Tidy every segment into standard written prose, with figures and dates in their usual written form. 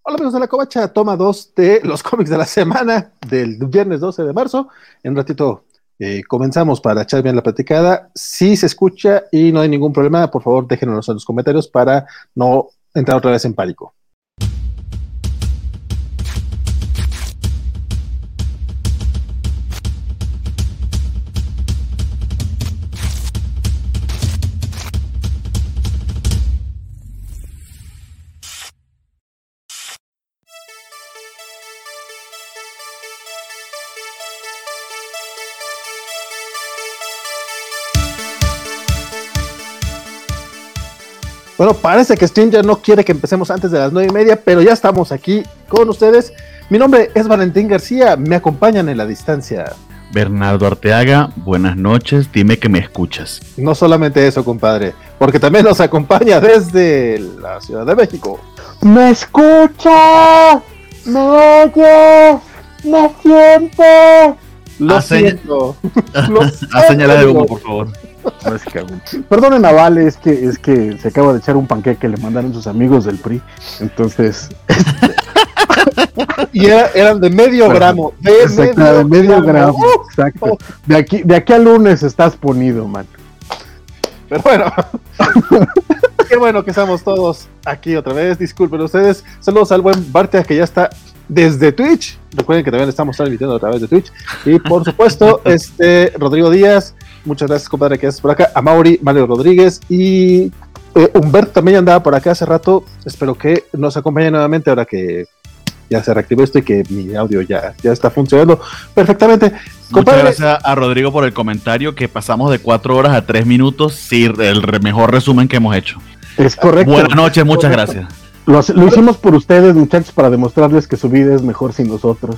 Hola amigos de la Covacha, toma 2 de los cómics de la semana del viernes 12 de marzo. En un ratito comenzamos para echar bien la platicada. Si se escucha y no hay ningún problema, por favor déjenos en los comentarios para no entrar otra vez en pánico. Bueno, parece que Stream ya no quiere que empecemos antes de las 9:30, pero ya estamos aquí con ustedes. Mi nombre es Valentín García, me acompañan en la distancia. Bernardo Arteaga, buenas noches, dime que me escuchas. No solamente eso, compadre, porque también nos acompaña desde la Ciudad de México. ¡Me escuchas! ¡Me oyes! ¡Me sientes! Lo siento. A señalar de humo, por favor. Básicamente. Perdonen a Vale, es que se acaba de echar un panqueque que le mandaron sus amigos del PRI. Entonces. Y eran de medio gramo. De medio gramo. Exacto. De aquí al lunes estás ponido, man. Pero bueno. Qué bueno que estamos todos aquí otra vez. Disculpen ustedes. Saludos al buen Bartea que ya está desde Twitch. Recuerden que también estamos transmitiendo a través de Twitch. Y por supuesto, Rodrigo Díaz. Muchas gracias, compadre, que estás por acá. A Mario Rodríguez y Humberto también andaba por acá hace rato. Espero que nos acompañe nuevamente ahora que ya se reactivó esto y que mi audio ya está funcionando perfectamente. Muchas gracias a Rodrigo por el comentario, que pasamos de 4 horas a 3 minutos. Sí, el mejor resumen que hemos hecho. Es correcto. Buenas noches, muchas gracias. Lo hicimos por ustedes, muchachos, para demostrarles que su vida es mejor sin nosotros.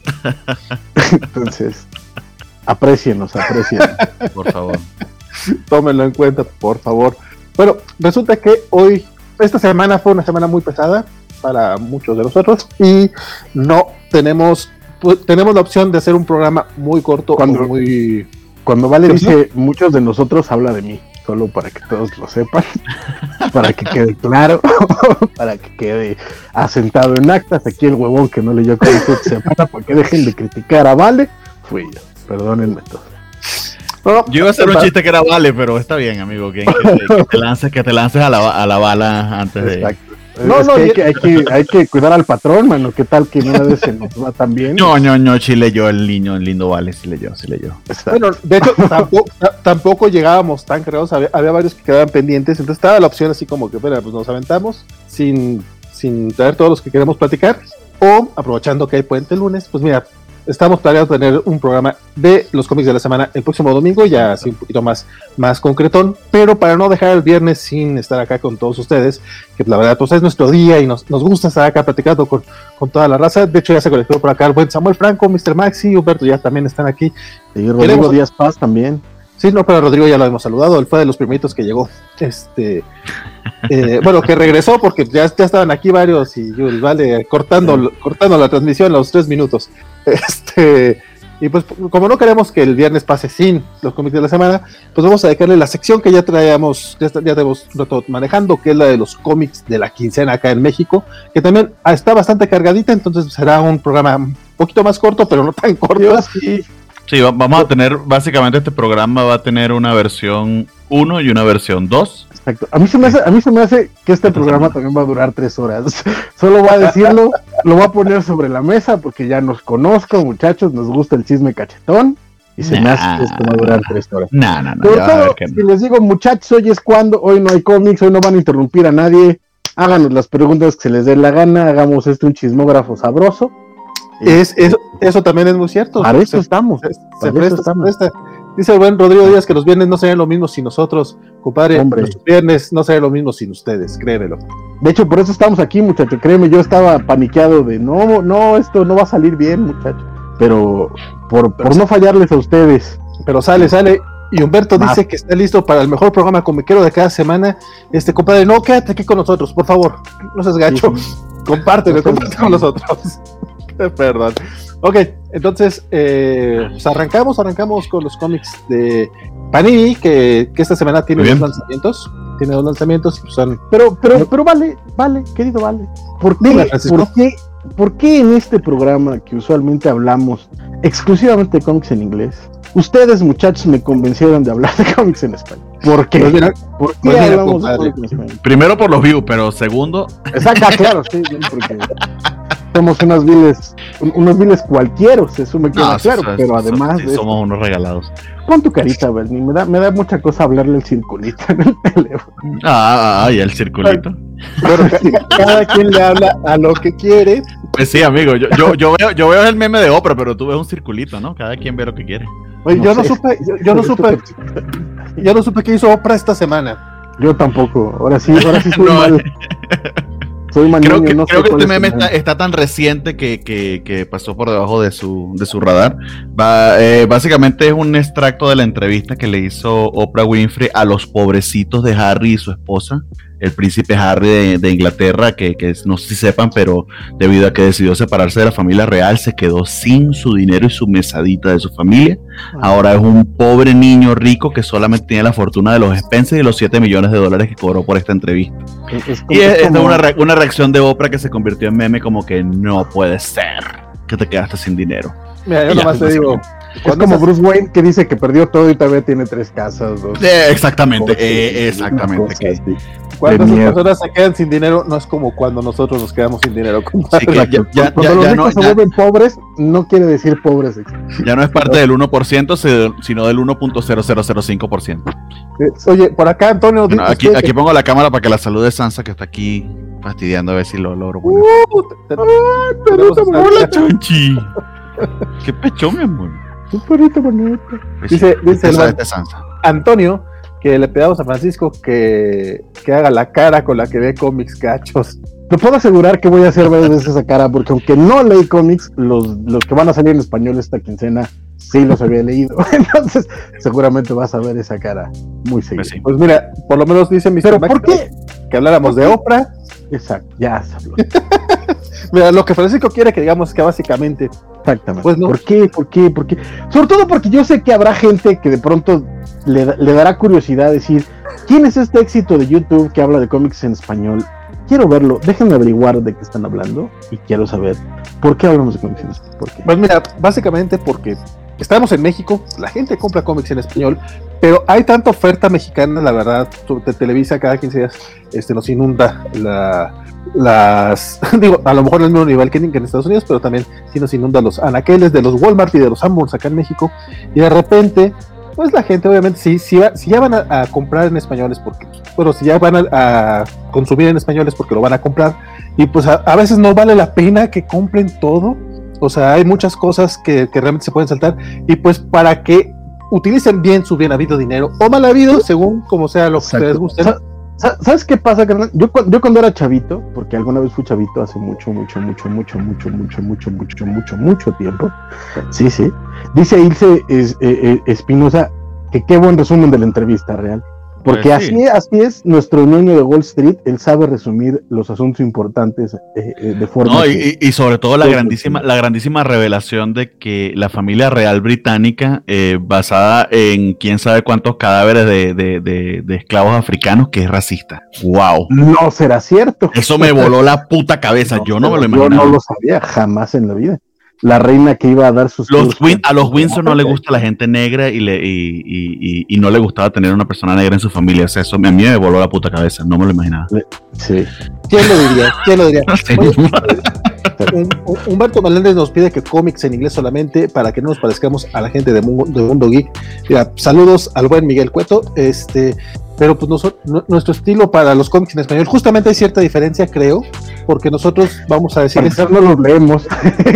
Entonces, aprécienos. Por favor. Tómenlo en cuenta, por favor. Bueno, resulta que esta semana fue una semana muy pesada para muchos de nosotros y no tenemos la opción de hacer un programa muy corto. Cuando Vale dice muchos de nosotros, habla de mí, solo para que todos lo sepan, para que quede claro, para que quede asentado en actas. Aquí el huevón que no leyó con esta semana, para que dejen de criticar a Vale, fui yo. Perdónenme todos. Bueno, yo iba a hacer un chiste que era Vale, pero está bien, amigo, que te lances a la bala antes de... Exacto. Hay que cuidar al patrón, mano. ¿Qué tal que una vez se nos va tan bien? No, sí leyó el lindo Vale, sí leyó. Bueno, de hecho, tampoco llegábamos tan creados, había varios que quedaban pendientes, entonces estaba la opción así como que, pues nos aventamos sin traer todos los que queremos platicar, o aprovechando que hay puente el lunes, pues mira, estamos planeando tener un programa de los cómics de la semana el próximo domingo, ya así un poquito más concretón, pero para no dejar el viernes sin estar acá con todos ustedes, que la verdad pues es nuestro día y nos gusta estar acá platicando con toda la raza. De hecho ya se conectó por acá el buen Samuel Franco, Mr. Maxi, Humberto ya también están aquí. Y Rodrigo Díaz Paz también. Sí, no, pero Rodrigo ya lo hemos saludado, él fue de los primeritos que llegó. Bueno, que regresó porque ya estaban aquí varios y Jules, vale, cortando la transmisión a los 3 minutos. Y pues como no queremos que el viernes pase sin los cómics de la semana, pues vamos a dedicarle la sección que ya tenemos manejando, que es la de los cómics de la quincena acá en México, que también está bastante cargadita, entonces será un programa un poquito más corto, pero no tan corto. Sí, vamos a tener, básicamente este programa va a tener una versión 1 y una versión 2. Exacto. A mí se me hace que este programa también va a durar 3 horas. Solo voy a decirlo, lo voy a poner sobre la mesa porque ya nos conozco, muchachos, nos gusta el chisme cachetón y se me hace que esto va a durar 3 horas. Pero todo, si les digo, muchachos, hoy es cuando, hoy no hay cómics, hoy no van a interrumpir a nadie, háganos las preguntas que se les dé la gana, hagamos un chismógrafo sabroso. Eso también es muy cierto. Para eso estamos. Se presta. Dice el buen Rodrigo Díaz que los viernes no serían lo mismo sin nosotros, compadre. Los viernes no serían lo mismo sin ustedes, créemelo. De hecho, por eso estamos aquí, muchachos. Créeme, yo estaba paniqueado de no, esto no va a salir bien, muchachos. Pero por no fallarles a ustedes. Pero sale. Y Humberto dice que está listo para el mejor programa comiquero de cada semana. Compadre, no, quédate aquí con nosotros, por favor. No seas gacho. Sí. Compártelo con nosotros. Perdón. Ok, entonces pues arrancamos con los cómics de Panini, que esta semana tiene 2 lanzamientos. tiene 2 lanzamientos, pues son... Pero vale, querido Vale. ¿Por qué en este programa que usualmente hablamos exclusivamente de cómics en inglés, ustedes, muchachos, me convencieron de hablar de cómics en español? ¿Por qué? ¿Por qué hablamos de cómics en español? Primero por los views, pero segundo... Exacto, claro, sí, porque somos unos viles cualquieros, eso me queda claro, pero además de somos unos regalados. Pon tu carita, Bernie, me da mucha cosa hablarle al circulito en el teléfono. Y el circulito. Bueno, cada quien le habla a lo que quiere. Pues sí, amigo, yo veo el meme de Oprah, pero tú ves un circulito, ¿no? Cada quien ve lo que quiere. Oye, yo no supe qué hizo Oprah esta semana. Yo tampoco, ahora sí soy mal. Soy creo que este meme está tan reciente que pasó por debajo de su radar. Básicamente es un extracto de la entrevista que le hizo Oprah Winfrey a los pobrecitos de Harry y su esposa, el príncipe Harry de Inglaterra, que no sé si sepan, pero debido a que decidió separarse de la familia real, se quedó sin su dinero y su mesadita de su familia. Ahora es un pobre niño rico que solamente tiene la fortuna de los Spencer y los $7 millones que cobró por esta entrevista. Es una reacción de Oprah que se convirtió en meme, como que no puede ser que te quedaste sin dinero. Mira, yo nomás te digo, es como Bruce Wayne que dice que perdió todo y todavía tiene 3 casas. Exactamente. Cuando esas personas se quedan sin dinero, no es como cuando nosotros nos quedamos sin dinero. Sí, cuando los ricos se vuelven pobres, no quiere decir pobres. Ya no es parte del 1%, sino del 1.0005%. Oye, por acá, Antonio... Bueno, aquí pongo la cámara para que la salude Sansa, que está aquí fastidiando a ver si lo logro poner. ¡Hola, Chonchi! ¡Qué pechón, mi amor! ¡Qué perrito bonito! Dice Sansa. Antonio, que le pedamos a Francisco que haga la cara con la que ve cómics gachos. Te puedo asegurar que voy a hacer varias veces esa cara, porque aunque no leí cómics, los que van a salir en español esta quincena sí los había leído. Entonces, seguramente vas a ver esa cara muy seguida. Pues mira, por lo menos dice Mr. ¿Pero por qué? Que habláramos de Oprah. Exacto, ya se habló. Mira, lo que Francisco quiere que digamos que básicamente... Exactamente. Pues no. ¿Por qué? Sobre todo porque yo sé que habrá gente que de pronto le dará curiosidad decir, ¿quién es este éxito de YouTube que habla de cómics en español? Quiero verlo, déjenme averiguar de qué están hablando y quiero saber por qué hablamos de cómics en español. ¿Por qué? Pues mira, básicamente porque estamos en México, la gente compra cómics en español, pero hay tanta oferta mexicana, la verdad, de Televisa cada 15 días nos inunda digo, a lo mejor no es el mismo nivel que en Estados Unidos, pero también sí nos inunda los anaqueles de los Walmart y de los Sanborns acá en México, y de repente, pues la gente obviamente, si ya van a comprar en español es porque, bueno, si ya van a consumir en español es porque lo van a comprar, y pues a veces no vale la pena que compren todo, o sea, hay muchas cosas que realmente se pueden saltar, y pues para que utilicen bien su bien habido dinero, o mal habido, según como sea lo que ustedes gusten. ¿Sabes qué pasa, carnal? Yo cuando era chavito, porque alguna vez fui chavito hace mucho tiempo. Sí. Dice Ilse Espinosa que qué buen resumen de la entrevista real. Porque pues sí. así es nuestro ñoño de Wall Street, él sabe resumir los asuntos importantes de forma... No, y sobre todo la grandísima revelación de que la familia real británica, basada en quién sabe cuántos cadáveres de esclavos africanos, que es racista. ¡Wow! No será cierto. Eso me voló la puta cabeza, yo no me lo imaginaba. Yo no lo sabía, jamás en la vida. La reina que iba a dar sus... A los Windsor no le gusta la gente negra y no le gustaba tener una persona negra en su familia. O sea, eso a mí me voló la puta cabeza, no me lo imaginaba. Sí. ¿Quién lo diría? No sé. Humberto Meléndez nos pide que cómics en inglés solamente para que no nos parezcamos a la gente de Mundo Geek. Mira, saludos al buen Miguel Cueto. Pero pues nuestro estilo para los cómics en español, justamente hay cierta diferencia, creo, porque nosotros vamos a decirles... No los leemos.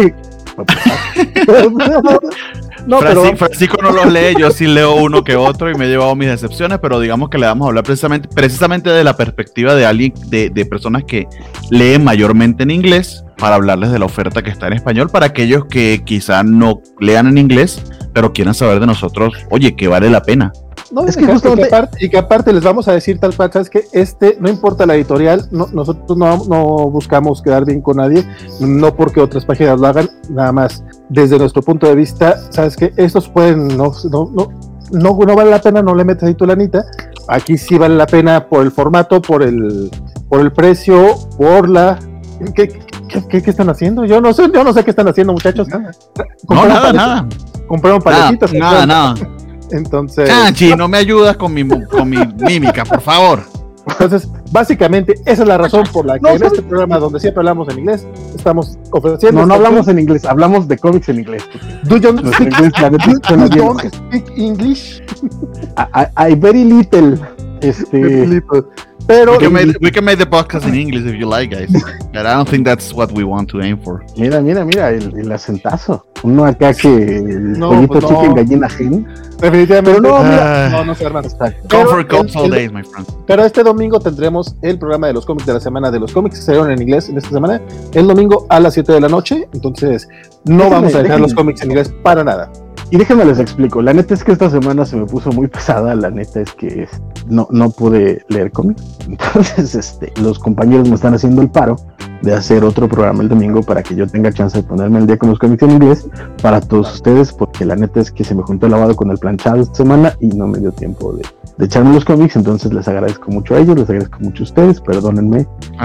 No, Francisco no los lee, yo sí leo uno que otro y me he llevado mis decepciones, pero digamos que le vamos a hablar precisamente de la perspectiva de alguien, de personas que leen mayormente en inglés, para hablarles de la oferta que está en español, para aquellos que quizá no lean en inglés, pero quieran saber de nosotros, oye, que vale la pena. No, es que aparte les vamos a decir tal cual, sabes que no importa la editorial, nosotros no buscamos quedar bien con nadie, no porque otras páginas lo hagan, nada más desde nuestro punto de vista, sabes que estos pueden no vale la pena, no le metes ahí tu lanita. Aquí sí vale la pena por el formato, por el precio, por la... ¿Qué están haciendo? Yo no sé qué están haciendo, muchachos. Nada. Compraron paletitas. Nada. Entonces... Chanchi, no me ayudas con mi mímica, por favor. Entonces, básicamente, esa es la razón por la que en este programa, donde siempre hablamos en inglés, estamos ofreciendo... No hablamos en inglés, hablamos de cómics en inglés. Do you speak English? I very little. Pero we can make the podcast in English if you like, guys. But I don't think that's what we want to aim for. Mira, el acentazo. Uno acá que No, pollito pues chicken, no. gallina gen. definitivamente Pero no, mira, no, Fernando. Exacto. Go for Pero cops all days, my friend. Pero este domingo tendremos el programa de los cómics de la semana, de los cómics que salieron en inglés en esta semana, el domingo a las 7 de la noche. Entonces, no vamos a dejar los cómics en inglés para nada. Y déjenme les explico. La neta es que esta semana se me puso muy pesada. La neta es que no pude leer cómics. Entonces, los compañeros me están haciendo el paro de hacer otro programa el domingo para que yo tenga chance de ponerme al día con los cómics en inglés para todos ustedes, porque la neta es que se me juntó el lavado con el planchado esta semana y no me dio tiempo de echarme los cómics. Entonces les agradezco mucho a ellos, les agradezco mucho a ustedes, perdónenme.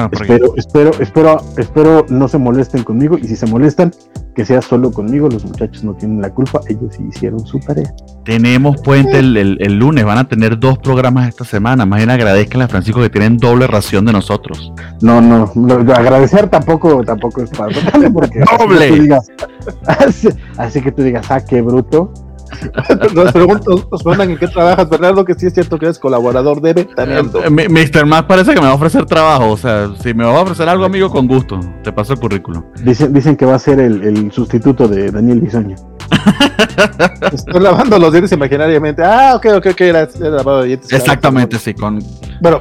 Espero no se molesten conmigo, y si se molestan, que sea solo conmigo. Los muchachos no tienen la culpa, ellos sí hicieron su tarea. Tenemos puente el lunes, van a tener 2 programas esta semana. Más bien agradezcanle a Francisco que tienen doble ración de nosotros. No, agradecer tampoco es para porque ¡Doble! Así que tú digas, qué bruto. Nos preguntan en qué trabajas, Bernardo, que sí es cierto que eres colaborador de Ventaneando. Mr. Matt parece que me va a ofrecer trabajo. O sea, si me va a ofrecer algo, amigo, con gusto. Te paso el currículum. Dicen que va a ser el sustituto de Daniel Bisoño. Estoy lavando los dientes imaginariamente. Ok, era lavado de dientes. Exactamente, sí. Bueno,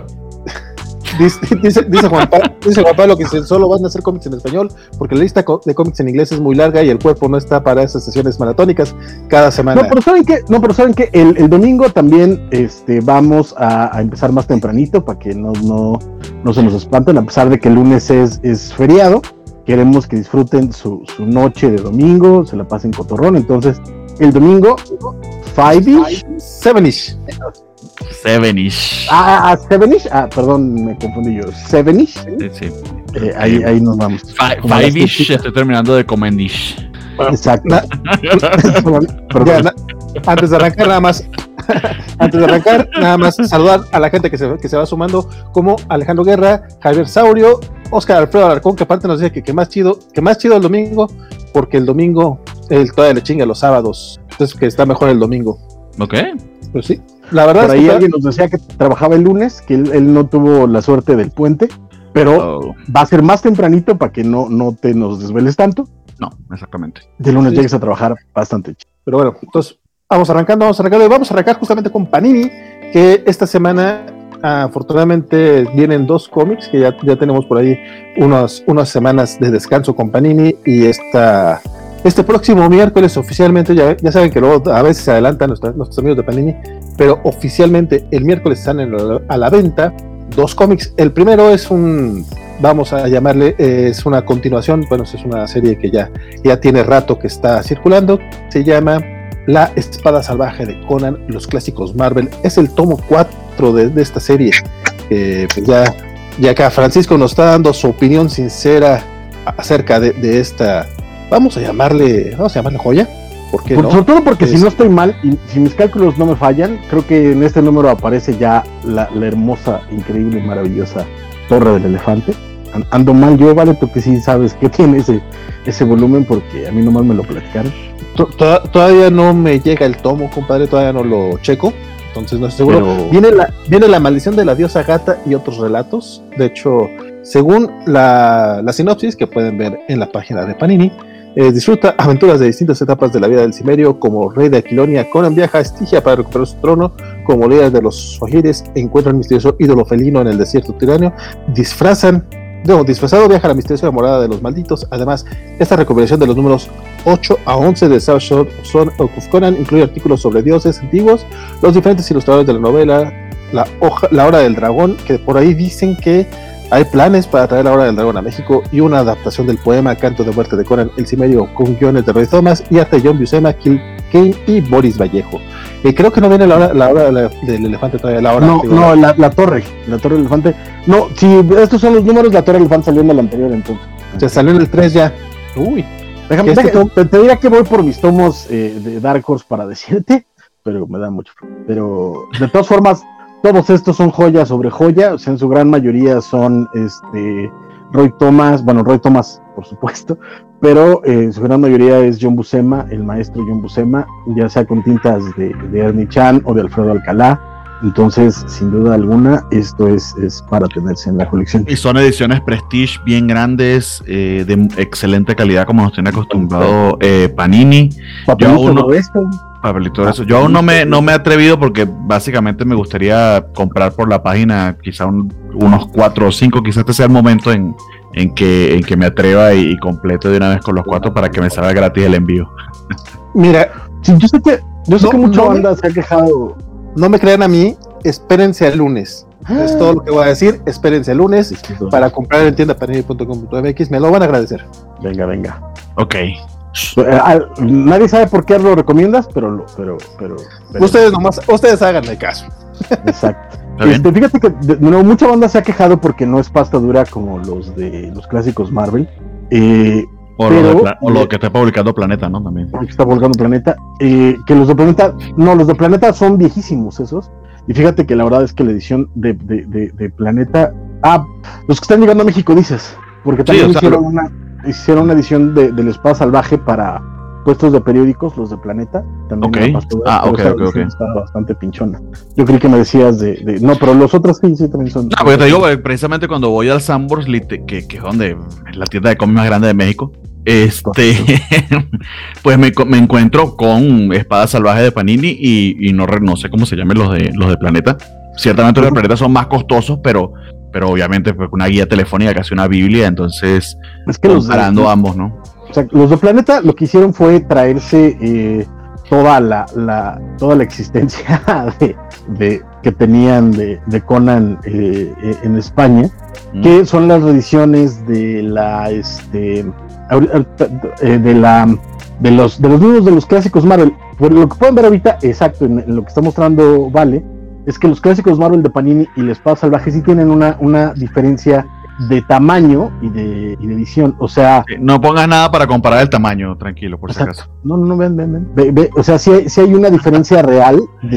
dice Juan Pablo que solo van a hacer cómics en español porque la lista de cómics en inglés es muy larga y el cuerpo no está para esas sesiones maratónicas cada semana. No, pero ¿saben qué? El domingo también vamos a empezar más tempranito para que no se nos espanten, a pesar de que el lunes es feriado. Queremos que disfruten su noche de domingo, se la pasen cotorrón. Entonces, el domingo, 5-ish. 7-ish. 7-ish. 7-ish. Perdón, me confundí yo. 7-ish. Sí. Ahí nos vamos. 5-ish, estoy terminando de comendish. Exacto. Antes de arrancar, nada más saludar a la gente que se va sumando, como Alejandro Guerra, Javier Saurio, Oscar Alfredo Alarcón, que aparte nos dice que más chido el domingo, porque el domingo él todavía le chinga los sábados, entonces que está mejor el domingo. Ok. Pues sí, la verdad. Por ahí alguien nos decía que trabajaba el lunes, que él no tuvo la suerte del puente, pero va a ser más tempranito para que no nos desveles tanto. No, exactamente. De lunes llegues a trabajar bastante chido. Pero bueno, entonces vamos a arrancar justamente con Panini, que esta semana afortunadamente vienen 2 cómics, que ya tenemos por ahí unas semanas de descanso con Panini, y este próximo miércoles oficialmente, ya saben que luego a veces se adelantan nuestros amigos de Panini, pero oficialmente el miércoles están a la venta 2 cómics. El primero es vamos a llamarle, es una continuación, bueno, es una serie que ya tiene rato que está circulando, se llama La Espada Salvaje de Conan, los clásicos Marvel. Es el tomo 4 de esta serie. Pues ya acá Francisco nos está dando su opinión sincera acerca de esta, vamos a llamarle joya. ¿Por qué no? Sobre todo porque si no estoy mal, y si mis cálculos no me fallan, creo que en este número aparece ya la hermosa, increíble y maravillosa Torre del Elefante. Ando mal yo, vale, tú que sí sabes que tiene ese volumen, porque a mí nomás me lo platicaron. Todavía no me llega el tomo, compadre, todavía no lo checo, entonces no estoy seguro. Pero... Viene la maldición de la diosa gata y otros relatos. De hecho, según la sinopsis que pueden ver en la página de Panini, disfruta aventuras de distintas etapas de la vida del Cimerio. Como rey de Aquilonia, Conan viaja a Estigia para recuperar su trono. Como líder de los Swahires, encuentra un misterioso ídolo felino en el desierto tirano. Disfrazado viaja a la misteriosa morada de los malditos. Además, esta recopilación de los números 8 a 11 de Sword of Conan incluye artículos sobre dioses antiguos, los diferentes ilustradores de la novela, la Hora del Dragón, que por ahí dicen que hay planes para traer la Hora del Dragón a México, y una adaptación del poema Canto de Muerte de Conan el Cimerio, con guiones de Roy Thomas y arte de John Buscema, que Kane y Boris Vallejo. Creo que no viene la hora del elefante todavía. La torre del elefante. No, si estos son los números, la torre del elefante salió en el anterior, entonces. Se salió en el 3 ya. Uy. Te diría que voy por mis tomos de Dark Horse para decirte, pero me da mucho. Pero de todas formas, todos estos son joya sobre joya, o sea, en su gran mayoría son Roy Thomas, por supuesto, pero su gran mayoría es John Buscema, el maestro John Buscema, ya sea con tintas de Ernie Chan o de Alfredo Alcalá. Entonces, sin duda alguna, esto es para tenerse en la colección. Y son ediciones Prestige bien grandes, de excelente calidad, como nos tiene acostumbrado Panini. Papelito de eso. Yo aún no me he atrevido porque básicamente me gustaría comprar por la página quizá unos 4 o 5, quizás este sea el momento en que me atreva y complete de una vez con los 4 para que me salga gratis el envío. Mira, yo sé que mucha banda se ha quejado. No me crean a mí, espérense al lunes. Es todo lo que voy a decir. Espérense el lunes para comprar en tiendapanini.com.mx. Me lo van a agradecer. Venga. Ok. Nadie sabe por qué lo recomiendas, pero ustedes háganle caso. Exacto. Fíjate que mucha banda se ha quejado porque no es pasta dura como los de los clásicos Marvel. O lo que está publicando Planeta, ¿no? También. Lo que está publicando Planeta. Que los de Planeta, los de Planeta son viejísimos esos. Y fíjate que la verdad es que la edición de Planeta. Los que están llegando a México, dices. Porque también hicieron una edición del Espada Salvaje para puestos de periódicos, los de Planeta. También ok. Está bastante pinchona. Yo creí que me decías no, pero los otros sí también son. No, porque te digo, precisamente cuando voy al Sanborns, que es donde es la tienda de cómics más grande de México, pues me encuentro con Espada Salvaje de Panini y no sé cómo se llamen los de Planeta. Ciertamente los de Planeta son más costosos, pero obviamente pues una guía telefónica, casi una biblia, entonces es que comparando ambos, ¿no? O sea, los de Planeta lo que hicieron fue traerse toda la existencia que tenían de Conan en España, que son las reediciones de los libros de los clásicos Marvel. Por lo que pueden ver ahorita, exacto, en lo que está mostrando Vale, es que los clásicos Marvel de Panini y la Espada Salvaje sí tienen una diferencia de tamaño y de edición, o sea... No pongas nada para comparar el tamaño, tranquilo, por si acaso. No, ven. O sea, sí hay una diferencia real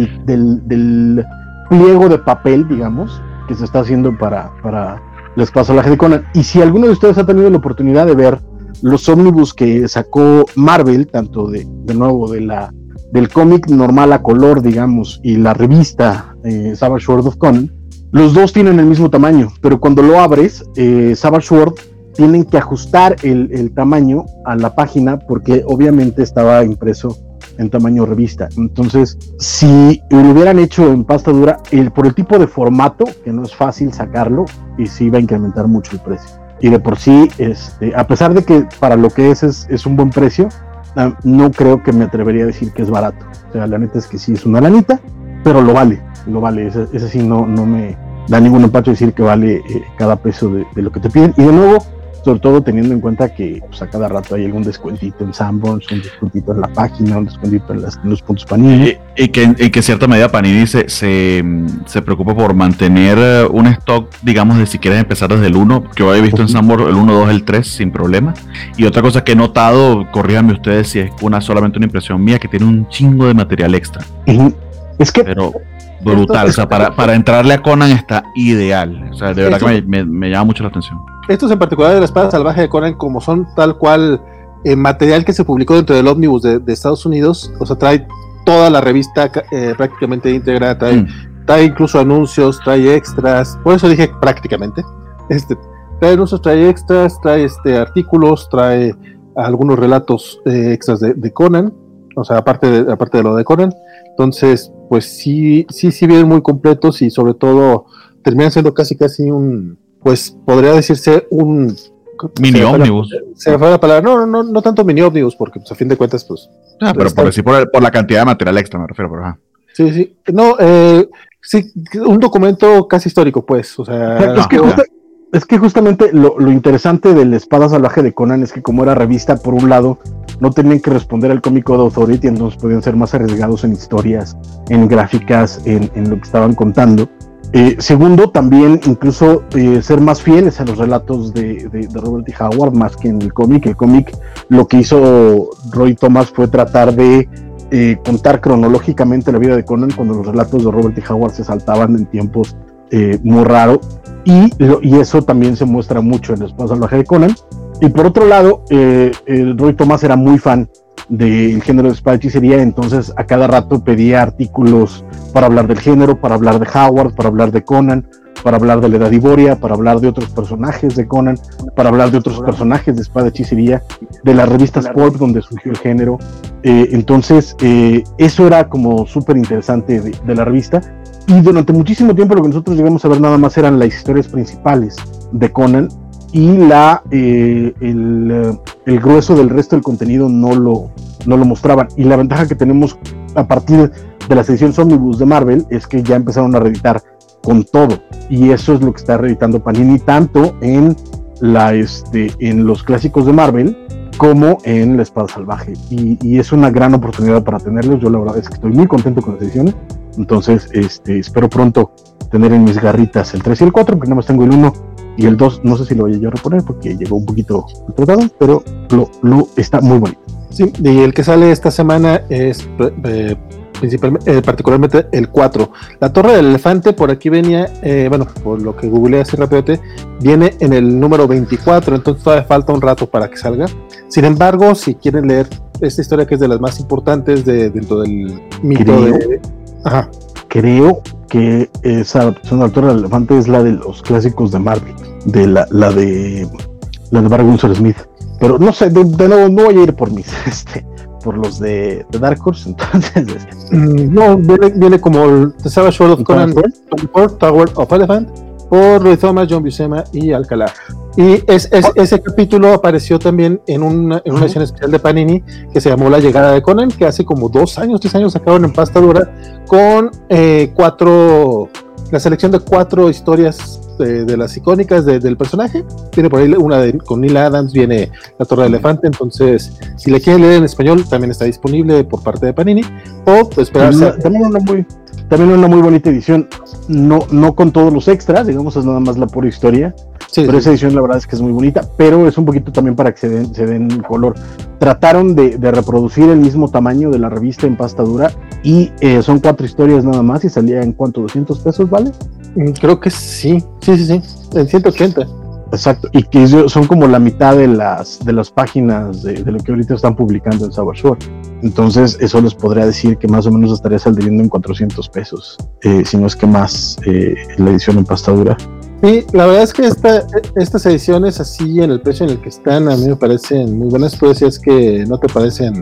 del pliego de papel, digamos, que se está haciendo para la Espada Salvaje de Conan. Y si alguno de ustedes ha tenido la oportunidad de ver los ómnibus que sacó Marvel, tanto de nuevo del cómic normal a color, digamos, y la revista Savage Sword of Conan, los dos tienen el mismo tamaño, pero cuando lo abres, Savage Sword tienen que ajustar el tamaño a la página porque obviamente estaba impreso en tamaño revista. Entonces, si lo hubieran hecho en pasta dura, por el tipo de formato, que no es fácil sacarlo, y sí va a incrementar mucho el precio. Y de por sí, a pesar de que para lo que es un buen precio, no creo que me atrevería a decir que es barato. O sea, la neta es que sí es una lanita, pero lo vale. Ese sí no me da ningún empacho decir que vale cada peso de lo que te piden. Y de nuevo, sobre todo teniendo en cuenta que pues, a cada rato hay algún descuentito en Sanborns, un descuentito en la página, un descuentito en los puntos Panini. Y que en cierta medida Panini se preocupa por mantener un stock, digamos, de si quieres empezar desde el 1, que yo he visto en Sanborns el 1, 2, el 3 sin problema. Y otra cosa que he notado, corríjanme ustedes si es solamente una impresión mía, que tiene un chingo de material extra. Es que... Pero brutal, o sea, para entrarle a Conan está ideal. O sea, de verdad que me llama mucho la atención. Estos en particular de la Espada Salvaje de Conan, como son tal cual material que se publicó dentro del ómnibus de Estados Unidos, o sea, trae toda la revista prácticamente íntegra, trae incluso anuncios, trae extras, por eso dije prácticamente, trae anuncios, trae extras, trae artículos, trae algunos relatos extras de Conan, o sea, aparte de lo de Conan. Entonces, pues sí vienen muy completos y sobre todo terminan siendo casi pues podría decirse un mini ómnibus. Se me fue la palabra, no tanto mini ómnibus, porque pues a fin de cuentas, pues. Pero por la cantidad de material extra me refiero, pero Sí. No, sí, un documento casi histórico, pues. O sea. Es que justamente lo interesante de la Espada Salvaje de Conan es que como era revista, por un lado, no tenían que responder al Comic Code Authority, entonces podían ser más arriesgados en historias, en gráficas, en lo que estaban contando. Segundo, también incluso ser más fieles a los relatos de Robert E. Howard más que en el cómic. El cómic, lo que hizo Roy Thomas fue tratar de contar cronológicamente la vida de Conan, cuando los relatos de Robert E. Howard se saltaban en tiempos muy raros, y eso también se muestra mucho en La Espada Salvaje de Conan. Y por otro lado, Roy Thomas era muy fan del género de espada y hechicería, entonces a cada rato pedía artículos para hablar del género, para hablar de Howard, para hablar de Conan, para hablar de la Edad Iboria, para hablar de otros personajes de Conan, para hablar de otros personajes de espada y hechicería, de las revistas pulp donde surgió el género. Entonces eso era como súper interesante de la revista, y durante muchísimo tiempo lo que nosotros llegamos a ver nada más eran las historias principales de Conan, y el grueso del resto del contenido no lo mostraban. Y la ventaja que tenemos a partir de las ediciones Omnibus de Marvel es que ya empezaron a reeditar con todo, y eso es lo que está reeditando Panini, tanto en los clásicos de Marvel como en La Espada Salvaje, y es una gran oportunidad para tenerlos. Yo la verdad es que estoy muy contento con las ediciones, entonces espero pronto tener en mis garritas el 3 y el 4, porque nada más tengo el 1 y el 2, no sé si lo voy a yo a reponer porque llegó un poquito tratado, pero lo está muy bonito. Sí, y el que sale esta semana es particularmente el 4. La Torre del Elefante, por aquí venía, por lo que googleé así rápidamente, viene en el número 24, entonces todavía falta un rato para que salga. Sin embargo, si quieren leer esta historia, que es de las más importantes dentro del mito creo que esa adaptación de La Torre del Elefante es la de los clásicos de Marvel, de la de Barry Windsor Smith, pero no sé, de nuevo no voy a ir por por los de Dark Horse, entonces no, viene como el The Savage World of Conan, Tower of Elephant, por Roy Thomas, John Buscema y Alcalá. Y ese capítulo apareció también en una edición especial de Panini que se llamó La Llegada de Conan, que hace como 3 años sacaron en pasta dura, con la selección de 4 historias de las icónicas del personaje. Tiene por ahí una con Neil Adams, viene La Torre del Elefante, entonces si le quieren leer en español también está disponible por parte de Panini, o pues esperarse. También una muy bonita edición, no con todos los extras, digamos, es nada más la pura historia, pero esa edición la verdad es que es muy bonita, pero es un poquito también para que se den color. Trataron de reproducir el mismo tamaño de la revista en pasta dura, y son 4 historias nada más, y salía en ¿cuánto? $200, ¿vale? Creo que sí, en 180. Exacto, y que son como la mitad de las páginas de lo que ahorita están publicando en Savage World. Entonces eso les podría decir que más o menos estaría saliendo en $400, si no es que más, la edición en pasta dura. Sí, la verdad es que estas ediciones así en el precio en el que están, a mí me parecen muy buenas. Tú decías que no te parecen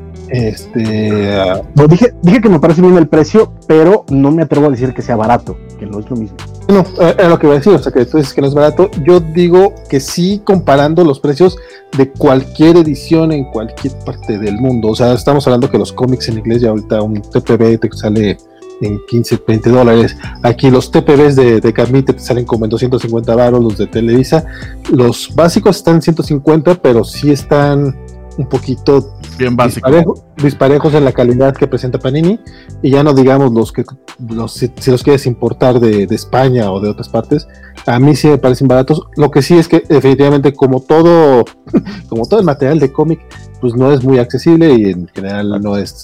No, dije que me parece bien el precio, pero no me atrevo a decir que sea barato, que no es lo mismo. No, era lo que iba a decir, o sea, que tú dices que no es barato. Yo digo que sí, comparando los precios de cualquier edición en cualquier parte del mundo. O sea, estamos hablando que los cómics en inglés ya ahorita un TPB te sale en $15, $20. Aquí los TPBs de Camite te salen como en 250 baros, los de Televisa. Los básicos están en 150, pero sí están un poquito bien disparejos en la calidad que presenta Panini, y ya no digamos si los quieres importar de España o de otras partes. A mí sí me parecen baratos. Lo que sí es que definitivamente como todo el material de cómic, pues no es muy accesible, y en general no es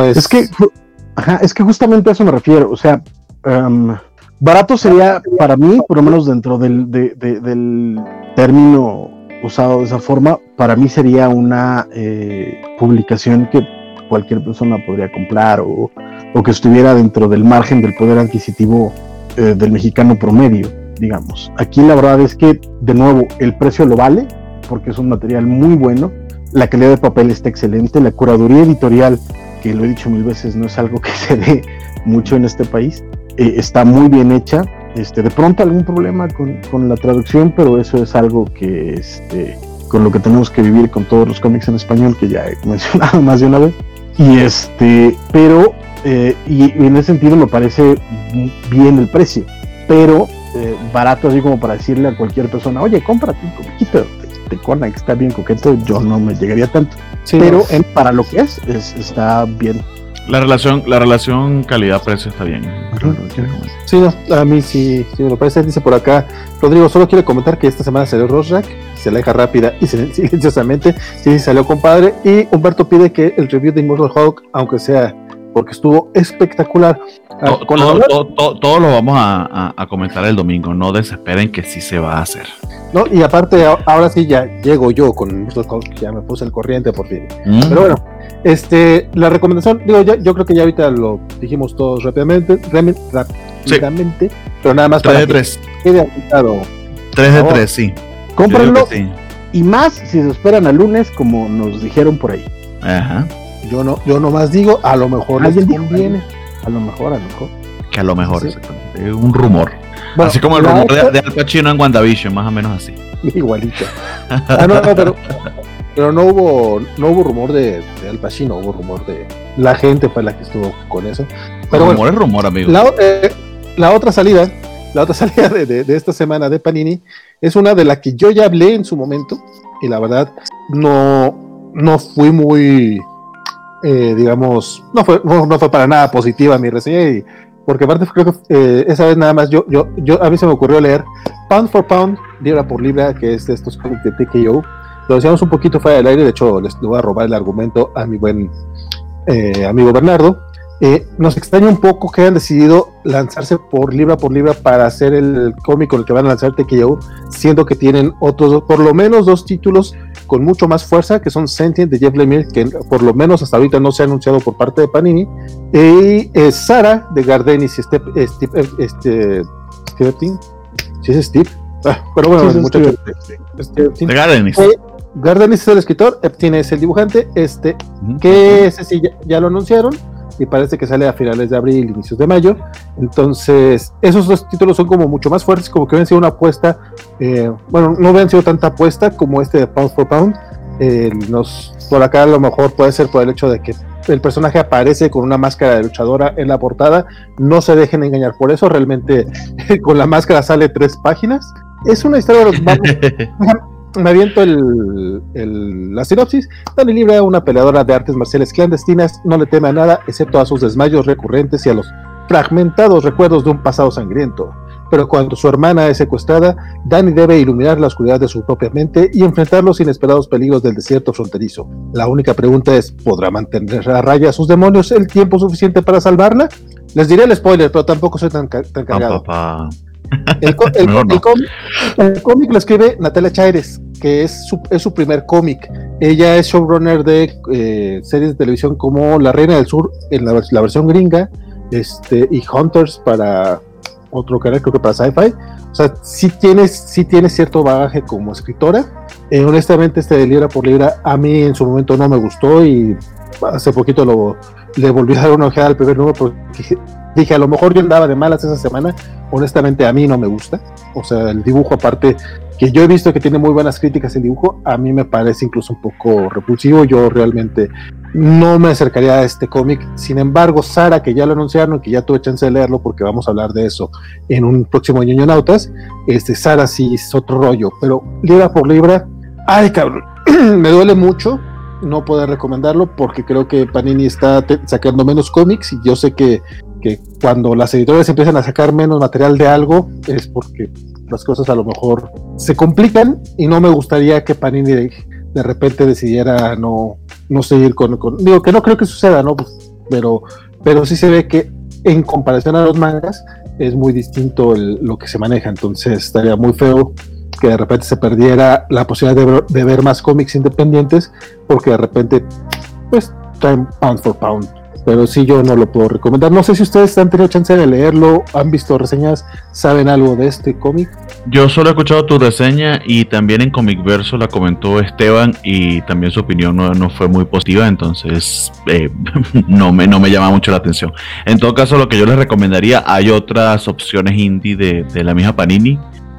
es que justamente a eso me refiero. O sea, barato sería para mí, por lo menos dentro del término usado de esa forma, para mí sería una publicación que cualquier persona podría comprar, o que estuviera dentro del margen del poder adquisitivo del mexicano promedio, digamos. Aquí la verdad es que, de nuevo, el precio lo vale, porque es un material muy bueno, la calidad de papel está excelente, la curaduría editorial, que lo he dicho 1000 veces, no es algo que se dé mucho en este país, está muy bien hecha. De pronto algún problema con la traducción, pero eso es algo que con lo que tenemos que vivir con todos los cómics en español, que ya he mencionado más de una vez. Pero en ese sentido me parece bien el precio, pero barato así como para decirle a cualquier persona, oye, cómprate un comiquito, romanticona, que está bien coqueto, yo no me llegaría tanto. Sí, pero no. para lo que está bien. La relación calidad-precio está bien. Sí, no, a mí sí me lo parece. Dice por acá, Rodrigo, solo quiere comentar que esta semana salió Rorschach, se aleja rápida y silenciosamente. Sí, salió compadre. Y Humberto pide que el review de Immortal Hulk, aunque sea porque estuvo espectacular. Todo lo vamos a comentar el domingo. No desesperen que sí se va a hacer. No, y aparte, ahora sí ya llego yo con Immortal Hulk, ya me puse el corriente por fin. Pero bueno, la recomendación, digo, yo creo que ya ahorita lo dijimos todos rápidamente, pero nada más 3 para de que 3. quede aplicado. 3 de 3, sí. Cómprenlo, Sí. y más si se esperan al lunes, como nos dijeron por ahí. Ajá. Yo nomás digo, a lo mejor les conviene. A lo mejor. Que a lo mejor, Sí. exactamente. Es un rumor. Bueno, así como el rumor de Al Pacino en WandaVision, más o menos así. Igualito. Pero no hubo rumor de Al Pacino, hubo rumor de la gente fue la que estuvo con eso. Pero Rumor bueno, es rumor, amigo. la otra salida de esta semana de Panini es una de la que yo ya hablé en su momento y la verdad no fui muy digamos, no fue para nada positiva mi reseña, porque aparte creo que esa vez nada más yo a mí se me ocurrió leer Pound for Pound, libra por libra, que es de estos cómics de TKO. Lo decíamos un poquito fuera del aire, de hecho les voy a robar el argumento a mi buen amigo Bernardo. Nos extraña un poco que hayan decidido lanzarse por libra para hacer el cómic con el que van a lanzar TKO, siendo que tienen otros, por lo menos 2 títulos con mucho más fuerza, que son Sentient de Jeff Lemire, que por lo menos hasta ahorita no se ha anunciado por parte de Panini, y Sara de Gardenis y Steve, ¿sí es Steve? Pero bueno, Sí, el muchacho De Gardenis. Gardenis es el escritor, Epstein es el dibujante, que ese sí ya lo anunciaron y parece que sale a finales de abril, inicios de mayo. Entonces esos 2 títulos son como mucho más fuertes, como que habían sido una apuesta, bueno, no habían sido tanta apuesta como este de Pound for Pound. Por acá a lo mejor puede ser por el hecho de que el personaje aparece con una máscara de luchadora en la portada. No se dejen engañar por eso, realmente con la máscara sale 3 páginas. Es una historia, me aviento la sinopsis. Dani Libra, una peleadora de artes marciales clandestinas, no le teme a nada excepto a sus desmayos recurrentes y a los fragmentados recuerdos de un pasado sangriento. Pero cuando su hermana es secuestrada, Dani debe iluminar la oscuridad de su propia mente y enfrentar los inesperados peligros del desierto fronterizo. La única pregunta es, ¿podrá mantener a raya a sus demonios el tiempo suficiente para salvarla? Les diré el spoiler, pero tampoco soy tan cargado. El cómic lo escribe Natalia Chaires, que es su primer cómic. Ella es showrunner de series de televisión como La Reina del Sur en la versión gringa, y Hunters para otro canal, creo que para Sci-Fi. O sea, sí tiene cierto bagaje como escritora. Honestamente, de libra por libra a mí en su momento no me gustó y hace poquito le volví a dar una ojeada al primer número porque dije, a lo mejor yo andaba de malas esa semana. Honestamente a mí no me gusta, o sea, el dibujo, aparte que yo he visto que tiene muy buenas críticas el dibujo, a mí me parece incluso un poco repulsivo. Yo realmente no me acercaría a este cómic. Sin embargo, Sara, que ya lo anunciaron, que ya tuve chance de leerlo porque vamos a hablar de eso en un próximo Ñoñonautas, Sara sí es otro rollo, pero libra por libra, ay cabrón, me duele mucho no poder recomendarlo porque creo que Panini está sacando menos cómics y yo sé que cuando las editoriales empiezan a sacar menos material de algo es porque las cosas a lo mejor se complican y no me gustaría que Panini de repente decidiera no seguir con digo que no creo que suceda, ¿no? Pero sí se ve que en comparación a los mangas es muy distinto lo que se maneja, entonces estaría muy feo que de repente se perdiera la posibilidad de ver más cómics independientes porque de repente pues traen Pound for Pound. Pero sí, yo no lo puedo recomendar. No sé si ustedes han tenido chance de leerlo, han visto reseñas, saben algo de este cómic. Yo solo he escuchado tu reseña y también en Comic Verso la comentó Esteban y también su opinión no fue muy positiva, entonces no me llama mucho la atención. En todo caso, lo que yo les recomendaría, hay otras opciones indie de la misma Panini.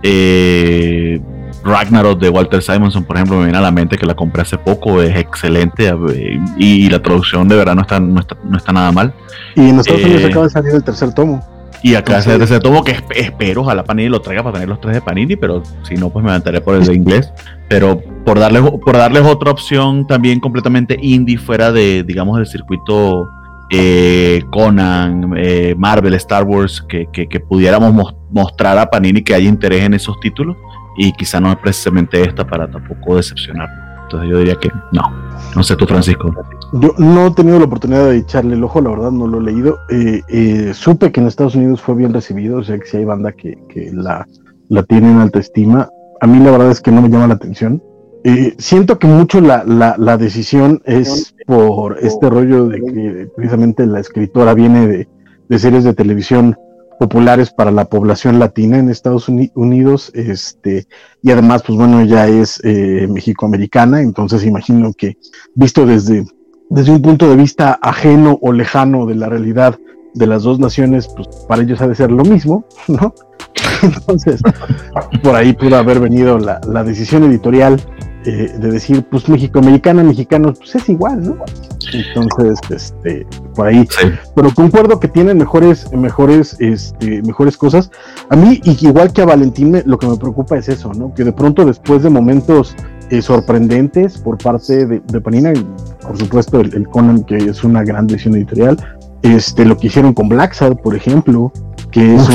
Ragnarok de Walter Simonson, por ejemplo, me viene a la mente, que la compré hace poco, es excelente y la traducción de verdad no está nada mal. Y en Estados Unidos acaba de salir el 3er tomo. Y acá se tomo que espero, ojalá Panini lo traiga para tener los 3 de Panini, pero si no, pues me levantaré por el de inglés. Pero por darles otra opción también completamente indie, fuera de, digamos, del circuito Conan, Marvel, Star Wars, que pudiéramos mostrar a Panini que hay interés en esos títulos, y quizá no es precisamente esta para tampoco decepcionar. Entonces yo diría que no sé tú, Francisco. Yo no he tenido la oportunidad de echarle el ojo, la verdad no lo he leído. Supe que en Estados Unidos fue bien recibido, o sea que si hay banda que la tiene en alta estima. A mí la verdad es que no me llama la atención. Siento que mucho la decisión es por este rollo de que precisamente la escritora viene de series de televisión populares para la población latina en Estados Unidos, y además, pues bueno, ella es mexicoamericana, entonces imagino que visto desde un punto de vista ajeno o lejano de la realidad de las dos naciones, pues para ellos ha de ser lo mismo, ¿no? Entonces, por ahí pudo haber venido la decisión editorial de decir, pues mexicoamericana, mexicanos, pues es igual, ¿no? Entonces, por ahí. Sí. Pero concuerdo que tienen mejores cosas. A mí, igual que a Valentín, lo que me preocupa es eso, ¿no? Que de pronto, después de momentos sorprendentes por parte de Panini, por supuesto el Conan, que es una gran decisión editorial, lo que hicieron con Black Sad, por ejemplo, que es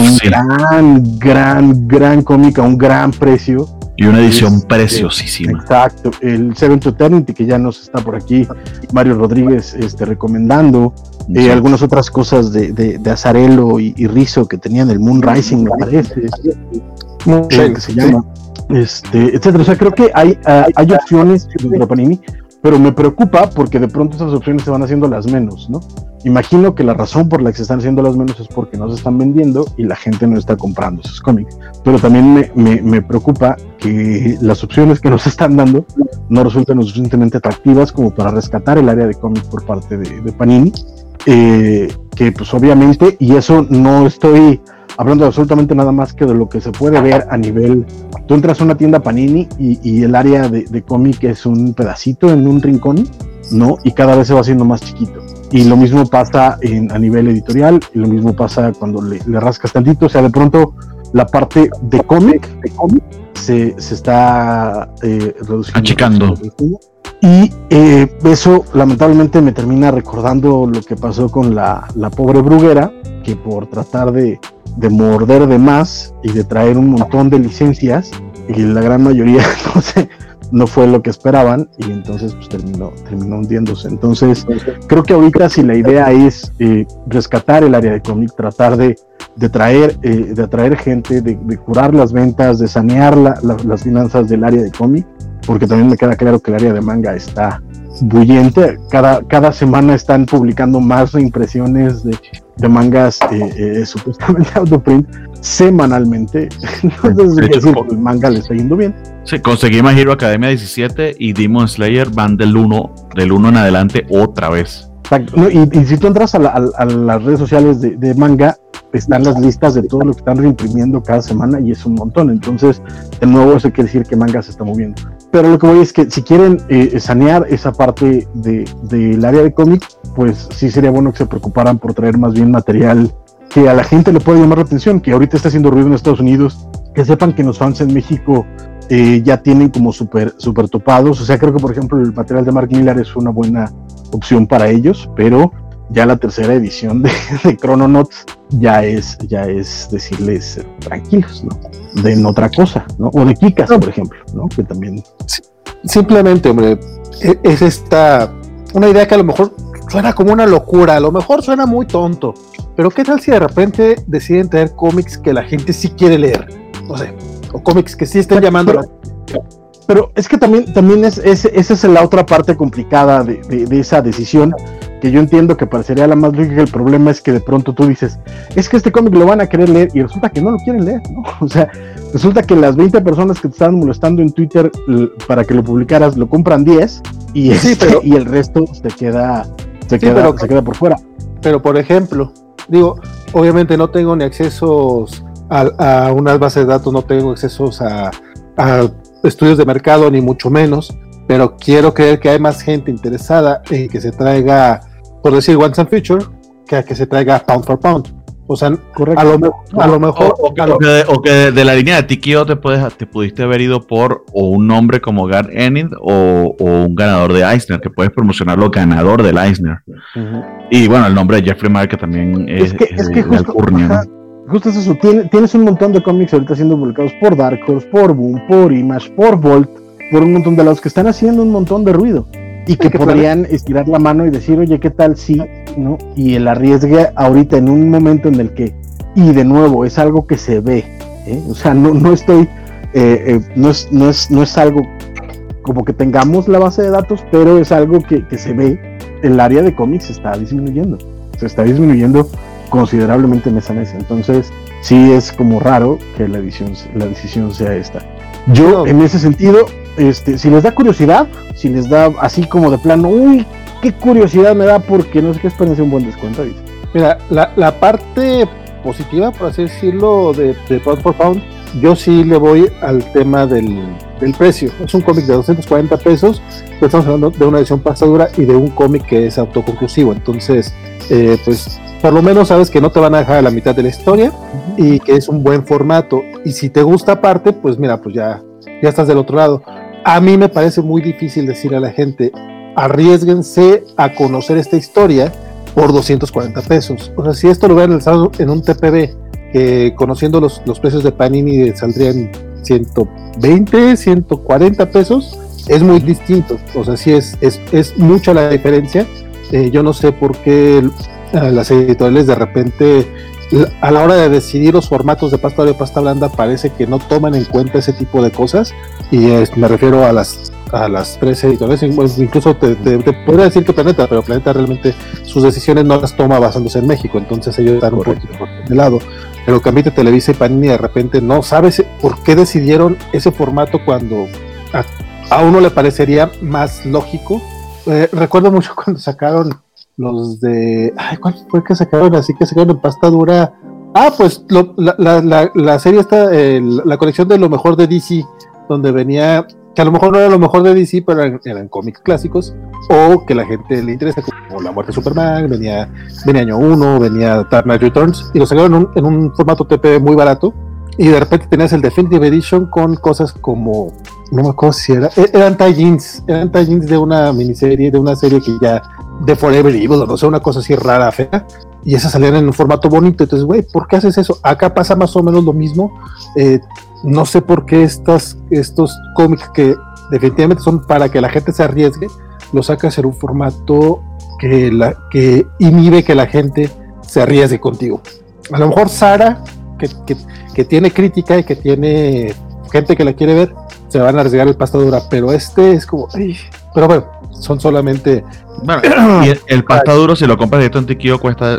gran cómic a un gran precio. Y una edición preciosísima. Exacto, el Seven to Eternity, que ya nos está por aquí Mario Rodríguez recomendando, algunas otras cosas de Azzarello y Rizzo que tenían el Moon Rising, me parece, que se llama, etcétera. O sea, creo que hay opciones dentro de Panini, pero me preocupa porque de pronto esas opciones se van haciendo las menos, ¿no? Imagino que la razón por la que se están haciendo las menos es porque no se están vendiendo y la gente no está comprando esos cómics. Pero también me preocupa que las opciones que nos están dando no resulten lo suficientemente atractivas como para rescatar el área de cómic por parte de Panini, que pues obviamente, y eso no estoy hablando de absolutamente nada más que de lo que se puede ver a nivel, tú entras a una tienda Panini y el área de cómic es un pedacito en un rincón, ¿no? Y cada vez se va haciendo más chiquito. Y lo mismo pasa a nivel editorial, y lo mismo pasa cuando le rascas tantito, o sea, de pronto la parte de cómic se está reduciendo. Achicando. Y eso lamentablemente me termina recordando lo que pasó con la pobre Bruguera, que por tratar de morder de más y de traer un montón de licencias, y la gran mayoría no fue lo que esperaban, y entonces pues terminó hundiéndose. Entonces creo que ahorita, si la idea es rescatar el área de cómic, tratar de atraer gente, de curar las ventas, de sanear las finanzas del área de cómic, porque también me queda claro que el área de manga está bullente. Cada semana están publicando más reimpresiones de mangas supuestamente autoprint semanalmente. Entonces es decir, el manga le está yendo bien. Sí, conseguí My Hero Academia 17 y Demon Slayer van del 1 en adelante otra vez. No, y si tú entras a las redes sociales de manga, están las listas de todo lo que están reimprimiendo cada semana, y es un montón. Entonces, de nuevo, eso quiere decir que manga se está moviendo. Pero lo que voy es que si quieren sanear esa parte del área de cómic, pues sí sería bueno que se preocuparan por traer más bien material que a la gente le pueda llamar la atención, que ahorita está haciendo ruido en Estados Unidos, que sepan que los fans en México ya tienen como súper topados. O sea, creo que por ejemplo el material de Mark Millar es una buena opción para ellos, pero ya la tercera edición de Chrononauts ya es decirles tranquilos, ¿no? Den otra cosa, ¿no? O de Kikas, por ejemplo, ¿no? Que también... Simplemente, hombre, es una idea que a lo mejor suena como una locura, a lo mejor suena muy tonto, pero ¿qué tal si de repente deciden traer cómics que la gente sí quiere leer? No sé, o cómics que sí estén llamando pero es que también esa es la otra parte complicada de esa decisión, que yo entiendo que parecería la más lógica. El problema es que de pronto tú dices, es que este cómic lo van a querer leer, y resulta que no lo quieren leer, ¿no? O sea, resulta que las 20 personas que te estaban molestando en Twitter para que lo publicaras, lo compran 10, y y el resto se queda por fuera. Pero por ejemplo, digo, obviamente no tengo ni accesos a unas bases de datos, no tengo accesos a estudios de mercado, ni mucho menos, pero quiero creer que hay más gente interesada en que se traiga, por decir Once and Future, que a que se traiga Pound for Pound. O sea, Correcto. a lo mejor. O que de la línea de Tikio te pudiste haber ido por o un nombre como Garth Enid o un ganador de Eisner, que puedes promocionarlo ganador del Eisner. Uh-huh. Y bueno, el nombre de Jeffrey Mark, que también es que de Alcurnia, ¿no? Justo es eso, tienes un montón de cómics ahorita siendo publicados por Dark Horse, por Boom, por Image, por Volt, por un montón de lados que están haciendo un montón de ruido y que podrían estirar la mano y decir, oye, ¿qué tal si, no? Y el arriesgue ahorita en un momento en el que, y de nuevo, es algo que se ve, o sea, no estoy, no es algo como que tengamos la base de datos, pero es algo que se ve, el área de cómics se está disminuyendo considerablemente mes a mes. Entonces sí es como raro que la decisión sea esta. Yo en ese sentido, si les da curiosidad, si les da así como de plano, uy, qué curiosidad me da porque no sé qué, espérense un buen descuento, dice. Mira, la parte positiva, por así decirlo, de Pound for Pound, yo sí le voy al tema del precio. Es un cómic de 240 pesos, pero estamos hablando de una edición pasadura y de un cómic que es autoconclusivo. Entonces, pues por lo menos sabes que no te van a dejar a la mitad de la historia y que es un buen formato. Y si te gusta aparte, pues mira, pues ya estás del otro lado. A mí me parece muy difícil decir a la gente, arriésguense a conocer esta historia por 240 pesos. O sea, si esto lo hubieran lanzado en un TPB, que conociendo los precios de Panini saldrían 120, 140 pesos, es muy distinto. O sea, sí es mucha la diferencia. Yo no sé por qué las editoriales de repente, a la hora de decidir los formatos de pasta de pasta blanda, parece que no toman en cuenta ese tipo de cosas. Y me refiero a las tres editoriales, incluso te podría decir que Planeta, pero Planeta realmente sus decisiones no las toma basándose en México, entonces ellos están un poquito de lado. Pero Gambito, Televisa y Panini de repente no sabes por qué decidieron ese formato cuando a uno le parecería más lógico. Recuerdo mucho cuando sacaron los de... ¿cuál fue que sacaron? Así que sacaron en pasta dura. Pues la serie esta, la colección de lo mejor de DC, donde venía, que a lo mejor no era lo mejor de DC, pero eran cómics clásicos, o que la gente le interesa, como La Muerte de Superman, venía Año 1, venía Dark Knight Returns, y lo sacaron en un formato TP muy barato, y de repente tenías el Definitive Edition con cosas como, no me acuerdo si eran tie-ins de una miniserie, de una serie que ya, de Forever Evil, o no sé, una cosa así rara, fea, y esas salían en un formato bonito. Entonces, güey, ¿por qué haces eso? Acá pasa más o menos lo mismo. No sé por qué estos cómics que definitivamente son para que la gente se arriesgue, los sacas en un formato que inhibe que la gente se arriesgue contigo. A lo mejor Sara, que tiene crítica y que tiene gente que la quiere ver, se van a arriesgar el pasta dura, pero es como... Pero bueno, son solamente... Bueno, y el pasta duro, si lo compras directo en Tikio, cuesta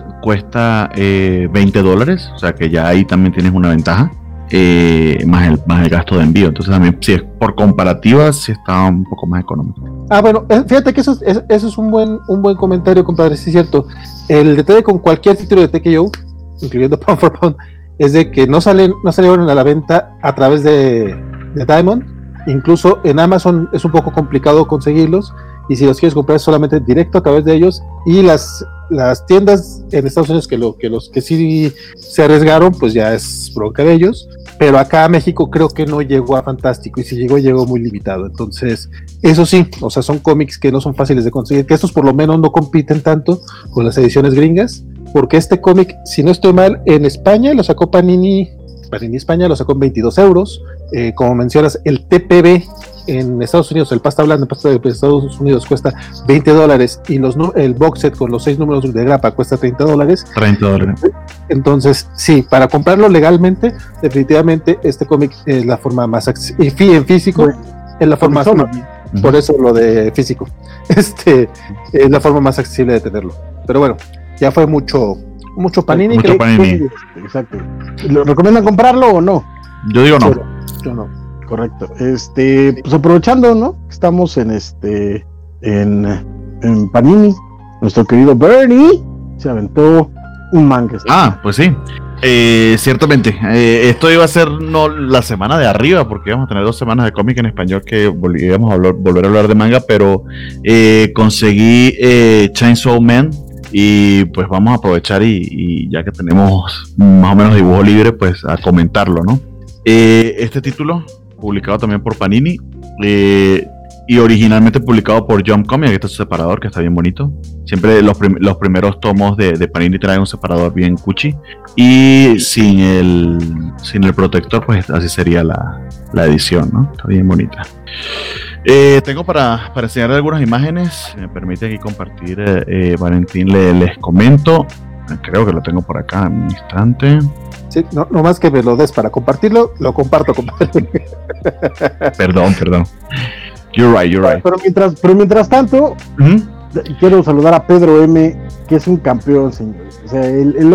$20, o sea que ya ahí también tienes una ventaja, más el gasto de envío. Entonces también, si es por comparativa, sí está un poco más económico. Bueno, fíjate que eso es un buen comentario, compadre, sí es cierto. El detalle con cualquier título de TKO, incluyendo Pound for Pound, es de que no salieron a la venta a través de Diamond. Incluso en Amazon es un poco complicado conseguirlos, y si los quieres comprar solamente directo a través de ellos. Y las tiendas en Estados Unidos que los que sí se arriesgaron, pues ya es bronca de ellos. Pero acá a México creo que no llegó a Fantástico, y si llegó muy limitado. Entonces, eso sí, o sea, son cómics que no son fáciles de conseguir, que estos por lo menos no compiten tanto con las ediciones gringas, porque este cómic, si no estoy mal, en España lo sacó Panini España, lo sacó en 22 euros. Como mencionas, el TPB en Estados Unidos, el pasta blanda de Estados Unidos cuesta $20, y el box set con los 6 números de grapa cuesta $30. $30. Entonces, sí, para comprarlo legalmente, definitivamente este cómic es la forma más accesible, y en físico es la forma más, por eso lo de físico, es la forma más accesible de tenerlo. Pero bueno, ya fue mucho Panini. Mucho Panini. Exacto. ¿Lo recomiendan comprarlo o no? Yo digo no. Yo no. Correcto. Pues aprovechando, ¿no? Estamos en Panini. Nuestro querido Bernie se aventó un manga. Pues sí. Ciertamente. Esto iba a ser no la semana de arriba, porque íbamos a tener 2 semanas de cómic en español que íbamos a volver a hablar de manga, pero conseguí Chainsaw Man Y pues vamos a aprovechar y ya que tenemos más o menos dibujo libre, pues a comentarlo, ¿no? Este título, publicado también por Panini, y originalmente publicado por Jump Comics. Aquí está su separador, que está bien bonito. Siempre los primeros tomos de Panini traen un separador bien cuchi. Y sin el protector, pues así sería la edición, ¿no? Está bien bonita. Tengo para enseñar algunas imágenes. Si me permite aquí compartir, Valentín, les comento. Creo que lo tengo por acá en un instante. Sí, no más que me lo des para compartirlo, lo comparto, compadre. Perdón. You're right. Pero mientras tanto, quiero saludar a Pedro M, que es un campeón, señores. O sea, el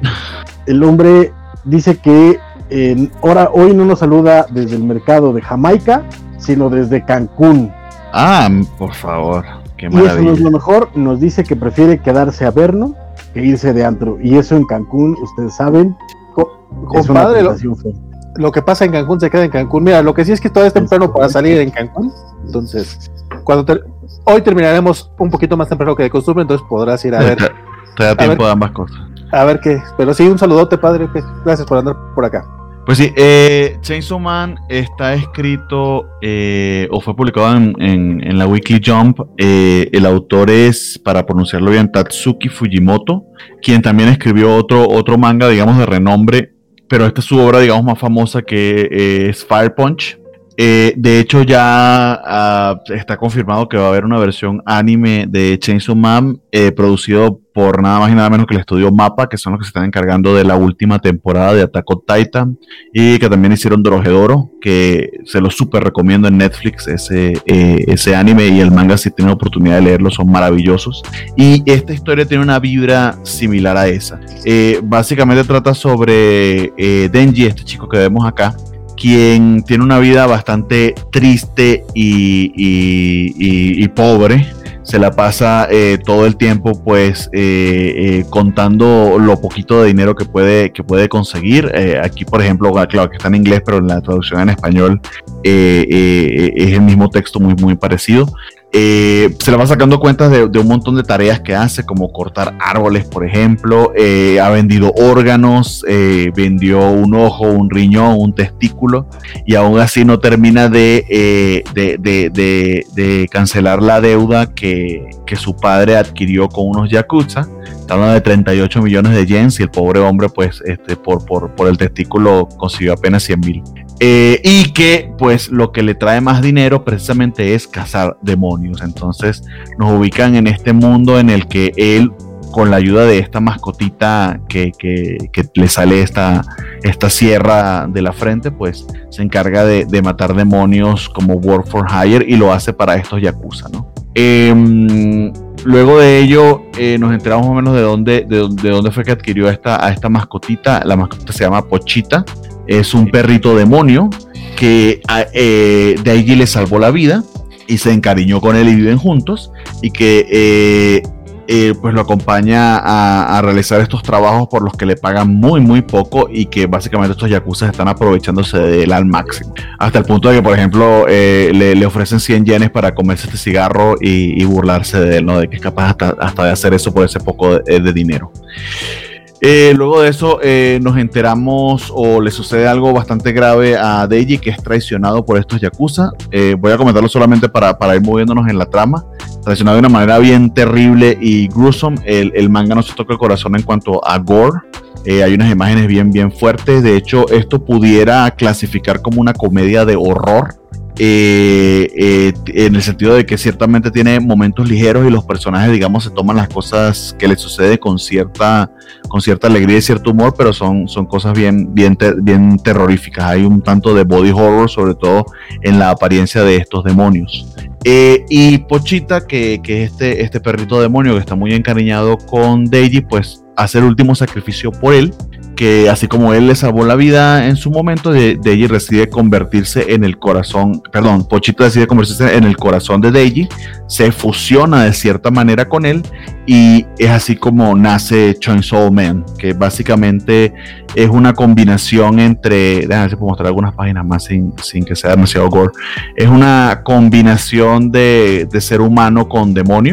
hombre dice que hoy no nos saluda desde el mercado de Jamaica, sino desde Cancún. Por favor, qué maravilla. Y eso no es lo mejor, nos dice que prefiere quedarse a vernos que irse de antro. Y eso en Cancún, ustedes saben, es una tentación fea. Lo que pasa en Cancún se queda en Cancún. Mira, lo que sí es que todavía es temprano para salir en Cancún. Entonces, hoy terminaremos un poquito más temprano que de costumbre, entonces podrás ir a ver. Te da tiempo de ambas cosas. A ver qué. Pero sí, un saludote, padre. Gracias por andar por acá. Pues sí, Chainsaw Man está escrito o fue publicado en la Weekly Jump. El autor es, para pronunciarlo bien, Tatsuki Fujimoto, quien también escribió otro manga, digamos, de renombre, pero esta es su obra, digamos, más famosa, que es Fire Punch. De hecho, ya está confirmado que va a haber una versión anime de Chainsaw Man, producido por nada más y nada menos que el estudio MAPPA, que son los que se están encargando de la última temporada de Attack on Titan, y que también hicieron Dorohedoro, que se lo súper recomiendo en Netflix, ese anime, y el manga, si tienen oportunidad de leerlo, son maravillosos. Y esta historia tiene una vibra similar a esa. Básicamente trata sobre Denji, este chico que vemos acá, quien tiene una vida bastante triste y pobre. Se la pasa todo el tiempo, pues, contando lo poquito de dinero que puede conseguir. Aquí, por ejemplo, claro que está en inglés, pero en la traducción en español es el mismo texto, muy, muy parecido. Se la va sacando cuentas de un montón de tareas que hace, como cortar árboles, por ejemplo. Ha vendido órganos, vendió un ojo, un riñón, un testículo, y aún así no termina de cancelar la deuda que su padre adquirió con unos yakuza. Está hablando de 38 millones de yens, y el pobre hombre, pues, por el testículo consiguió apenas 100,000. Y que, pues, lo que le trae más dinero precisamente es cazar demonios. Entonces nos ubican en este mundo en el que él, con la ayuda de esta mascotita que le sale esta sierra de la frente, pues se encarga de matar demonios como work for hire, y lo hace para estos yakuza, ¿no? Luego de ello, nos enteramos más o menos de dónde fue que adquirió a esta mascotita. La mascotita se llama Pochita. Es un perrito demonio que Daiji le salvó la vida y se encariñó con él, y viven juntos, y que pues lo acompaña a realizar estos trabajos por los que le pagan muy, muy poco, y que básicamente estos yakuza están aprovechándose de él al máximo, hasta el punto de que, por ejemplo, le ofrecen 100 yenes para comerse este cigarro y burlarse de él, ¿no? De que es capaz hasta de hacer eso por ese poco de dinero. Luego de eso, nos enteramos, o le sucede algo bastante grave a Deiji, que es traicionado por estos yakuza. Voy a comentarlo solamente para ir moviéndonos en la trama. Traicionado de una manera bien terrible y gruesome. El manga no se toca el corazón en cuanto a gore. Hay unas imágenes bien, bien fuertes. De hecho, esto pudiera clasificar como una comedia de horror. En el sentido de que ciertamente tiene momentos ligeros, y los personajes, digamos, se toman las cosas que les sucede con cierta alegría y cierto humor, pero son cosas bien terroríficas. Hay un tanto de body horror, sobre todo en la apariencia de estos demonios. Y Pochita, que es este perrito demonio que está muy encariñado con Deiji, pues hace el último sacrificio por él, que así como él le salvó la vida en su momento, Deiji decide convertirse en el corazón, Pochita decide convertirse en el corazón de Deiji, se fusiona de cierta manera con él, y es así como nace Chainsaw Man, que básicamente es una combinación entre, déjame ver si puedo mostrar algunas páginas más sin que sea demasiado gore. Es una combinación de ser humano con demonio.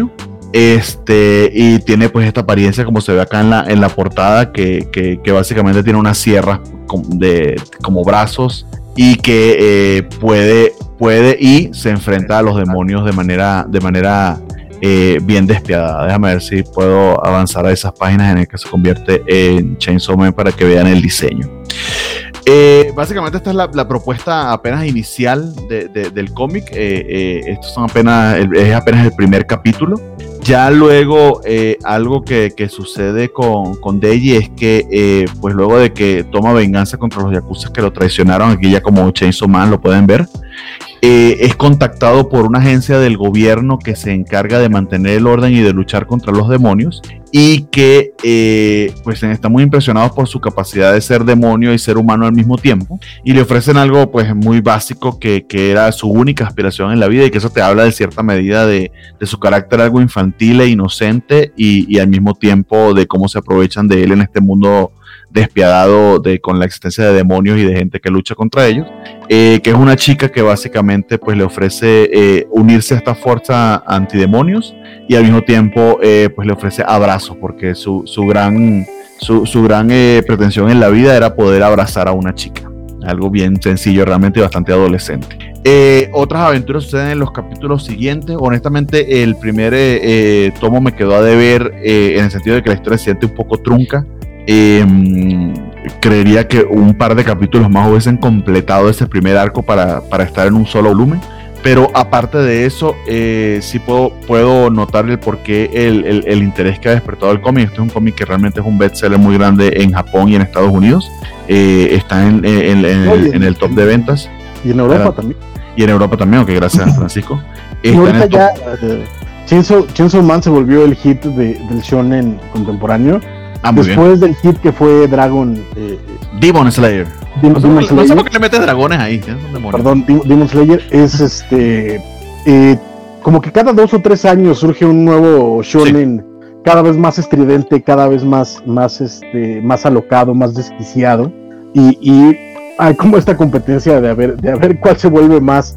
Y tiene pues esta apariencia como se ve acá en la portada, que básicamente tiene unas sierras como brazos, y que puede y se enfrenta a los demonios de manera bien despiadada. Déjame ver si puedo avanzar a esas páginas en las que se convierte en Chainsaw Man para que vean el diseño. Básicamente esta es la propuesta apenas inicial del cómic. Estos son es apenas el primer capítulo. Ya luego algo que sucede con Deji es que pues luego de que toma venganza contra los yakuza que lo traicionaron, aquí ya como Chainsaw Man lo pueden ver, es contactado por una agencia del gobierno que se encarga de mantener el orden y de luchar contra los demonios, y que pues están muy impresionados por su capacidad de ser demonio y ser humano al mismo tiempo, y le ofrecen algo pues muy básico que era su única aspiración en la vida, y que eso te habla de cierta medida de su carácter algo infantil e inocente, y al mismo tiempo de cómo se aprovechan de él en este mundo despiadado con la existencia de demonios y de gente que lucha contra ellos, que es una chica que básicamente pues le ofrece unirse a esta fuerza antidemonios, y al mismo tiempo pues le ofrece abrazos, porque su gran pretensión en la vida era poder abrazar a una chica, algo bien sencillo realmente y bastante adolescente. Otras aventuras suceden en los capítulos siguientes. Honestamente el primer tomo me quedó a deber, en el sentido de que la historia se siente un poco trunca. Creería que un par de capítulos más hubiesen completado ese primer arco para estar en un solo volumen, pero aparte de eso sí puedo notar el porqué el interés que ha despertado el cómic. Este es un cómic que realmente es un bestseller muy grande en Japón y en Estados Unidos. Está en el top de ventas, y en Europa también. Y en Europa también, ok, gracias Francisco. Y ahorita ya Chainsaw Man se volvió el hit del shonen contemporáneo. Después del hit que fue Demon Slayer. No sé por qué le metes dragones ahí. Perdón, Demon Slayer es como que cada 2 o 3 años surge un nuevo shonen, sí, cada vez más estridente, cada vez más alocado, más desquiciado, y hay como esta competencia de ver cuál se vuelve más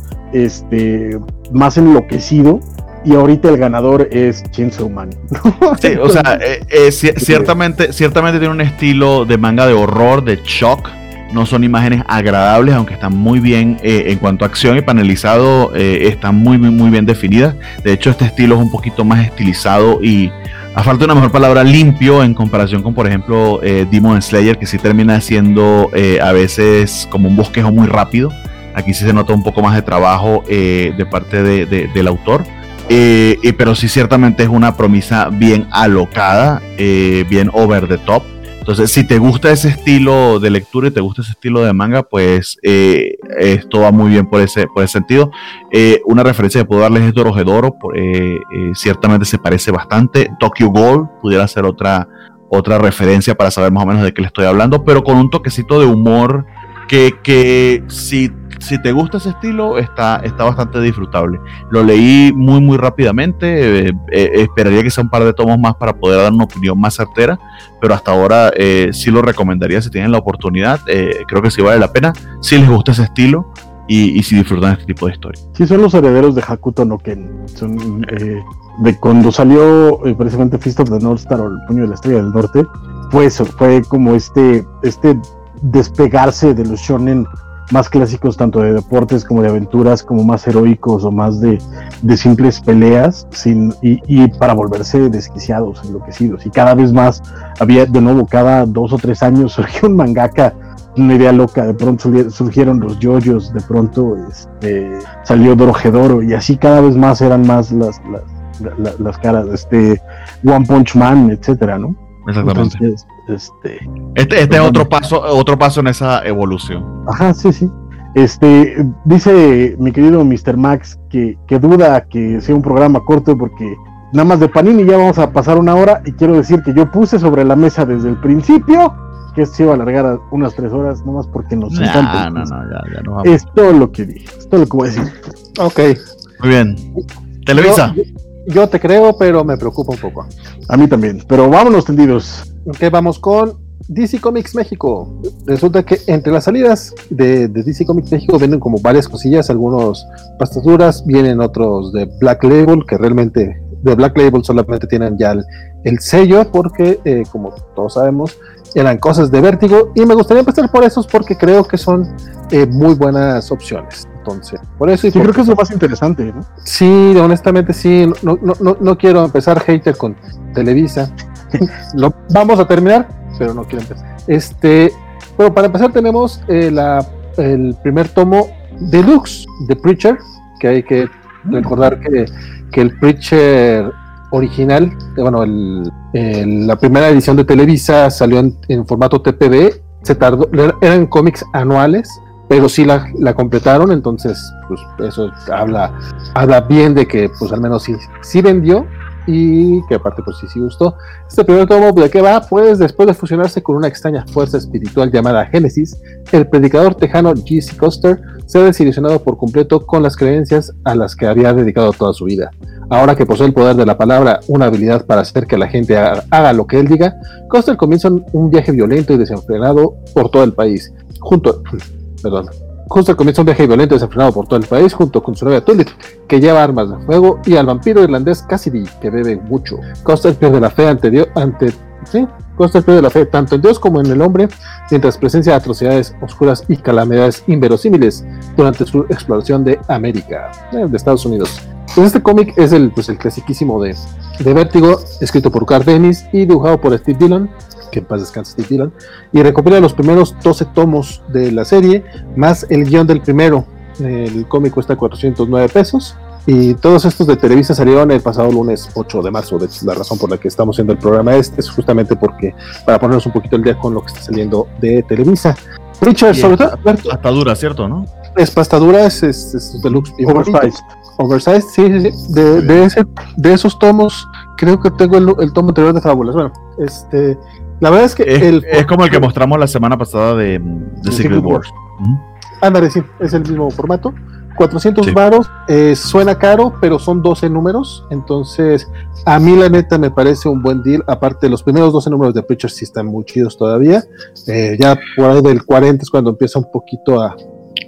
enloquecido. Y ahorita el ganador es Chainsaw Man. Sí, o sea, ciertamente tiene un estilo de manga de horror, de shock. No son imágenes agradables, aunque están muy bien en cuanto a acción y panelizado, están muy bien definidas. De hecho, este estilo es un poquito más estilizado y, a falta de una mejor palabra, limpio en comparación con, por ejemplo, Demon Slayer, que sí termina siendo a veces como un bosquejo muy rápido. Aquí sí se nota un poco más de trabajo de parte del autor. Pero sí, ciertamente es una premisa bien alocada, bien over the top. Entonces, si te gusta ese estilo de lectura y te gusta ese estilo de manga, pues esto va muy bien por ese sentido. Una referencia que puedo darles es Dorohedoro, ciertamente se parece bastante. Tokyo Ghoul pudiera ser otra referencia para saber más o menos de qué le estoy hablando, pero con un toquecito de humor que si te gusta ese estilo, está bastante disfrutable. Lo leí muy rápidamente. Esperaría que sea un par de tomos más para poder dar una opinión más certera, pero hasta ahora sí lo recomendaría si tienen la oportunidad. Creo que sí vale la pena, si les gusta ese estilo y si disfrutan este tipo de historia. Sí, son los herederos de Hakuto no Ken. Son de cuando salió precisamente Fist of the North Star, o el puño de la estrella del norte. Fue eso, fue como este despegarse de los shonen más clásicos, tanto de deportes como de aventuras, como más heroicos o más de simples peleas, y para volverse desquiciados, enloquecidos. Y cada vez más había, de nuevo, cada 2 o 3 años surgió un mangaka, una idea loca. De pronto surgieron los yoyos, de pronto salió Dorohedoro, y así cada vez más eran más las caras, One Punch Man, etcétera, ¿no? Exactamente. Entonces, este es otro paso en esa evolución. Ajá, sí. Dice mi querido Mr. Max que duda que sea un programa corto, porque nada más de Panini ya vamos a pasar 1 hora, y quiero decir que yo puse sobre la mesa desde el principio que esto se iba a alargar a unas 3 horas, nomás porque nos encanta. Ya no vamos. Es todo lo que dije, es todo lo que voy a decir. Ok. Muy bien. Televisa. Yo te creo, pero me preocupa un poco. A mí también, pero vámonos tendidos. Ok, vamos con DC Comics México. Resulta que entre las salidas de DC Comics México vienen como varias cosillas, algunos pastaduras, vienen otros de Black Label, que realmente de Black Label solamente tienen ya el sello, porque como todos sabemos, eran cosas de Vértigo, y me gustaría empezar por esos porque creo que son muy buenas opciones. Entonces, por eso. Sí, creo que es lo más interesante, ¿no? Sí, honestamente sí, no quiero empezar hater con Televisa. Lo vamos a terminar, pero no quiero empezar. Bueno, para empezar tenemos el primer tomo deluxe de Preacher, que hay que recordar que el Preacher original, bueno, la primera edición de Televisa salió en formato TPB, se tardó, eran cómics anuales, pero sí la completaron, entonces pues eso habla bien de que pues al menos sí vendió, y que aparte pues sí gustó. Este primer tomo, ¿de qué va? Pues después de fusionarse con una extraña fuerza espiritual llamada Génesis, el predicador tejano J.C. Custer se ha desilusionado por completo con las creencias a las que había dedicado toda su vida. Ahora que posee el poder de la palabra, una habilidad para hacer que la gente haga lo que él diga, Custer comienza un viaje violento y desenfrenado por todo el país. Custer comienza un viaje violento y desenfrenado por todo el país junto con su novia Tulip, que lleva armas de fuego, y al vampiro irlandés Cassidy, que bebe mucho. Custer pierde la fe Custer pierde la fe tanto en Dios como en el hombre, mientras presencia atrocidades oscuras y calamidades inverosímiles durante su exploración de América, de Estados Unidos. Pues este cómic es el clasiquísimo de Vértigo, escrito por Garth Ennis y dibujado por Steve Dillon, que en paz descanse Steve Dillon, y recopila los primeros 12 tomos de la serie, más el guión del primero. El cómic cuesta $409, y todos estos de Televisa salieron el pasado lunes 8 de marzo. De hecho, la razón por la que estamos haciendo el programa es justamente porque para ponernos un poquito al día con lo que está saliendo de Televisa. Preacher, sobre todo, hasta dura, ¿cierto? ¿No? Es pasta dura, es deluxe, oversized, sí. De esos tomos, creo que tengo el tomo anterior de Fábulas. Bueno, la verdad es que es como el que mostramos la semana pasada de Secret Wars. Ándale, sí, es el mismo formato. 400 varos, suena caro, pero son 12 números, entonces a mí la neta me parece un buen deal. Aparte, los primeros 12 números de Preacher sí están muy chidos todavía. Ya por ahí del 40 es cuando empieza un poquito a...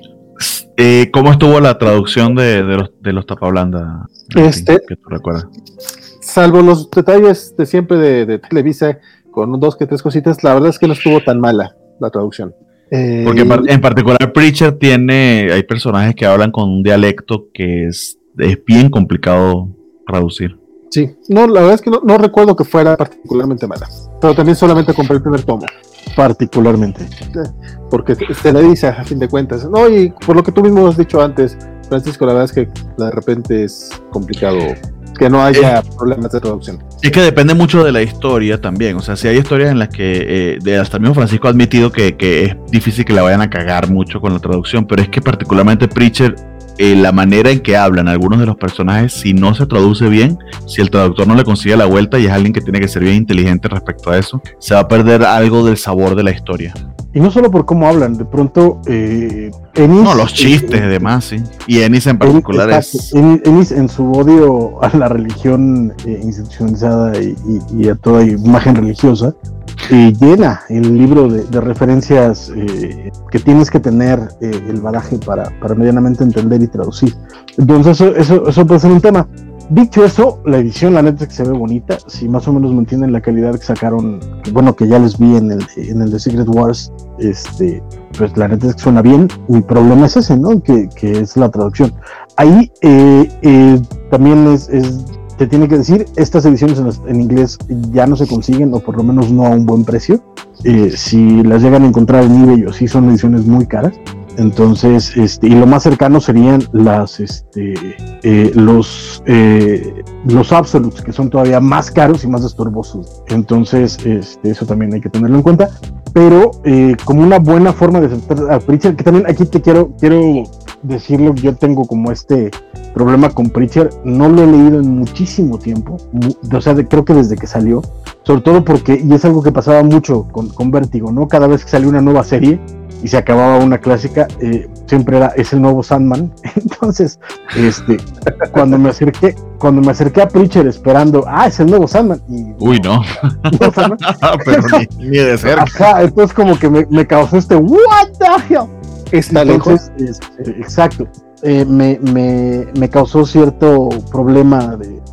¿Cómo estuvo la traducción de los tapablanda? Que tú recuerdas. Salvo los detalles de siempre de Televisa, con 2 que 3 cositas, la verdad es que no estuvo tan mala la traducción. Porque en particular Preacher hay personajes que hablan con un dialecto que es bien complicado traducir. Sí, no, la verdad es que no recuerdo que fuera particularmente mala, pero también solamente compré el primer tomo. Particularmente. Porque te le dice a fin de cuentas, no, y por lo que tú mismo has dicho antes, Francisco, la verdad es que de repente es complicado que no haya problemas de traducción. Es que depende mucho de la historia también. O sea, si hay historias en las que hasta el mismo Francisco ha admitido que es difícil que la vayan a cagar mucho con la traducción, pero es que particularmente Preacher, la manera en que hablan algunos de los personajes, si no se traduce bien, si el traductor no le consigue la vuelta y es alguien que tiene que ser bien inteligente respecto a eso, se va a perder algo del sabor de la historia. Y no solo por cómo hablan, de pronto Ennis... No, los chistes, además, sí. Y Ennis en particular Ennis en su odio a la religión institucionalizada y a toda imagen religiosa, llena el libro de referencias que tienes que tener el bagaje para medianamente entender y traducir. Entonces eso puede ser un tema. Dicho eso, la edición, la neta es que se ve bonita. Si más o menos mantienen la calidad que sacaron, que ya les vi en el de Secret Wars, pues la neta es que suena bien. Mi problema es ese, ¿no? Que es la traducción. Ahí también te tiene que decir, estas ediciones en inglés ya no se consiguen, o por lo menos no a un buen precio. Si las llegan a encontrar en eBay o sí, son ediciones muy caras. Entonces, y lo más cercano serían los Absolutes, que son todavía más caros y más estorbosos. Entonces, eso también hay que tenerlo en cuenta. Pero como una buena forma de aceptar a Preacher, que también aquí te quiero decirlo, yo tengo como problema con Preacher, no lo he leído en muchísimo tiempo, o sea, creo que desde que salió, sobre todo porque, y es algo que pasaba mucho con Vértigo, ¿no? Cada vez que salió una nueva serie y se acababa una clásica, siempre es el nuevo Sandman. Entonces, cuando me acerqué a Preacher esperando, es el nuevo Sandman. Uy, no. Sandman. Pero ni de cerca. Ajá, entonces como que me causó what the hell. Está lejos. Exacto. Me causó cierto problema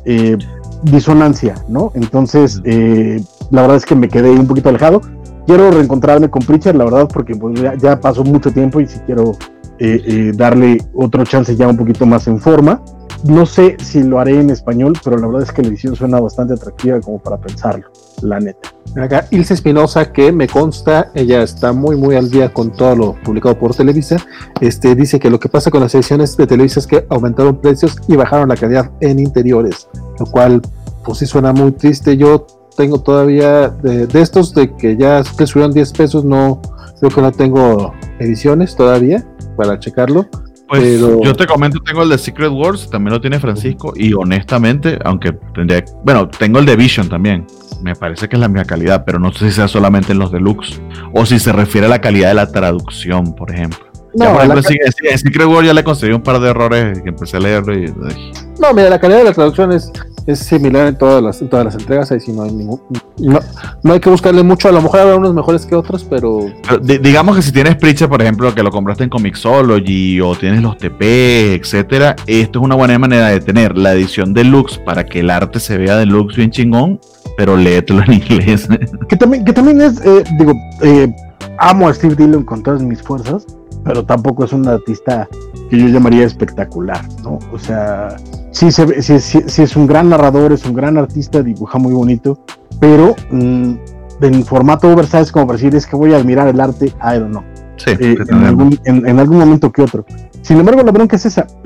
disonancia, ¿no? Entonces, la verdad es que me quedé un poquito alejado. Quiero reencontrarme con Preacher, la verdad, porque pues, ya pasó mucho tiempo y si quiero darle otro chance ya un poquito más en forma. No sé si lo haré en español, pero la verdad es que la edición suena bastante atractiva como para pensarlo, la neta. Acá Ilse Espinosa, que me consta, ella está muy al día con todo lo publicado por Televisa, dice que lo que pasa con las ediciones de Televisa es que aumentaron precios y bajaron la calidad en interiores, lo cual pues sí suena muy triste. Yo tengo todavía de estos de que ya que subieron 10 pesos, no, creo que no tengo ediciones todavía para checarlo. Pues pero... yo te comento, tengo el de Secret Wars, también lo tiene Francisco, y honestamente, aunque tengo el de Vision también, me parece que es la misma calidad, pero no sé si sea solamente en los deluxe, o si se refiere a la calidad de la traducción, por ejemplo. No, por ejemplo, en Secret Wars ya le conseguí un par de errores que empecé a leerlo y... No, mira, la calidad de la traducción es similar en todas las entregas, ahí sí no hay no hay que buscarle mucho, a lo mejor habrá unos mejores que otros, pero digamos que si tienes Preacher, por ejemplo, que lo compraste en Comixology o tienes los TP, etcétera, esto es una buena manera de tener la edición deluxe para que el arte se vea deluxe bien chingón, pero léetelo en inglés. Que también es, amo a Steve Dillon con todas mis fuerzas, pero tampoco es un artista que yo llamaría espectacular, ¿no? O sea, sí es un gran narrador, es un gran artista, dibuja muy bonito, pero en formato oversize, como para decir, es que voy a admirar el arte, I don't know. Sí, en algún momento que otro. Sin embargo, la bronca es esa.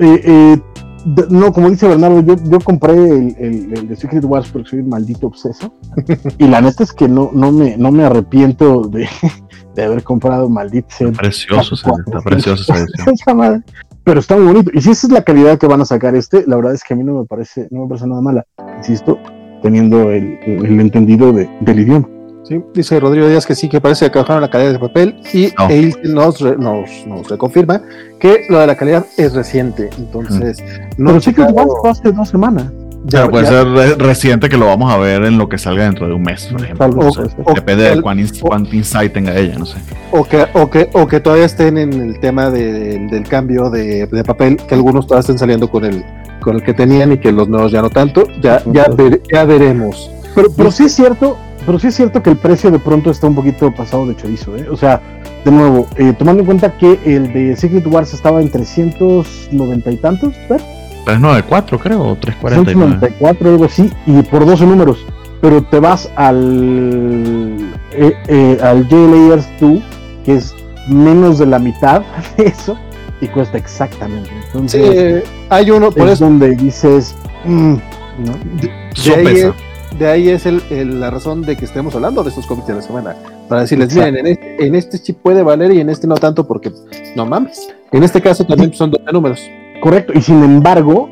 No, como dice Bernardo, yo compré el de Secret Wars porque soy un maldito obseso. Y la neta es que no me arrepiento de haber comprado maldito. Está precioso esa edición. Pero está muy bonito. Y si esa es la calidad que van a sacar la verdad es que a mí no me parece nada mala. Insisto, teniendo el entendido del idioma. Sí, dice Rodrigo Díaz que sí, que parece que bajaron la calidad de papel, y él nos reconfirma que lo de la calidad es reciente, entonces no. Pero Secret Wars fue hace 2 semanas. Pero puede ser reciente, que lo vamos a ver en lo que salga dentro de un mes, por ejemplo. Depende de cuánto insight tenga ella, no sé. O que todavía estén en el tema del cambio de papel, que algunos todavía estén saliendo con el que tenían y que los nuevos ya no tanto. Ya veremos. Pero sí es cierto. Pero sí es cierto que el precio de pronto está un poquito pasado de chorizo, ¿eh? O sea, de nuevo, tomando en cuenta que el de Secret Wars estaba en 390 y tantos, ¿verdad? 394 creo, o 349. 394, algo así, y por 12 números. Pero te vas al J-Layers 2, que es menos de la mitad de eso, y cuesta exactamente. Entonces, sí, hay uno, por eso donde dices, ¿no? De ahí es la razón de que estemos hablando de estos cómics de la semana, para decirles, miren, en este sí puede valer y en este no tanto, porque no mames, en este caso también son 12 números. Correcto, y sin embargo,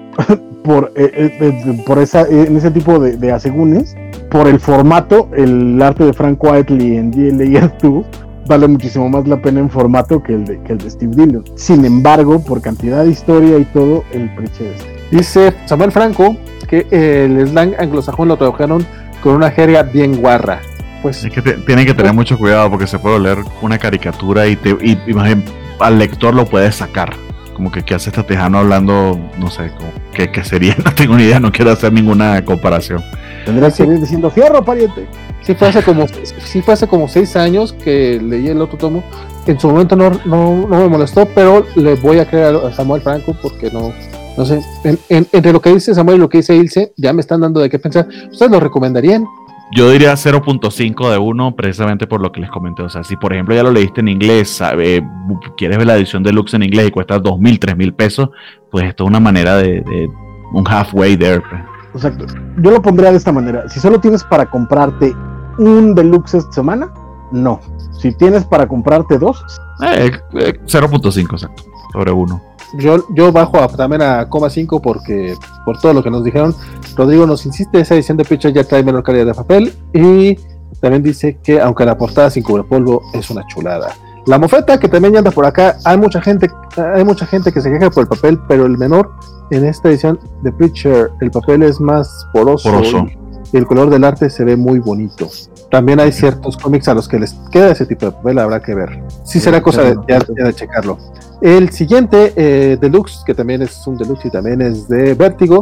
en ese tipo de asegúnes, por el formato, el arte de Frank Whiteley en GLA 2 vale muchísimo más la pena en formato que el de Steve Dillon. Sin embargo, por cantidad de historia y todo, el precio es. Dice Samuel Franco que el slang anglosajón lo trabajaron con una jerga bien guarra. Pues es que tienen que tener mucho cuidado, porque se puede leer una caricatura y más bien al lector lo puede sacar. Como que hace este tejano hablando, no sé, que sería, no tengo ni idea, no quiero hacer ninguna comparación. Tendrás que ir diciendo fierro, pariente. Sí fue hace como 6 años que leí el otro tomo. En su momento no me molestó, pero le voy a creer a Samuel Franco, porque no sé, entre lo que dice Samuel y lo que dice Ilse, ya me están dando de qué pensar. ¿Ustedes lo recomendarían? Yo diría 0.5 de 1, precisamente por lo que les comenté. O sea, si por ejemplo ya lo leíste en inglés, quieres ver la edición deluxe en inglés y cuesta 2,000, 3,000 pesos, pues esto es una manera de un halfway there. Exacto. Yo lo pondría de esta manera. Si solo tienes para comprarte un deluxe esta semana, no. Si tienes para comprarte 2, 0.5, exacto, sobre 1. Yo bajo también a 0.5 porque por todo lo que nos dijeron. Rodrigo nos insiste, esa edición de Preacher ya trae menor calidad de papel, y también dice que aunque la portada sin cubrepolvo es una chulada. La mofeta, que también anda por acá, hay mucha gente que se queja por el papel, pero el menor en esta edición de Preacher, el papel es más poroso. Y el color del arte se ve muy bonito. También hay ciertos cómics a los que les queda ese tipo de papel, habrá que ver. Sí será cosa de checarlo. El siguiente deluxe, que también es un deluxe y también es de Vértigo,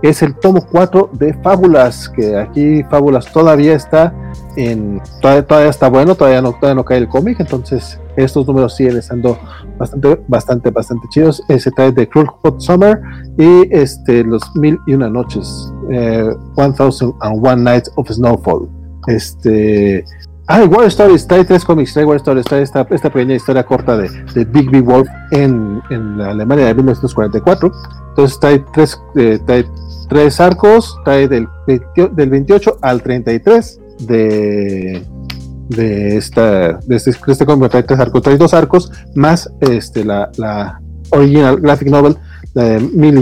es el tomo 4 de Fábulas, que aquí Fábulas todavía está todavía está bueno, todavía no cae el cómic, entonces estos números siguen estando bastante chidos. Se trae de Cruel Hot Summer y los 1001 noches, 1001 Nights of Snowfall. War Stories trae 3 cómics. War Stories trae esta pequeña historia corta de Big B. Wolf en la Alemania de 1944. Entonces trae 3 arcos, trae del 28 al 33 de este cómic. Trae 3 arcos, trae 2 arcos más la original graphic novel de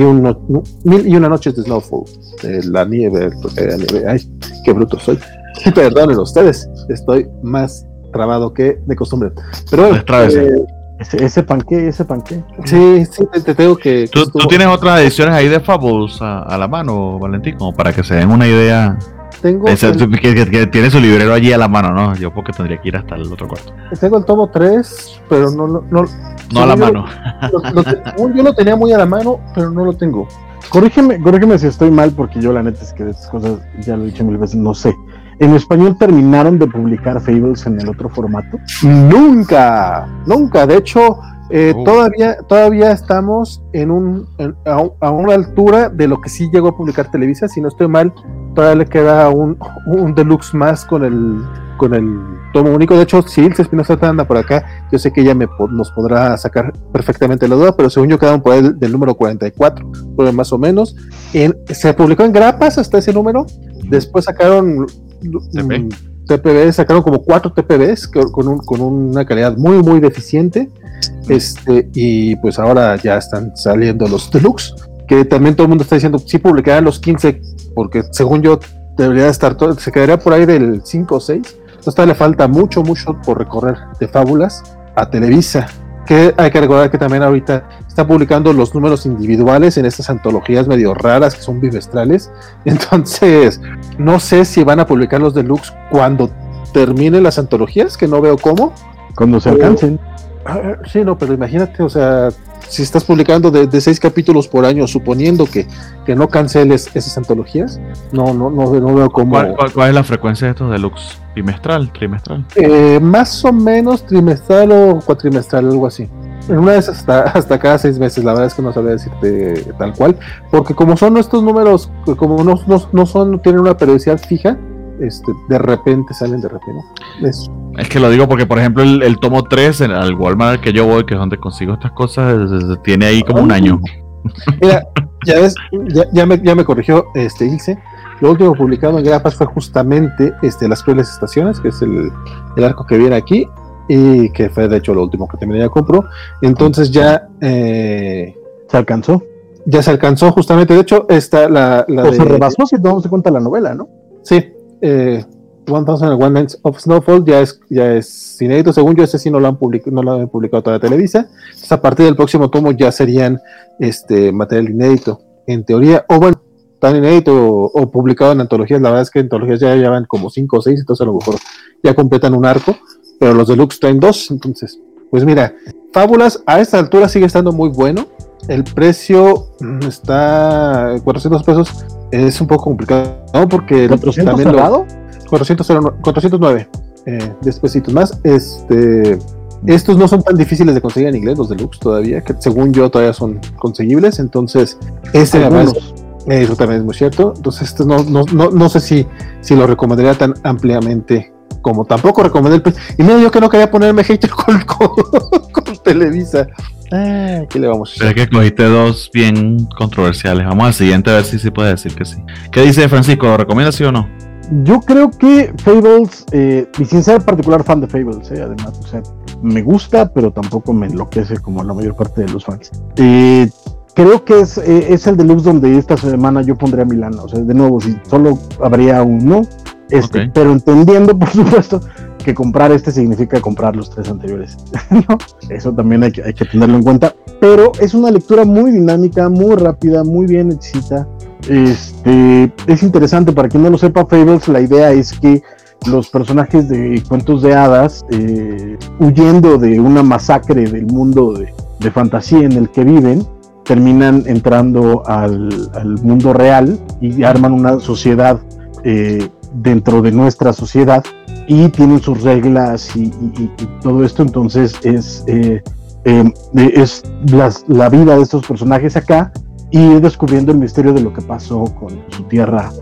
1001 noches de Snowfall, de la nieve. Ay, qué bruto soy. Perdonen ustedes, estoy más trabado que de costumbre. Pero bueno, ese panqué. Sí, te tengo que... ¿Tú tienes otras ediciones ahí de Fables a la mano, Valentín? Como para que se den una idea. Tengo que tiene su librero allí a la mano, ¿no? Yo porque tendría que ir hasta el otro cuarto. Tengo el tomo 3, pero no a la mano. Yo lo tenía muy a la mano, pero no lo tengo. Corrígeme si estoy mal, porque yo la neta es que de estas cosas, ya lo he dicho 1000 veces, no sé. ¿En español terminaron de publicar Fables en el otro formato? Nunca. De hecho, todavía estamos a una altura de lo que sí llegó a publicar Televisa. Si no estoy mal, todavía le queda un deluxe más con el tomo único. De hecho, si Ilse Espinosa anda por acá, yo sé que ella nos podrá sacar perfectamente la duda, pero según yo quedaron por ahí del número 44, por más o menos. Se publicó en grapas hasta ese número. Después sacaron TPBs, sacaron como 4 TPBs con una calidad muy deficiente, y pues ahora ya están saliendo los deluxe, que también todo el mundo está diciendo sí publicarán los 15, porque según yo debería estar se quedaría por ahí del 5 o 6. Entonces le falta mucho por recorrer de Fábulas a Televisa, que hay que recordar que también ahorita está publicando los números individuales en estas antologías medio raras que son bimestrales. Entonces no sé si van a publicar los deluxe cuando terminen las antologías, que no veo cómo. Cuando se alcancen. Sí, no, pero imagínate, o sea, si estás publicando de 6 capítulos por año, suponiendo que no canceles esas antologías, no veo cómo. ¿Cuál es la frecuencia de estos deluxe? ¿Bimestral? ¿Trimestral? Más o menos trimestral o cuatrimestral, algo así. En una vez hasta cada 6 meses, la verdad es que no sabría decirte tal cual, porque como son estos números, como no tienen una periodicidad fija, de repente salen de repente. Es que lo digo porque, por ejemplo, el tomo 3 al Walmart al que yo voy, que es donde consigo estas cosas, tiene ahí como un año. Mira, ya ves, ya me corrigió Ilse. Lo último publicado en grapas fue justamente Las Crueles Estaciones, que es el arco que viene aquí, y que fue de hecho lo último que también ella compró. Entonces ya se alcanzó. Ya se alcanzó justamente. De hecho, está la se rebasó, si tomamos en cuenta la novela, ¿no? Sí. 1001 Nights of Snowfall ya es inédito. Según yo, ese sí no lo han publicado toda Televisa. Entonces, a partir del próximo tomo ya serían material inédito, en teoría, o bueno, tan inédito o publicado en antologías. La verdad es que antologías ya llevan como 5 o 6, entonces a lo mejor ya completan un arco, pero los deluxe traen 2. Entonces, pues mira, Fábulas a esta altura sigue estando muy bueno. El precio está $400. Es un poco complicado, ¿no? Porque ¿400 también cerrado? 409 despesitos más. Estos no son tan difíciles de conseguir en inglés, los deluxe todavía, que según yo todavía son conseguibles. Entonces eso también es muy cierto. Entonces no sé si lo recomendaría tan ampliamente, como tampoco recomendé el precio. Y mira, yo que no quería ponerme hater con Televisa. ¿Qué le vamos a hacer? Es que cogiste 2 bien controversiales. Vamos al siguiente a ver si se puede decir que sí. ¿Qué dice Francisco? ¿Lo recomiendas sí o no? Yo creo que Fables, y sin ser particular fan de Fables, además, o sea, me gusta, pero tampoco me enloquece como la mayor parte de los fans. Creo que es el deluxe donde esta semana yo pondría a Milano. O sea, de nuevo, si solo habría uno, Okay. Pero entendiendo, por supuesto, que comprar significa comprar los 3 anteriores, ¿no? Eso también hay que tenerlo en cuenta. Pero es una lectura muy dinámica, muy rápida, muy bien hechita. Es interesante. Para quien no lo sepa, Fables, la idea es que los personajes de cuentos de hadas, huyendo de una masacre del mundo de fantasía en el que viven, terminan entrando al mundo real y arman una sociedad dentro de nuestra sociedad y tienen sus reglas y todo esto. Entonces es la vida de estos personajes acá y ir descubriendo el misterio de lo que pasó con su tierra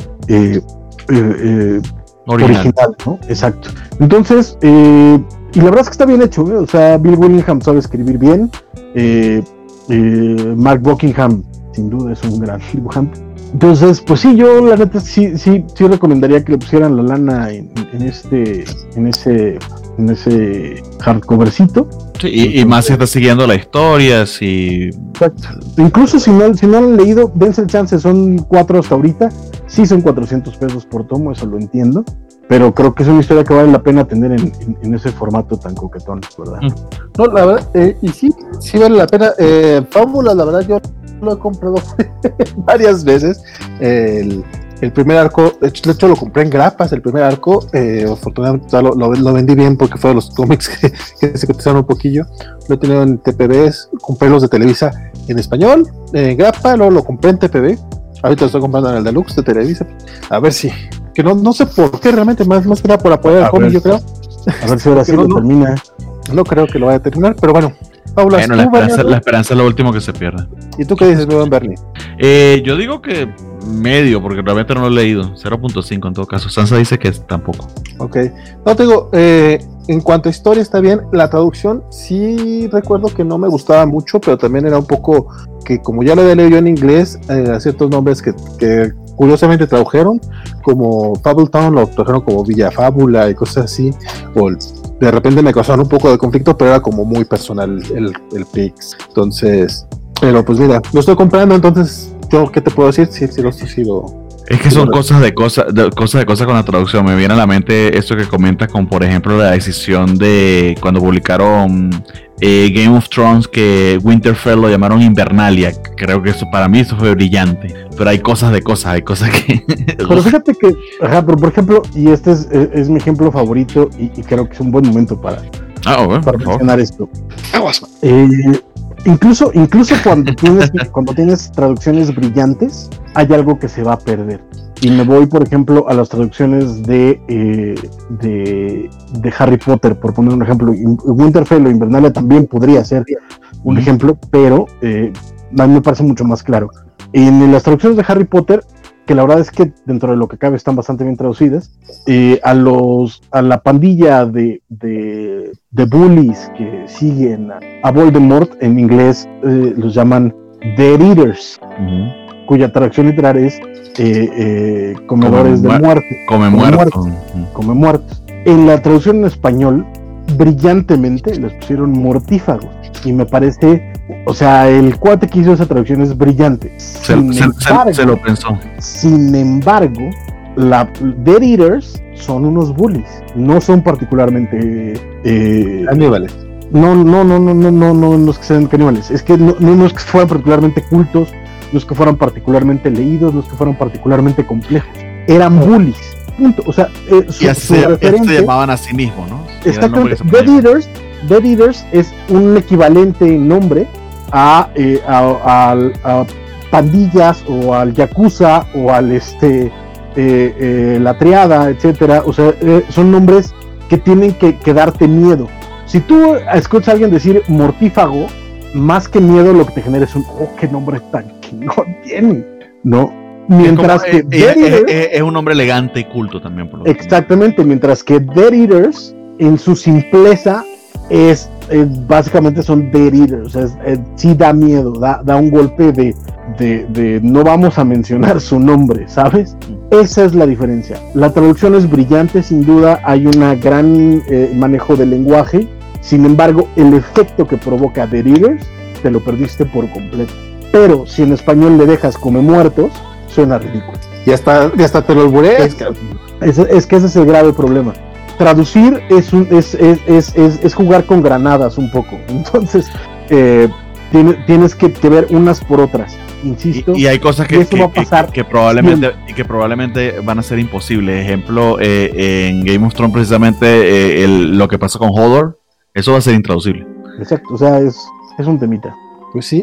original, ¿no? Exacto. Entonces, y la verdad es que está bien hecho, ¿eh? O sea, Bill Willingham sabe escribir bien, Mark Buckingham sin duda es un gran dibujante. Entonces, pues sí, yo la neta sí recomendaría que le pusieran la lana en ese hardcovercito. Sí, y más si está siguiendo la historia, si... Exacto. Incluso si no han leído, dense el chance, son 4 hasta ahorita, sí son $400 por tomo, eso lo entiendo, pero creo que es una historia que vale la pena tener en ese formato tan coquetón, ¿verdad? No, la verdad, y sí vale la pena. Fábula, la verdad, yo lo he comprado varias veces. El primer arco, de hecho lo compré en grapas, el primer arco, afortunadamente lo vendí bien porque fue de los cómics que se cotizaron un poquillo. Lo he tenido en TPBs, compré los de Televisa en español, en grapa, luego lo compré en TPB. Ahorita lo estoy comprando en el Deluxe de Televisa. A ver si, que no sé por qué realmente, más que nada por apoyar el cómic, yo creo. A ver si ahora sí lo termina. No creo que lo vaya a terminar, pero bueno. Paula, bueno, la esperanza es lo último que se pierde. ¿Y tú qué dices, mi buen Bernie? Yo digo que medio, porque realmente no lo he leído. 0.5 en todo caso. Sansa dice que tampoco. Ok. No, te digo, en cuanto a historia está bien. La traducción sí recuerdo que no me gustaba mucho, pero también era un poco que como ya lo había leído yo en inglés, a ciertos nombres que curiosamente tradujeron, como Fabletown lo tradujeron como Villa Fábula y cosas así, o de repente me causaron un poco de conflicto, pero era como muy personal el Pix. Entonces, pero pues mira, lo estoy comprando, entonces yo qué te puedo decir si lo estoy sigo. Es que son cosas con la traducción. Me viene a la mente esto que comentas con, por ejemplo, la decisión de cuando publicaron Game of Thrones, que Winterfell lo llamaron Invernalia. Creo que eso para mí eso fue brillante. Pero hay cosas hay cosas que... Pero fíjate que, pero por ejemplo, y este es mi ejemplo favorito y creo que es un buen momento para mencionar esto. Incluso cuando tienes traducciones brillantes, hay algo que se va a perder. Y me voy, por ejemplo, a las traducciones de Harry Potter, por poner un ejemplo. Winterfell o Invernalia también podría ser un ejemplo, pero a mí me parece mucho más claro. En las traducciones de Harry Potter, que la verdad es que dentro de lo que cabe están bastante bien traducidas, a la pandilla de bullies que siguen a Voldemort, en inglés los llaman Dead Eaters, cuya traducción literal es comedores de muerte. Come muertos. En la traducción en español, brillantemente les pusieron mortífagos, y me parece, o sea, el cuate que hizo esa traducción es brillante. Se lo pensó. Sin embargo, Dead Eaters son unos bullies, no son particularmente caníbales. No es que sean caníbales, es que no es que fueran particularmente cultos, no es que fueran particularmente leídos, no es que fueran particularmente complejos, eran bullies, punto. O sea, y así se llamaban a sí mismos, ¿no? Exactamente. Dead Eaters es un equivalente en nombre a pandillas o al yakuza o al la triada, etcétera. O sea, son nombres que tienen que darte miedo. Si tú escuchas a alguien decir mortífago, más que miedo lo que te genera es qué nombre tan chingón tiene, ¿no? Mientras que es un nombre elegante y culto también, por lo exactamente, mientras que Dead Eaters en su simpleza es básicamente son Dead Eaters, o sea, sí da miedo, da un golpe de no vamos a mencionar su nombre, ¿sabes? Esa es la diferencia. La traducción es brillante, sin duda, hay un gran manejo del lenguaje. Sin embargo, el efecto que provoca Dead Eaters te lo perdiste por completo. Pero si en español le dejas come muertos, suena ridículo. Ya está te lo albureas. Es que ese es el grave problema. Traducir es jugar con granadas un poco. Entonces, tienes que ver unas por otras. Insisto. Y hay cosas que probablemente van a ser imposibles. Ejemplo, en Game of Thrones, precisamente, lo que pasó con Hodor, eso va a ser intraducible. Exacto, o sea, es un temita. Pues sí.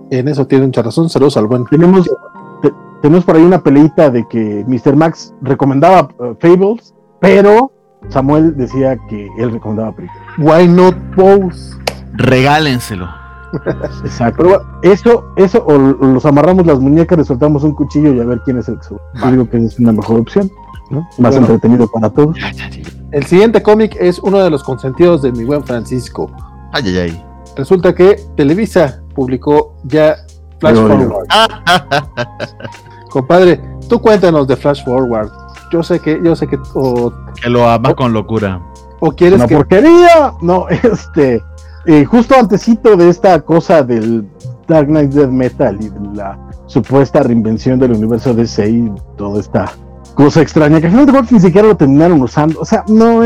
En eso tiene mucha razón. Saludos al buen. Tenemos por ahí una peleita de que Mr. Max recomendaba Fables, pero Samuel decía que él recomendaba películas. Why not both? Regálenselo. Exacto. Pero eso o los amarramos las muñecas, le soltamos un cuchillo y a ver quién es el que sube. Yo digo que es una mejor opción, ¿no? Más entretenido para todos. El siguiente cómic es uno de los consentidos de mi buen Francisco. Ay. Resulta que Televisa publicó ya Flash Forward. Compadre, tú cuéntanos de Flash Forward. Yo sé que que lo amas con locura. O quieres una porquería. No, justo antesito de esta cosa del Dark Knight Death Metal y de la supuesta reinvención del universo DC y toda esta cosa extraña que al final de cuentas ni siquiera lo terminaron usando. O sea, no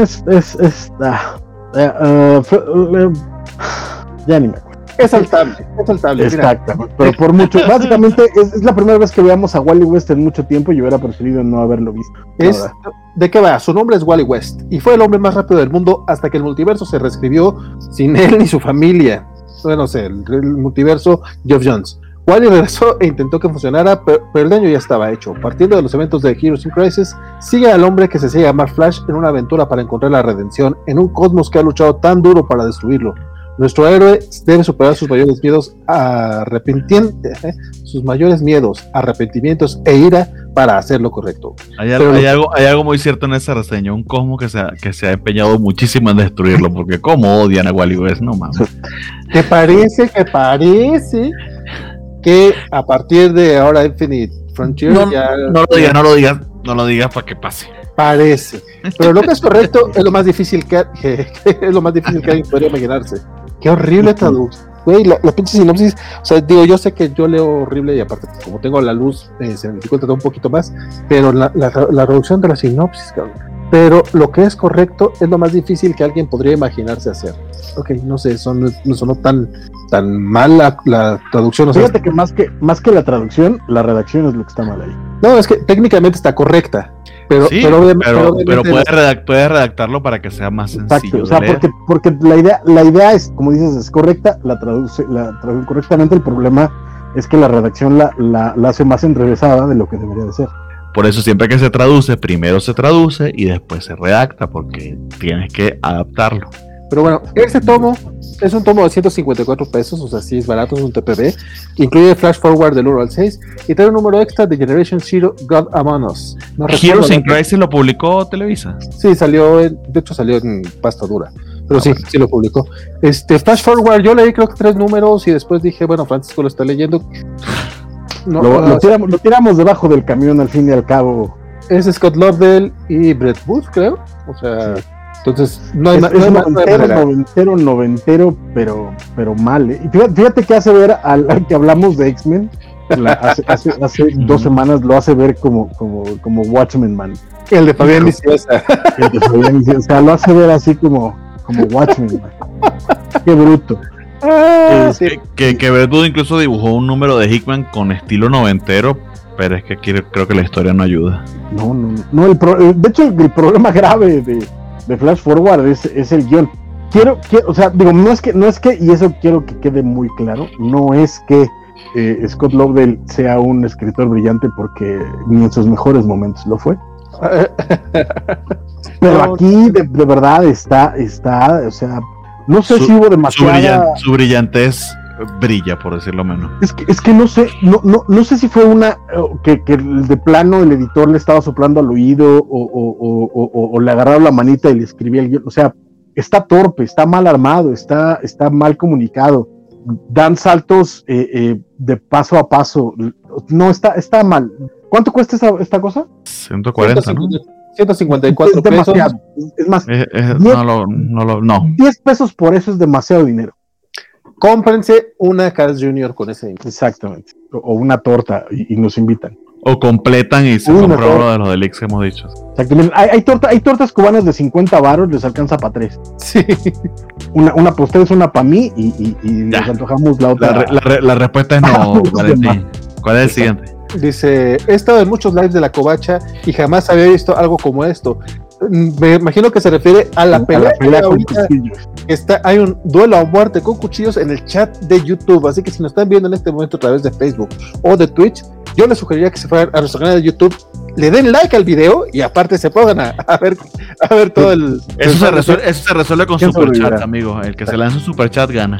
ya ni me acuerdo. Es saltable. Exacto, pero por mucho. Básicamente es la primera vez que veamos a Wally West en mucho tiempo y hubiera preferido no haberlo visto. ¿De qué va? Su nombre es Wally West y fue el hombre más rápido del mundo hasta que el multiverso se reescribió sin él ni su familia. Bueno, el multiverso Geoff Johns. Wally regresó e intentó que funcionara, pero el daño ya estaba hecho. Partiendo de los eventos de Heroes in Crisis, sigue al hombre que se hacía llamar Flash en una aventura para encontrar la redención en un cosmos que ha luchado tan duro para destruirlo. Nuestro héroe debe superar sus mayores miedos, arrepentimientos e ira para hacer lo correcto. Hay algo muy cierto en esa reseña, un cosmos que se ha empeñado muchísimo en destruirlo, porque cómo odian a Wally West, no mames. ¿Te parece que a partir de ahora Infinite Frontier no lo digas para que pase? Parece, pero lo que es correcto es lo más difícil que alguien podría imaginarse. Qué horrible traducción, güey, la pinche sinopsis. O sea, digo, yo sé que yo leo horrible y aparte, como tengo la luz, se me dificulta un poquito más, pero la traducción de la sinopsis, cabrón. Pero lo que es correcto es lo más difícil que alguien podría imaginarse hacer. Ok, no sé, no sonó tan mal la traducción. Fíjate que más que la traducción, la redacción es lo que está mal ahí. No, es que técnicamente está correcta. Pero puedes redactarlo para que sea más sencillo. Exacto, o sea, porque la idea es, como dices, es correcta, la traducción correctamente. El problema es que la redacción la hace más enrevesada de lo que debería de ser. Por eso siempre que se traduce, primero se traduce y después se redacta, porque tienes que adaptarlo. Pero bueno, este tomo es un tomo de 154 pesos, o sea, sí es barato, es un TPB. Incluye Flash Forward del 1 al 6 y trae un número extra de Generation Zero God Among Us. Heroes in Crisis lo publicó Televisa. Sí, salió en pasta dura. Pero sí lo publicó. Flash Forward, yo leí creo que 3 números y después dije, bueno, Francisco lo está leyendo. Lo tiramos debajo del camión al fin y al cabo. Es Scott Lobdell y Brett Booth, creo. O sea, sí. Entonces no hay noventero, pero mal. Y fíjate que hace ver al que hablamos de X-Men hace 2 semanas, lo hace ver como Watchmen Man. El de Fabián Viciosa. O sea, lo hace ver así como Watchmen Man. Qué bruto. Que Verdugo incluso dibujó un número de Hickman con estilo noventero, pero es que creo que la historia no ayuda. No, de hecho el problema grave de Flash Forward es el guión. O sea, digo, no es que, y eso quiero que quede muy claro, no es que Scott Lobdell sea un escritor brillante, porque ni en sus mejores momentos lo fue. Pero aquí de verdad está, o sea, no sé si hubo demasiada... Su brillantez brilla, por decirlo menos. Es que no sé si fue una que de plano el editor le estaba soplando al oído o le agarraron la manita y le escribía el guión. O sea, está torpe, está mal armado, está mal comunicado, dan saltos de paso a paso. No, está mal. ¿Cuánto cuesta esta cosa? 140, ¿no? 154 pesos. Es más, 10 pesos por eso es demasiado dinero. Cómprense una Carl's Jr. con ese dinero. Exactamente. O una torta y nos invitan. O completan y se compran uno de los delics que hemos dicho. Exactamente. Hay tortas cubanas de 50 varos, les alcanza para 3. Sí. Una para ustedes, una para mí y les antojamos la otra. La respuesta es no, Valentín. ¿Cuál es el siguiente? Dice, he estado en muchos lives de la covacha y jamás había visto algo como esto. me imagino que se refiere a la pelea con ahorita. cuchillos. Hay un duelo a muerte con cuchillos en el chat de YouTube, así que si nos están viendo en este momento a través de Facebook o de Twitch, yo les sugeriría que se fueran a nuestro canal de YouTube, le den like al video y aparte se pongan a ver todo el... Eso se resuelve con superchat, amigo. El que se lanza un superchat gana.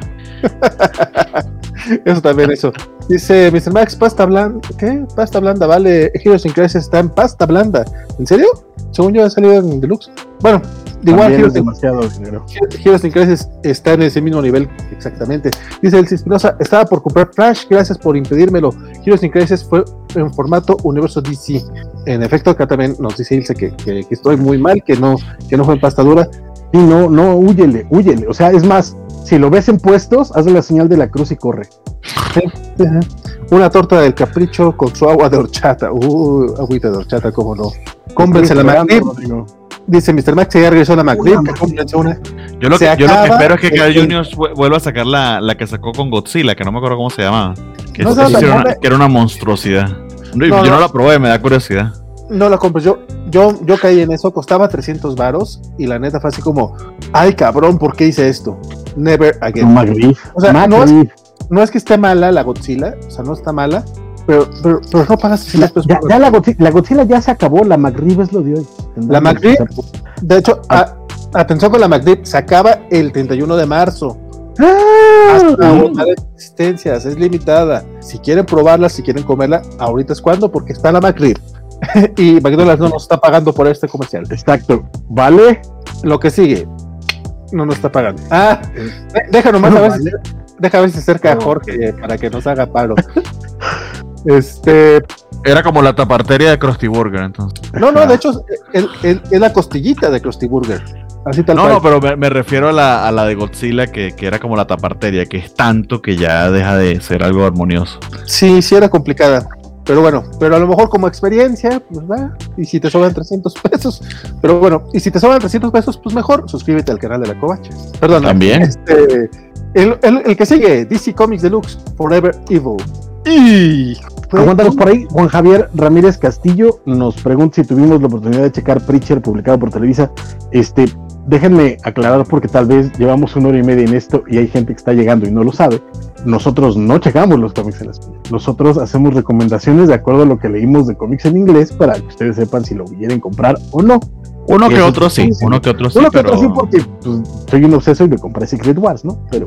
Eso también, eso. Dice Mr. Max, pasta blanda. ¿Qué? Pasta blanda, vale. Heroes in Crisis está en pasta blanda. ¿En serio? Según yo ha salido en Deluxe. Bueno, igual Heroes in Crisis está en ese mismo nivel, exactamente. Dice el Espinosa, estaba por comprar Flash, gracias por impedírmelo. Heroes in Crisis fue en formato universo DC. En efecto, acá también nos dice Ilse que estoy muy mal, que no fue en pasta dura. Sí, no, húyele. O sea, es más, si lo ves en puestos, hazle la señal de la cruz y corre. Una torta del capricho con su agua de horchata. Agüita de horchata, cómo no. Cómprense la McDip. Dice Mr. Max, ya regresó la McDip. Una. Yo lo que espero es que Carl Jr. vuelva a sacar la que sacó con Godzilla, que no me acuerdo cómo se llamaba. Que era una monstruosidad. Yo no la probé, me da curiosidad. No la compré, yo caí en eso, costaba 300 varos y la neta fue así como, ay cabrón, ¿por qué hice esto? Never again. O sea, no es que esté mala la Godzilla, o sea, no está mala, pero no pagas 600 pesos. Ya la Godzilla ya se acabó, la McRib es lo de hoy. La McRib, de hecho, atención con la McRib, se acaba el 31 de marzo. Hasta una de existencias, es limitada. Si quieren probarla, si quieren comerla, ahorita es cuando, porque está la McRib. Y McDonald's no nos está pagando por este comercial. Exacto. ¿Vale? Lo que sigue, no nos está pagando. Deja nomás deja ver si cerca a Jorge para que nos haga paro. Era como la taparteria de Krusty Burger, entonces. No, de hecho, es la costillita de Krusty Burger. Así tal cual. No, pero me refiero a la de Godzilla, que era como la taparteria, que es tanto que ya deja de ser algo armonioso. Sí, era complicada. Pero bueno, a lo mejor como experiencia, pues va. Y si te sobran 300 pesos, pero bueno, y si te sobran 300 pesos, pues mejor, suscríbete al canal de la Covacha. Perdón. También. El que sigue, DC Comics Deluxe, Forever Evil. Y aguántanos por ahí. Juan Javier Ramírez Castillo nos pregunta si tuvimos la oportunidad de checar Preacher, publicado por Televisa. Déjenme aclarar, porque tal vez llevamos 1 hora y media en esto y hay gente que está llegando y no lo sabe. Nosotros no checamos los cómics en español. Nosotros hacemos recomendaciones de acuerdo a lo que leímos de cómics en inglés para que ustedes sepan si lo quieren comprar o no. Uno que otro sí, porque pues, soy un obseso y me compré Secret Wars, ¿no? Pero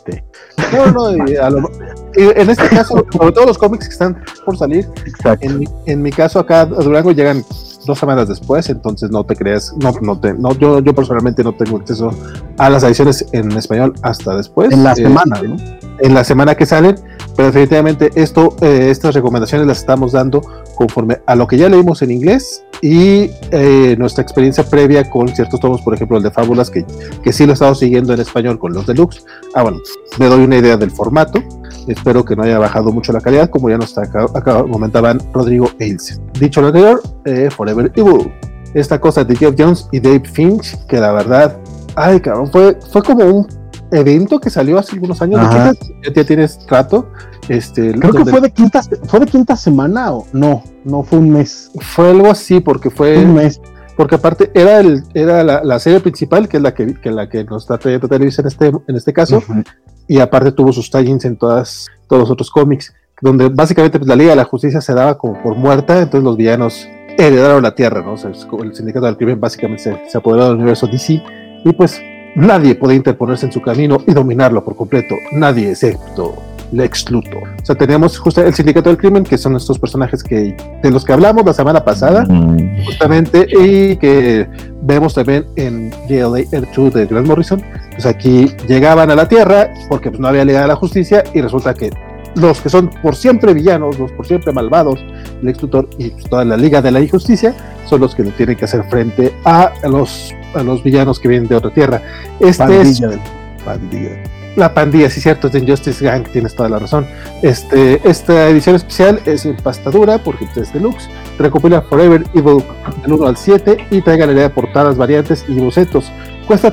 en este caso, sobre todo los cómics que están por salir, en mi caso acá a Durango llegan 2 semanas después, entonces no te creas, yo personalmente no tengo acceso a las ediciones en español hasta después. En la semana, ¿no? En la semana que salen, pero definitivamente estas recomendaciones las estamos dando conforme a lo que ya leímos en inglés y nuestra experiencia previa con ciertos tomos, por ejemplo el de Fábulas, que sí lo he estado siguiendo en español con los deluxe. Bueno, me doy una idea del formato, espero que no haya bajado mucho la calidad, como ya nos acá comentaban Rodrigo e Ilse. Dicho lo anterior, Forever Evil, esta cosa de Geoff Johns y Dave Finch, que la verdad, ay cabrón, fue como un evento que salió hace algunos años. ¿Ya tienes trato? Creo que fue de quinta semana o no fue un mes. Fue algo así, porque fue un mes. Porque aparte era la serie principal, que es la que nos está trayendo Televisa en este caso, y aparte tuvo sus tie-ins en todos los otros cómics, donde básicamente pues, la Liga de la Justicia se daba como por muerta, entonces los villanos heredaron la Tierra, ¿no? O sea, el Sindicato del Crimen básicamente se apoderó del universo DC, y pues nadie podía interponerse en su camino y dominarlo por completo, nadie excepto Lex Luthor. O sea, teníamos justo el Sindicato del Crimen, que son estos personajes de los que hablamos la semana pasada, justamente, y que vemos también en JLA Air 2 de Grant Morrison. Pues aquí llegaban a la Tierra porque pues, no había Liga de la Justicia, y resulta que los que son por siempre villanos, los por siempre malvados, Lex Luthor y pues, toda la Liga de la Injusticia, son los que tienen que hacer frente a los villanos que vienen de otra tierra. La pandilla, sí, cierto, es de Injustice Gang, tienes toda la razón. Esta edición especial es en pasta dura, porque es deluxe, recopila Forever Evil del 1 al 7 y trae galería de portadas, variantes y bocetos. Cuesta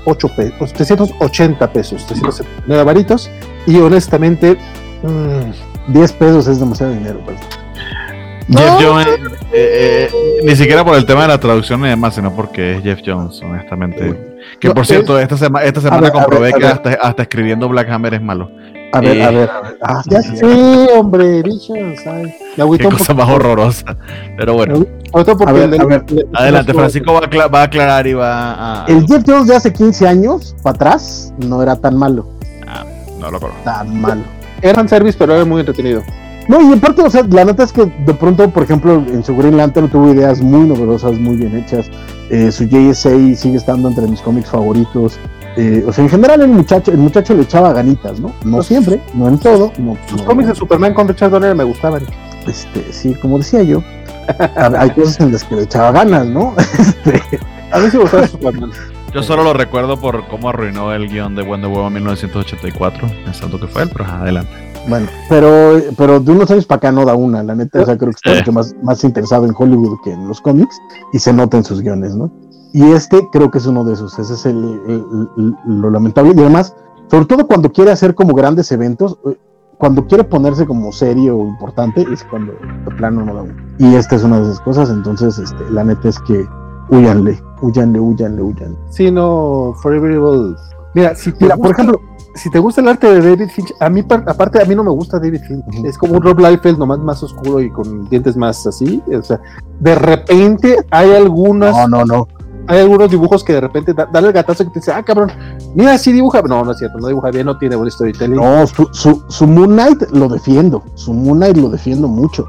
380 pesos, 379 varitos, y honestamente 10 pesos es demasiado dinero, pues. Jeff Jones, ni siquiera por el tema de la traducción y demás, sino porque es Jeff Jones, honestamente. Que por cierto, esta semana comprobé que hasta escribiendo Black Hammer es malo. A ver. Ya sé, hombre, Visions. Qué cosa más horrorosa. Pero bueno. Adelante, Francisco va a aclarar y va a... El Jeff Jones de hace 15 años, para atrás, no era tan malo. No lo conozco. Tan malo. Era fanservice, pero era muy entretenido. No, y en parte, o sea, la neta es que de pronto, por ejemplo, en su Green Lantern tuvo ideas muy novedosas, muy bien hechas. Su JSA sigue estando entre mis cómics favoritos. O sea, en general el muchacho le echaba ganitas, ¿no? No siempre, no en todo. Sus cómics de Superman con Richard Donner me gustaban. Sí, como decía yo, hay cosas en las que le echaba ganas, ¿no? A mí sí me gustaba Superman. Yo solo lo recuerdo por cómo arruinó el guión de Wonder Woman 1984, pensando que fue él, pero adelante. Bueno, pero de unos años para acá no da una, la neta, o sea, creo que está mucho más interesado en Hollywood que en los cómics, y se nota en sus guiones, ¿no? Y creo que es uno de esos, ese es lo lamentable, y además, sobre todo cuando quiere hacer como grandes eventos, cuando quiere ponerse como serio o importante, es cuando de plano no da una. Y esta es una de esas cosas, entonces, la neta es que huyanle. Sí, no, Forever Evil. Mira, por ejemplo, si te gusta el arte de David Finch, a mí no me gusta David Finch. Es como un Rob Liefeld, nomás más oscuro y con dientes más así. O sea, de repente hay algunas. No. Hay algunos dibujos que de repente dale el gatazo que te dice, cabrón, mira, sí dibuja. No es cierto, no dibuja bien, no tiene buen storytelling. No, su Moon Knight lo defiendo. Su Moon Knight lo defiendo mucho.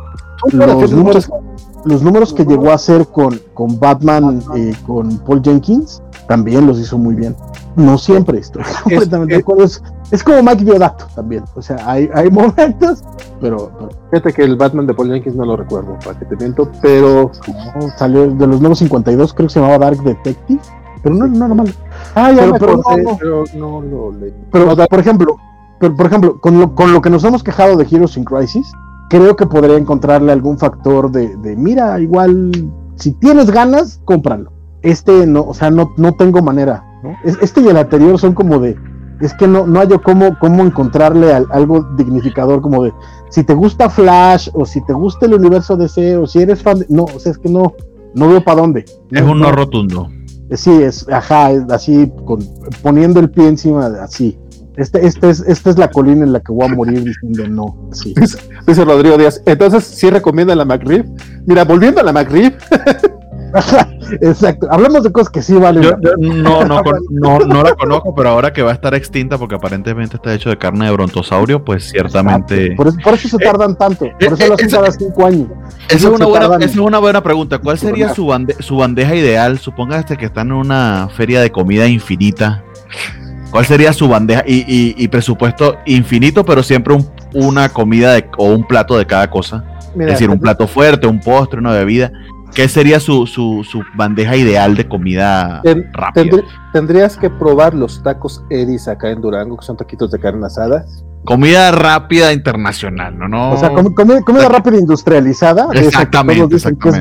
Los números que llegó a hacer con Batman, con Paul Jenkins, también los hizo muy bien. No siempre, estoy completamente de acuerdo. Es como Mike Diodato también. O sea, hay momentos, pero fíjate que el Batman de Paul Jenkins no lo recuerdo, para que te miento, pero salió de los nuevos 52, creo que se llamaba Dark Detective, pero no era malo. Pero no lo leí. Pero, por ejemplo, con lo que nos hemos quejado de Heroes in Crisis, creo que podría encontrarle algún factor de mira, igual, si tienes ganas, cómpralo. No, o sea, no tengo manera, ¿no? Y el anterior son como de, es que no hallo cómo encontrarle algo dignificador, como de, si te gusta Flash, o si te gusta el universo DC, o si eres fan no, o sea, es que no veo para dónde. Es un no rotundo. Sí, es así, poniendo el pie encima, así. Esta es la colina en la que voy a morir diciendo no. Sí. Dice Rodrigo Díaz, entonces sí recomienda la McRib. Mira, volviendo a la McRib. Exacto, hablamos de cosas que sí valen. No la conozco, pero ahora que va a estar extinta porque aparentemente está hecho de carne de brontosaurio, pues ciertamente. Por eso se tardan tanto, por eso lo hacen cada 5 años. Esa es una buena pregunta. ¿Cuál sería su bandeja ideal? Supóngase que están en una feria de comida infinita. ¿Cuál sería su bandeja y presupuesto infinito, pero siempre una comida o un plato de cada cosa? Mira, es decir, un plato fuerte, un postre, una bebida. ¿Qué sería su bandeja ideal de comida rápida? Tendrías que probar los tacos Edis acá en Durango, que son taquitos de carne asada. Comida rápida internacional, ¿no? O sea, comida rápida industrializada. Exactamente.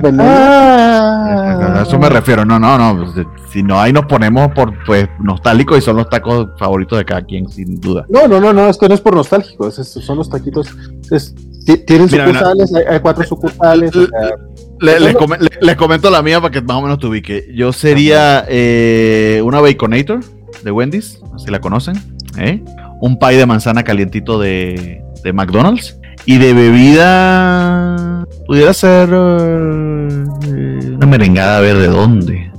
A eso me refiero. No. Si no, ahí nos ponemos por nostálgicos y son los tacos favoritos de cada quien, sin duda. No, es que no es por nostálgico. Son los taquitos. Tienen sucursales, hay 4 sucursales. O sea, les comento la mía para que más o menos te ubique. Yo sería una Baconator de Wendy's, si la conocen. Un pie de manzana calientito de McDonald's. Y de bebida pudiera ser una merengada, a ver de dónde.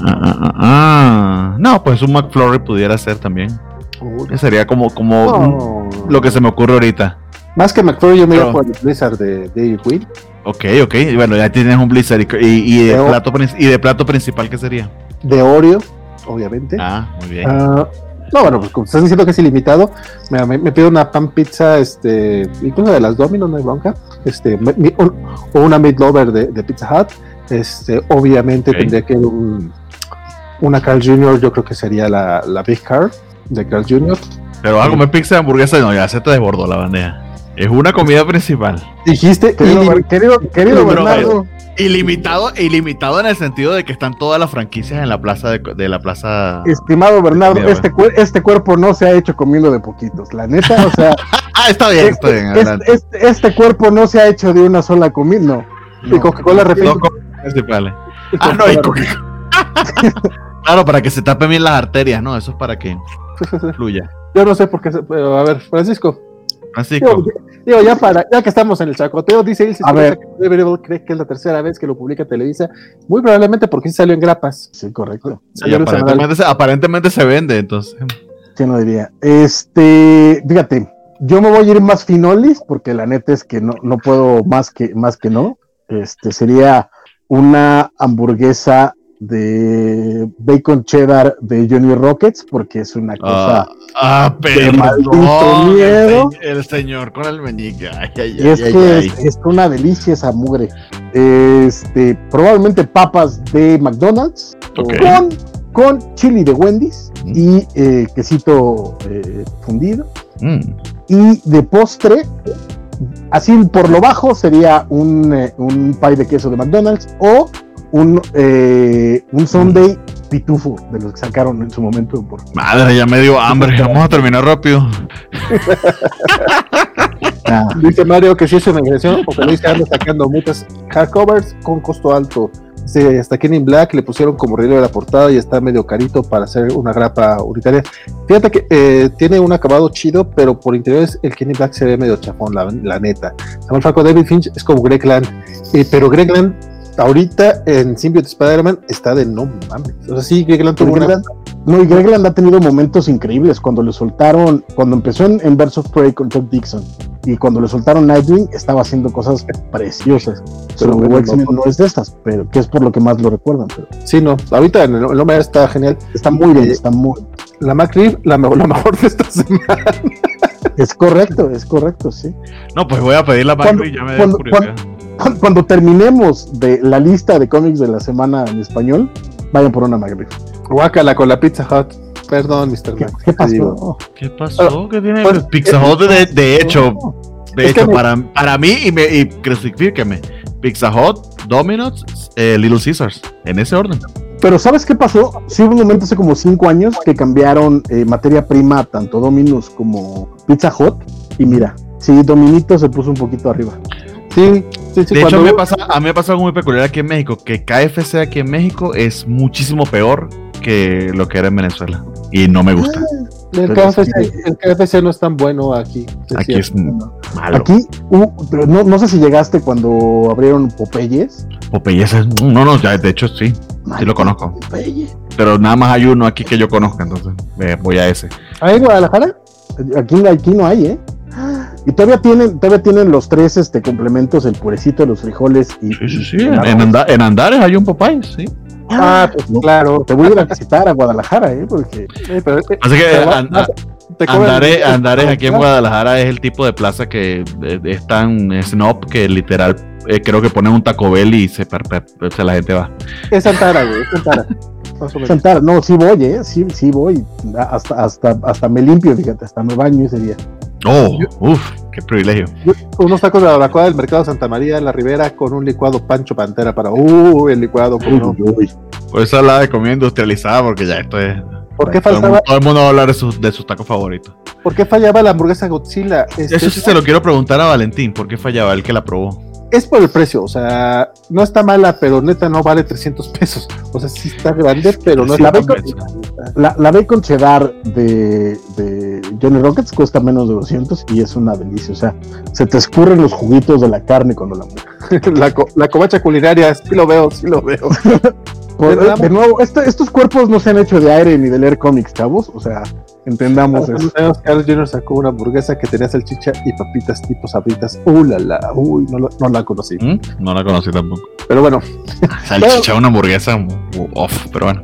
No, pues un McFlurry pudiera ser también. Sería como lo que se me ocurre ahorita. Más que McFlurry, yo me iba por el Blizzard de Dairy Queen. Ok, bueno, ya tienes un Blizzard. ¿Y de plato principal qué sería? De Oreo, obviamente. Muy bien. No, bueno, pues como estás diciendo que es ilimitado, me pido una pan pizza, incluso de las Domino's, no hay bronca, o una meat lover de Pizza Hut, obviamente tendría que ir una Carl Jr., yo creo que sería la Big Carl de Carl Jr. Pero vas a comer pizza de hamburguesa, no, ya se te desbordó la bandeja. Es una comida principal. Dijiste, querido Bernardo. Ilimitado en el sentido de que están todas las franquicias en la plaza de la plaza. Estimado Bernardo, este cuerpo no se ha hecho comiendo de poquitos, la neta, o sea. Está bien. Este cuerpo no se ha hecho de una sola comida, no. Y Coca-Cola refil. Principales. No, y Coca-Cola. Claro, para que se tapen bien las arterias, ¿no? Eso es para que fluya. Yo no sé por qué, pero a ver, Francisco. Digo, ya que estamos en el chacoteo, dice él, que Daredevil cree que es la tercera vez que lo publica Televisa, muy probablemente porque sí salió en grapas. Sí, correcto. Sí, aparentemente se vende, entonces. ¿Qué no diría? Fíjate, yo me voy a ir más finolis, porque la neta es que no puedo más que no. Sería una hamburguesa de bacon cheddar de Johnny Rockets, porque es una cosa pero maldito miedo. El señor con el meñique. Es una delicia esa mugre. Probablemente papas de McDonald's, okay, con chili de Wendy's y quesito fundido. Y de postre, así por lo bajo, sería un pie de queso de McDonald's o un sundae pitufo de los que sacaron en su momento. Madre, ya me dio hambre. Vamos a terminar rápido. Dice Mario que sí es una agresión porque Luis anda sacando muchas hardcovers con costo alto. Hasta Kenny Black le pusieron como relieve de la portada y está medio carito para hacer una grapa unitaria. Fíjate que tiene un acabado chido, pero por interiores el Kenny Black se ve medio chafón, la neta. Samuel Franco, David Finch es como Greg Land, pero Greg Land ahorita en Symbiote Spider-Man está de no mames. O sea, sí, Greg Land tuvo y Greg Land ha tenido momentos increíbles cuando le soltaron, cuando empezó en Birds of Prey con Chuck Dixon y cuando le soltaron Nightwing estaba haciendo cosas preciosas. Pero X-Men no es de estas, pero que es por lo que más lo recuerdan. Pero sí, no, ahorita en el Hombre está genial. Está muy bien, está muy. La McRib, la mejor de esta semana. Es correcto, sí. No, pues voy a pedir la McRib, ya me dio curiosidad. Cuando terminemos de la lista de cómics de la semana en español, vayan por una McRib. Guácala con la Pizza Hut. Perdón, Mr. Mac. ¿Qué pasó? ¿Qué pasó? ¿Qué tiene Pizza Hut? De hecho, para mí, y crucifíqueme, Pizza Hut, Domino's, Little Caesars, en ese orden. Pero ¿sabes qué pasó? Sí hubo un momento hace como 5 años que cambiaron materia prima, tanto Domino's como Pizza Hut, y mira, sí, Dominito se puso un poquito arriba. Sí. De hecho, a mí me pasa algo muy peculiar aquí en México, que KFC aquí en México es muchísimo peor que lo que era en Venezuela, y no me gusta. El KFC no es tan bueno aquí. Aquí es malo. Aquí, no sé si llegaste cuando abrieron Popeyes. Popeyes ya, de hecho sí lo conozco. Popeyes. Pero nada más hay uno aquí que yo conozca, entonces voy a ese. ¿Hay en Guadalajara? Aquí no hay, Y todavía tienen los 3 complementos, el purecito, los frijoles y... Sí. En Andares hay un Popeyes, sí. Pues claro. Te voy a ir a visitar a Guadalajara, porque... Así que Andares aquí en Guadalajara es el tipo de plaza que es tan snob que literal creo que ponen un Taco Bell y la gente va. Es Santara, güey, Santara, no, sí voy, sí voy. Hasta me limpio, fíjate, hasta me baño ese día. Qué privilegio. Unos tacos de la barbacoa del mercado Santa María en la Ribera con un licuado Pancho Pantera para el licuado. Por eso hablaba de comida industrializada, porque ya esto es... ¿Por qué faltaba? Todo el mundo va a hablar de sus tacos favoritos. ¿Por qué fallaba la hamburguesa Godzilla? Eso sí se lo quiero preguntar a Valentín. ¿Por qué fallaba el que la probó? Es por el precio, o sea, no está mala, pero neta no vale 300 pesos. O sea, sí está grande, pero no es la bacon cheddar de Johnny Rockets cuesta menos de 200 y es una delicia. O sea, se te escurren los juguitos de la carne cuando la mueves. La covacha culinaria, sí lo veo. De nuevo, estos cuerpos no se han hecho de aire ni de leer cómics, chavos. O sea, entendamos eso. Carl Jr. sacó una hamburguesa que tenía salchicha y papitas tipo sabritas. No la conocí. No la conocí tampoco. Pero bueno. Salchicha, una hamburguesa pero bueno.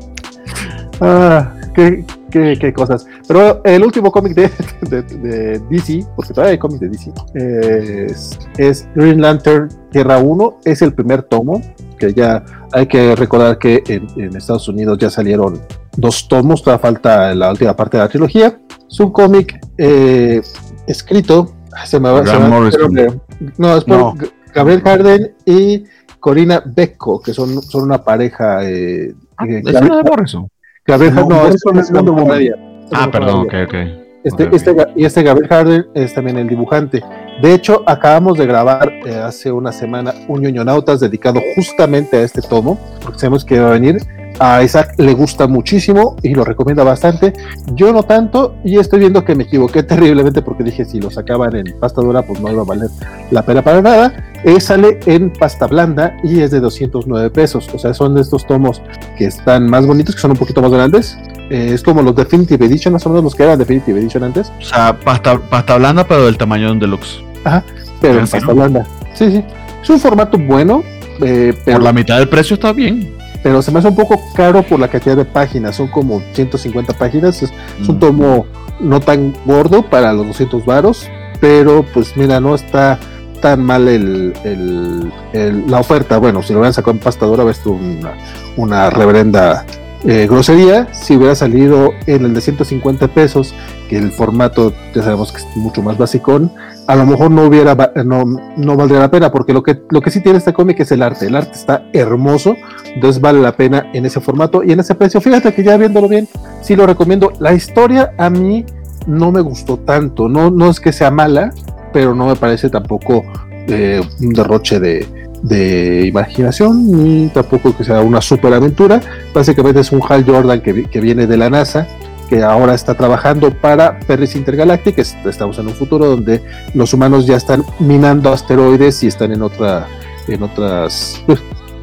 Qué cosas. Pero bueno, el último cómic de DC, porque todavía hay cómics de DC, es Green Lantern Tierra 1. Es el primer tomo, que ya hay que recordar que en Estados Unidos ya salieron 2 tomos, todavía falta la última parte de la trilogía. Es un cómic escrito, es por Gabriel Harden y Corina Becco, que son una pareja. Gabriel Harden es Wonder Woman. Perdón, ok. Este Gabriel Harden es también el dibujante. De hecho, acabamos de grabar hace una semana un ñoñonautas dedicado justamente a este tomo, porque sabemos que va a venir. A Isaac le gusta muchísimo y lo recomienda bastante. Yo no tanto, y estoy viendo que me equivoqué terriblemente porque dije si lo sacaban en pasta dura pues no iba a valer la pena para nada. Sale en pasta blanda y es de 209 pesos. O sea, son de estos tomos que están más bonitos, que son un poquito más grandes. Es como los Definitive Edition, más o menos los que eran Definitive Edition antes. O sea, pasta blanda, pero del tamaño de un deluxe. Ajá, pero en pasta blanda. Sí, sí. Es un formato bueno. Pero por la mitad del precio está bien. Pero se me hace un poco caro por la cantidad de páginas. Son como 150 páginas. Es un tomo no tan gordo para los 200 varos. Pero pues mira, no está tan mal la oferta. Bueno, si lo hubieran sacado en pasta dura, ves tú una reverenda grosería. Si hubiera salido en el de 150 pesos, que el formato ya sabemos que es mucho más basicón, a lo mejor no valdría la pena, porque lo que sí tiene este cómic es el arte. El arte está hermoso, entonces vale la pena en ese formato y en ese precio. Fíjate que ya viéndolo bien, sí lo recomiendo. La historia a mí no me gustó tanto, no es que sea mala, pero no me parece tampoco un derroche de imaginación, ni tampoco que sea una super aventura. Básicamente es un Hal Jordan que viene de la NASA, que ahora está trabajando para Ferris Intergalactic. Estamos en un futuro donde los humanos ya están minando asteroides y están en otras, pues,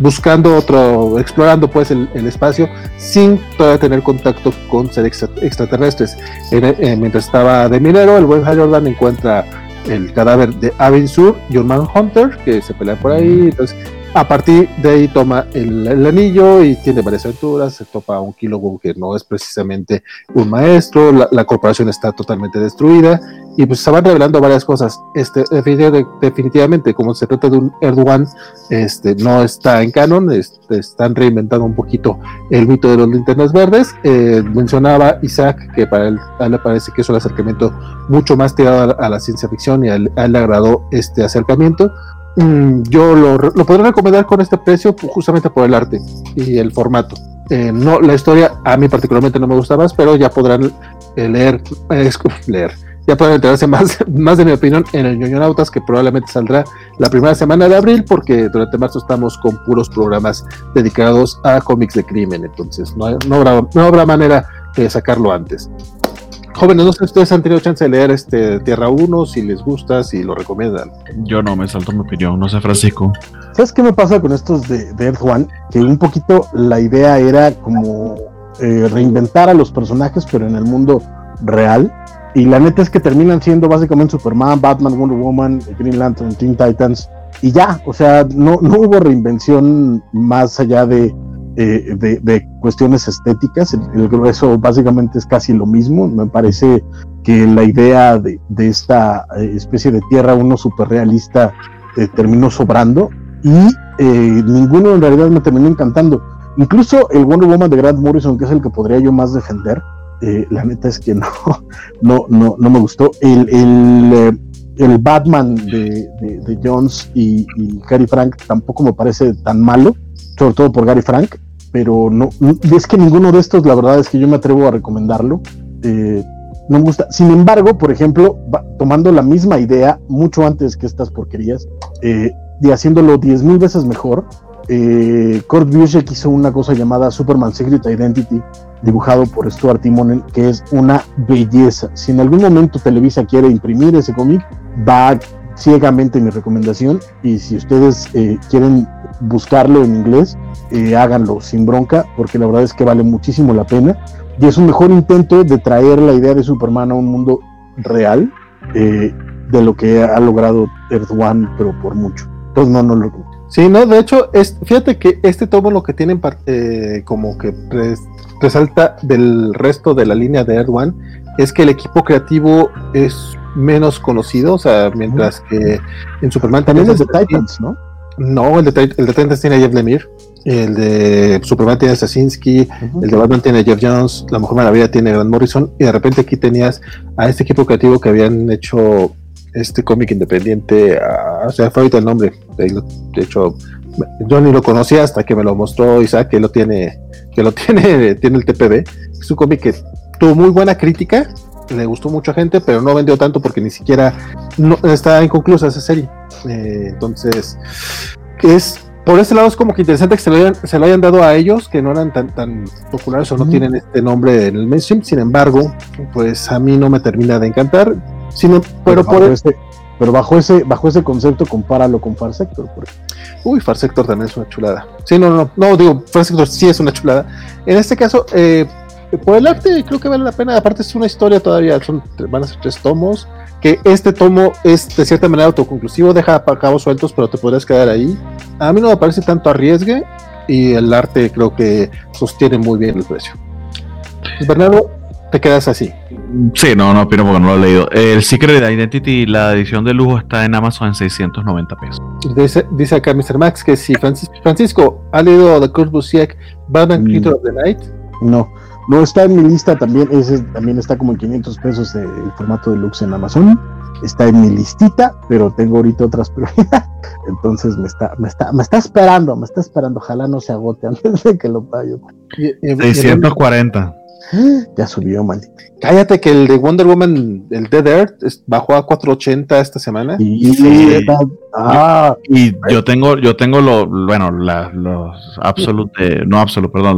explorando pues el espacio sin todavía tener contacto con seres extraterrestres. Mientras estaba de minero, el buen Hal Jordan encuentra el cadáver de Avin Sur y un Manhunter que se pelean por ahí. Entonces, a partir de ahí toma el anillo y tiene varias aventuras. Se topa a un Kilowog que no es precisamente un maestro. La corporación está totalmente destruida y pues se van revelando varias cosas. Definitivamente, como se trata de un Erdogan, no está en canon. Están reinventando un poquito el mito de los linternas verdes. Mencionaba Isaac que para él le parece que es un acercamiento mucho más tirado a la ciencia ficción y a él le agradó este acercamiento. Yo lo podría recomendar con este precio justamente por el arte y el formato. No, la historia a mí particularmente no me gusta más, pero ya podrán leer, ya podrán enterarse más de mi opinión en el ñoñonautas, que probablemente saldrá la primera semana de abril, porque durante marzo estamos con puros programas dedicados a cómics de crimen, entonces no habrá manera de sacarlo antes. Jóvenes, no sé si ustedes han tenido chance de leer Tierra 1, si les gusta, si lo recomiendan. Yo no, me salto mi opinión, no sé, Francisco. ¿Sabes qué me pasa con estos de Earth One? Que un poquito la idea era como reinventar a los personajes, pero en el mundo real. Y la neta es que terminan siendo básicamente Superman, Batman, Wonder Woman, Green Lantern, Teen Titans. Y ya, o sea, no hubo reinvención más allá de cuestiones estéticas. El grueso básicamente es casi lo mismo. Me parece que la idea de esta especie de Tierra 1 super realista terminó sobrando y ninguno en realidad me terminó encantando. Incluso el Wonder Woman de Grant Morrison, que es el que podría yo más defender, la neta es que no me gustó. El Batman de Jones y Gary Frank tampoco me parece tan malo, sobre todo por Gary Frank, pero no es que ninguno de estos, la verdad es que yo me atrevo a recomendarlo. No me gusta. Sin embargo, por ejemplo, tomando la misma idea mucho antes que estas porquerías y haciéndolo 10,000 veces mejor, Kurt Busiek hizo una cosa llamada Superman Secret Identity, dibujado por Stuart Timonen, que es una belleza. Si en algún momento Televisa quiere imprimir ese cómic, va ciegamente mi recomendación, y si ustedes quieren buscarlo en inglés, háganlo sin bronca, porque la verdad es que vale muchísimo la pena, y es un mejor intento de traer la idea de Superman a un mundo real de lo que ha logrado Earth One, pero por mucho. Entonces no lo recomiendo. Sí, no, de hecho, fíjate que este tomo lo que tiene como que resalta del resto de la línea de Earth One es que el equipo creativo es menos conocido, o sea, mientras que en Superman también es de Titans, ¿no? No, el de Titans tiene a Jeff Lemire, el de Superman tiene a Straczynski, el de Batman tiene a Jeff Jones, La Mujer Maravilla tiene a Grant Morrison, y de repente aquí tenías a este equipo creativo que habían hecho este cómic independiente, o sea, fue ahorita el nombre, de hecho, yo ni lo conocía hasta que me lo mostró Isaac, tiene el TPB. Es un cómic que tuvo muy buena crítica, le gustó mucho a gente, pero no vendió tanto porque ni siquiera está inconclusa esa serie. Entonces, por ese lado es como que interesante que se lo hayan dado a ellos, que no eran tan populares o no tienen este nombre en el mainstream. Sin embargo, pues a mí no me termina de encantar. Pero bajo ese concepto, compáralo con Far Sector. Uy, Far Sector también es una chulada. Sí, no, digo, Far Sector sí es una chulada. En este caso, por el arte creo que vale la pena. Aparte es una historia todavía, van a ser 3 tomos, que este tomo es de cierta manera autoconclusivo, deja cabos sueltos, pero te podrías quedar ahí. A mí no me parece tanto arriesgue, y el arte creo que sostiene muy bien el precio. Bernardo, te quedas así. Sí, no opino porque no lo he leído. El Secret Identity, la edición de lujo, está en Amazon en $690. Dice acá Mr. Max que si Francisco ha leído The Kurt Busiek, Batman Creature of the Night. No está en mi lista también. Ese también está como en $500 el formato deluxe en Amazon. Está en mi listita, pero tengo ahorita otras prioridades. Entonces me está esperando. Ojalá no se agote antes de que lo pague. 640. Ya subió, maldito. Cállate, que el de Wonder Woman, el Dead Earth, bajó a $480 esta semana. Y yo tengo los absolute, no absolute, perdón,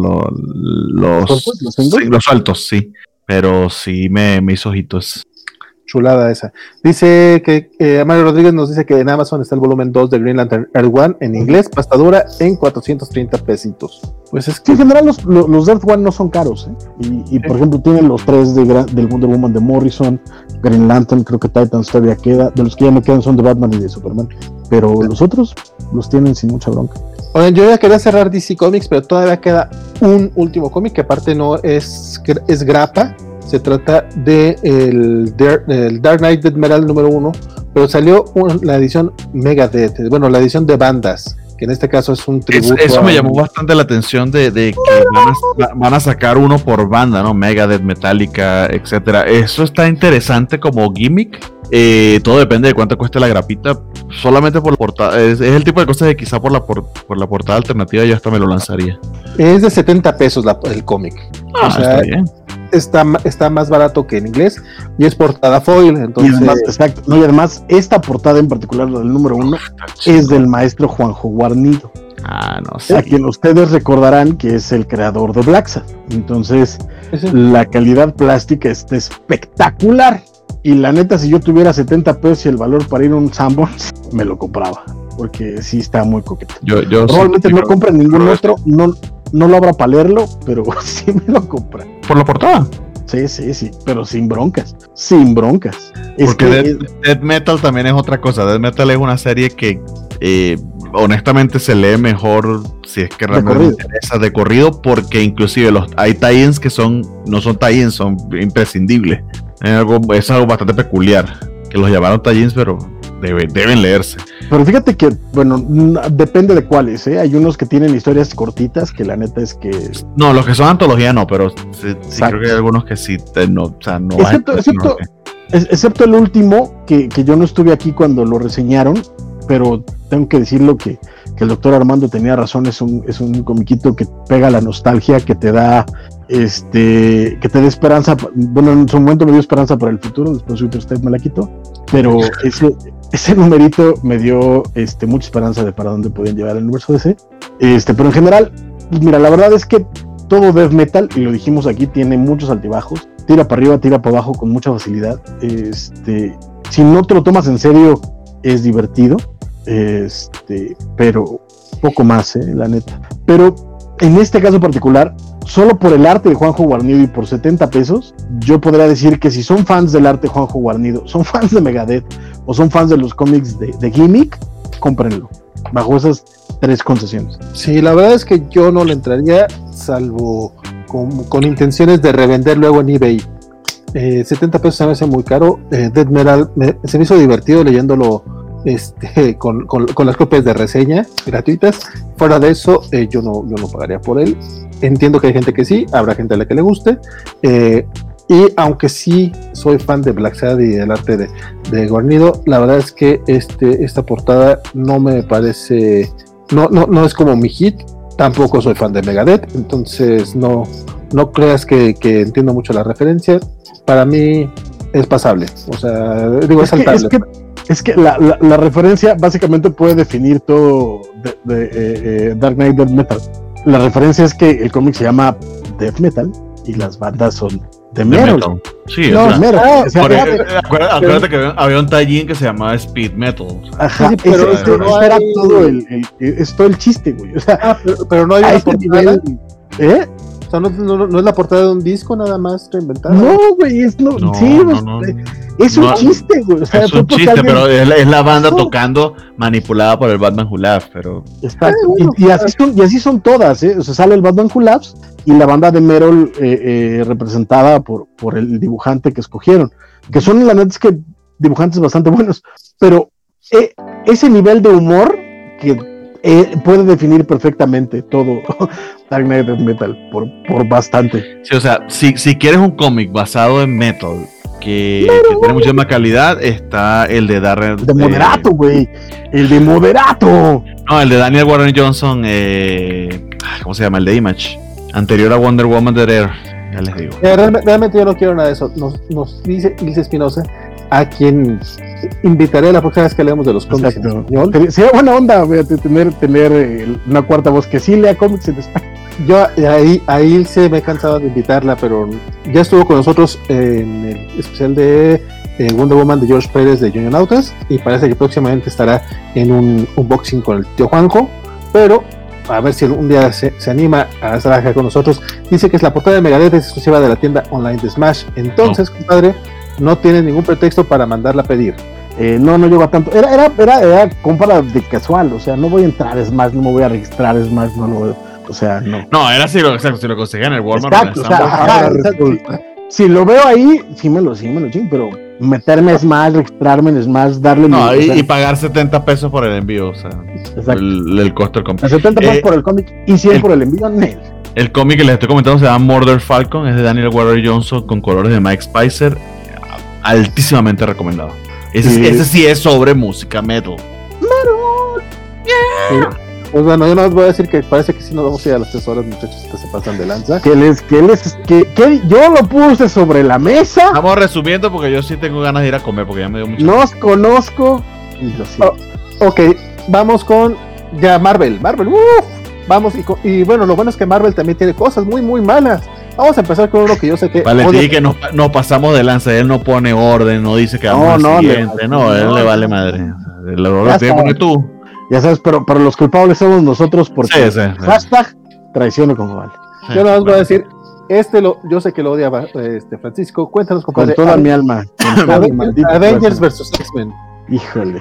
los sueltos, sí. Pero sí me hizo ojitos. Chulada esa. Dice que Mario Rodríguez nos dice que en Amazon está el volumen 2 de Green Lantern Earth One en inglés, pastadura, en 430 pesitos. Pues es que en general los Earth One no son caros, y por ejemplo tienen los 3 del Wonder Woman de Morrison, Green Lantern, creo que Titans todavía queda, de los que ya no quedan son de Batman y de Superman, pero los otros los tienen sin mucha bronca. Oigan, yo ya quería cerrar DC Comics, pero todavía queda un último cómic que aparte no es grapa. Se trata de el Dark Knight Death Metal número 1, pero salió la edición Megadeth, la edición de bandas, que en este caso es un tributo. Eso me llamó bastante la atención de que van a sacar uno por banda, ¿no? Megadeth, Metallica, etcétera. Eso está interesante como gimmick. Todo depende de cuánto cueste la grapita. Solamente por la portada. Es el tipo de cosas que quizá por la portada alternativa yo hasta me lo lanzaría. Es de $70 el cómic. Está bien. Está más barato que en inglés y es portada foil, entonces... Y además esta portada en particular, la del número 1, es del maestro Juanjo Guarnido. No sé. A quien ustedes recordarán que es el creador de Black Sad. Entonces, la calidad plástica está espectacular. Y la neta, si yo tuviera $70 y el valor para ir a un Sanborns, me lo compraba. Porque sí está muy coqueto. Yo probablemente no compre ningún otro, no lo abra para leerlo, pero sí me lo compra. ¿Por la portada? Sí, pero sin broncas. Porque Death Metal también es otra cosa. Death Metal es una serie que honestamente se lee mejor si es que realmente me interesa de corrido, porque inclusive hay tie-ins que no son tie-ins, son imprescindibles. Es algo bastante peculiar, que los llamaron tie-ins, pero deben leerse. Pero fíjate que, depende de cuáles, Hay unos que tienen historias cortitas, que la neta es que... No, los que son antología no, pero sí creo que hay algunos que sí, excepto el último, que yo no estuve aquí cuando lo reseñaron, pero tengo que decirlo que el doctor Armando tenía razón, es un comiquito que pega la nostalgia, que te da que te dé esperanza. En su momento me dio esperanza para el futuro, después Twitter State me la quitó, pero ese numerito me dio mucha esperanza de para dónde podían llevar el universo DC. Pero en general, mira, la verdad es que todo Death Metal, y lo dijimos aquí, tiene muchos altibajos, tira para arriba, tira para abajo con mucha facilidad. Si no te lo tomas en serio, es divertido, pero poco más, la neta. Pero en este caso particular, solo por el arte de Juanjo Guarnido y por $70, yo podría decir que si son fans del arte de Juanjo Guarnido, son fans de Megadeth o son fans de los cómics de Gimmick, cómprenlo, bajo esas 3 concesiones. Sí, la verdad es que yo no le entraría, salvo con intenciones de revender luego en eBay. $70 se me hace muy caro. Death Metal se me hizo divertido leyéndolo con las copias de reseña gratuitas. Fuera de eso, yo no pagaría por él. Entiendo que hay gente que sí, habrá gente a la que le guste, y aunque sí soy fan de Black Sad y del arte de Guarnido, la verdad es que esta portada no me parece, no es como mi hit. Tampoco soy fan de Megadeth, entonces no no creas que entiendo mucho la referencia. Para mí es pasable, o sea, digo, es saltable. Es que la referencia básicamente puede definir todo de Dark Knight Death Metal. La referencia es que el cómic se llama Death Metal y las bandas son de metal. Sí, no, o sea, metal. Acuérdate que había un tie-in que se llamaba Speed Metal. Ajá, sí, pero no era todo es todo el chiste, güey. O sea, pero no hay una portada. ¿Eh? O sea, no es la portada de un disco nada más reinventada. No, güey, es un chiste, güey. O sea, es un chiste, pero es la banda tocando manipulada por el Batman Who Laughs, pero... Exacto. Y así son todas, ¿eh? O sea, sale el Batman Who Laughs y la banda de Merol representada por el dibujante que escogieron, que son, la neta, es que dibujantes bastante buenos, pero ese nivel de humor que puede definir perfectamente todo Dark Knight Death Metal por bastante. Sí, o sea, si quieres un cómic basado en metal que tiene mucha más calidad, está el de Darren. El de Moderato, güey. El de Moderato. No, el de Daniel Warren Johnson. ¿Cómo se llama? El de Image. Anterior a Wonder Woman de Air. Ya les digo. Realmente yo no quiero nada de eso. Nos dice Ilse Espinosa, a quien invitaré la próxima vez que leemos de los cómics en español. Sería buena onda, güey, tener una cuarta voz que sí lea cómics en español. Yo ahí se me he cansado de invitarla, pero ya estuvo con nosotros en el especial de Wonder Woman de George Pérez de Junior Nautas, y parece que próximamente estará en un unboxing con el tío Juanjo, pero a ver si un día se anima a estar acá con nosotros. Dice que es la portada de Megadeth, es exclusiva de la tienda online de Smash. Entonces, compadre, no tiene ningún pretexto para mandarla a pedir. No lleva tanto. Era compra de casual, o sea, no voy a entrar a Smash, no me voy a registrar a Smash, o sea, no. No, era si lo conseguían en el Walmart. Exacto, o sea, si lo veo ahí, sí me lo chingo, pero meterme a Smash, registrarme en Smash, darle... No, y pagar $70 por el envío, o sea, el costo del cómic. $70 por el cómic y $100 por el envío, El cómic que les estoy comentando se llama Murder Falcon, es de Daniel Warren Johnson con colores de Mike Spicer, altísimamente recomendado. Ese sí es sobre música metal. Yeah. Pues bueno, yo no les voy a decir que parece que sí nos vamos a ir a las 3 horas, muchachos, que se pasan de lanza. Que yo lo puse sobre la mesa. Estamos resumiendo porque yo sí tengo ganas de ir a comer porque ya me dio mucho. Los conozco y lo siento. Ok, vamos con ya Marvel, vamos y bueno, lo bueno es que Marvel también tiene cosas muy muy malas. Vamos a empezar con uno que yo sé que... Vale, sí, que nos pasamos de lanza, él no pone orden, no dice que vamos al siguiente, él le vale madre. El orden lo tienes que poner tú. Ya sabes, pero los culpables somos nosotros porque hashtag traiciono como vale. Yo no os voy a decir, yo sé que lo odia Francisco, cuéntanos, compadre. Con toda mi alma. Avengers vs X-Men. Híjole,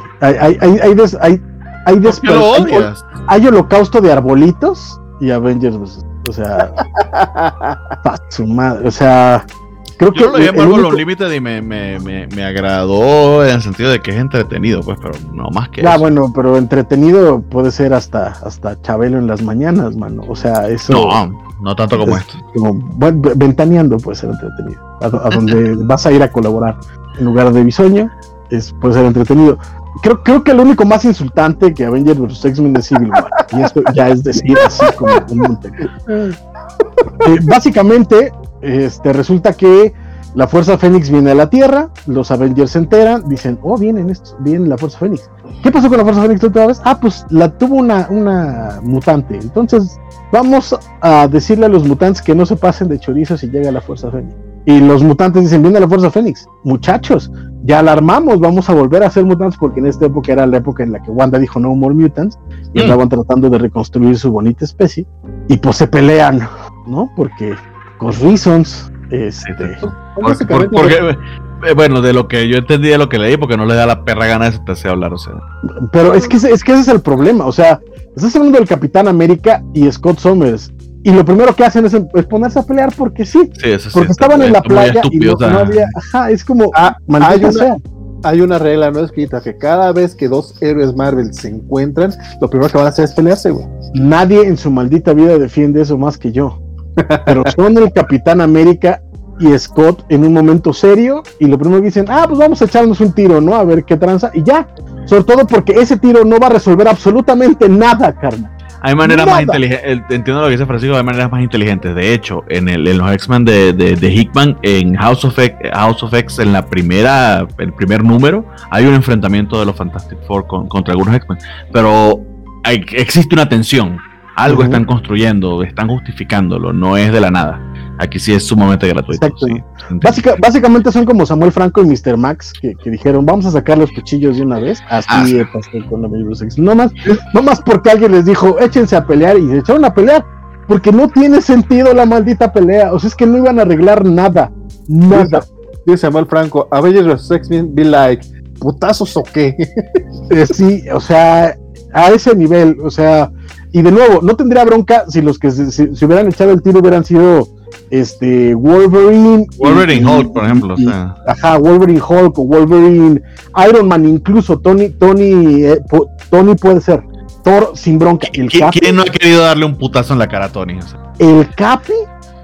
hay holocausto de arbolitos y Avengers vs. O sea, su madre, o sea, creo que yo lo leí por los límites y me agradó en el sentido de que es entretenido, pues, pero no más que eso. Bueno, pero entretenido puede ser hasta Chabelo en las mañanas, mano. O sea, eso no tanto como esto. Bueno, ventaneando puede ser entretenido. A donde vas a ir a colaborar en lugar de Bisoño, puede ser entretenido. Creo que el único más insultante que Avengers vs X-Men es Civil War, y esto ya es decir así como un monte. Básicamente, resulta que la Fuerza Fénix viene a la Tierra, los Avengers se enteran, dicen, viene la Fuerza Fénix. ¿Qué pasó con la Fuerza Fénix la última vez? Pues la tuvo una mutante. Entonces, vamos a decirle a los mutantes que no se pasen de chorizo si llega la Fuerza Fénix. Y los mutantes dicen, viene la Fuerza Fénix. Muchachos, ya la armamos, vamos a volver a ser mutantes, porque en esta época era la época en la que Wanda dijo no more mutants, y andaban tratando de reconstruir su bonita especie, y pues se pelean, ¿no? Porque, con reasons, porque, bueno, de lo que yo entendí, de lo que leí, porque no le da la perra gana de sentarse a hablar, o sea. Pero es que ese es el problema, o sea, estás hablando del Capitán América y Scott Summers, y lo primero que hacen es ponerse a pelear porque sí, eso porque estaban en la playa y no había, es como, hay una regla no escrita, que cada vez que dos héroes Marvel se encuentran, lo primero que van a hacer es pelearse, güey. Nadie en su maldita vida defiende eso más que yo, pero son el Capitán América y Scott en un momento serio, y lo primero que dicen, pues vamos a echarnos un tiro, ¿no? A ver qué tranza, y ya, sobre todo porque ese tiro no va a resolver absolutamente nada, carnal. Hay maneras más inteligentes, entiendo lo que dice Francisco, hay maneras más inteligentes. De hecho, en los X-Men de Hickman, en House of X, en el primer número, hay un enfrentamiento de los Fantastic Four contra algunos X-Men. Pero existe una tensión. Algo están construyendo, están justificándolo, no es de la nada. Aquí sí es sumamente gratuito. Sí, básicamente son como Samuel Franco y Mr. Max que dijeron, vamos a sacar los cuchillos de una vez. Así pasó con Avengers X. No más porque alguien les dijo, échense a pelear, y se echaron a pelear. Porque no tiene sentido la maldita pelea. O sea, es que no iban a arreglar nada. Nada. Dice Samuel Franco, Avengers vs. X-Men be like, ¿putazos o qué? Sí, o sea, a ese nivel, o sea, y de nuevo, no tendría bronca si los que se hubieran echado el tiro hubieran sido Wolverine Hulk, por ejemplo, o sea. Wolverine Hulk o Wolverine Iron Man, incluso Tony puede ser Thor sin bronca. ¿Quién no ha querido darle un putazo en la cara a Tony? O sea. El Capi,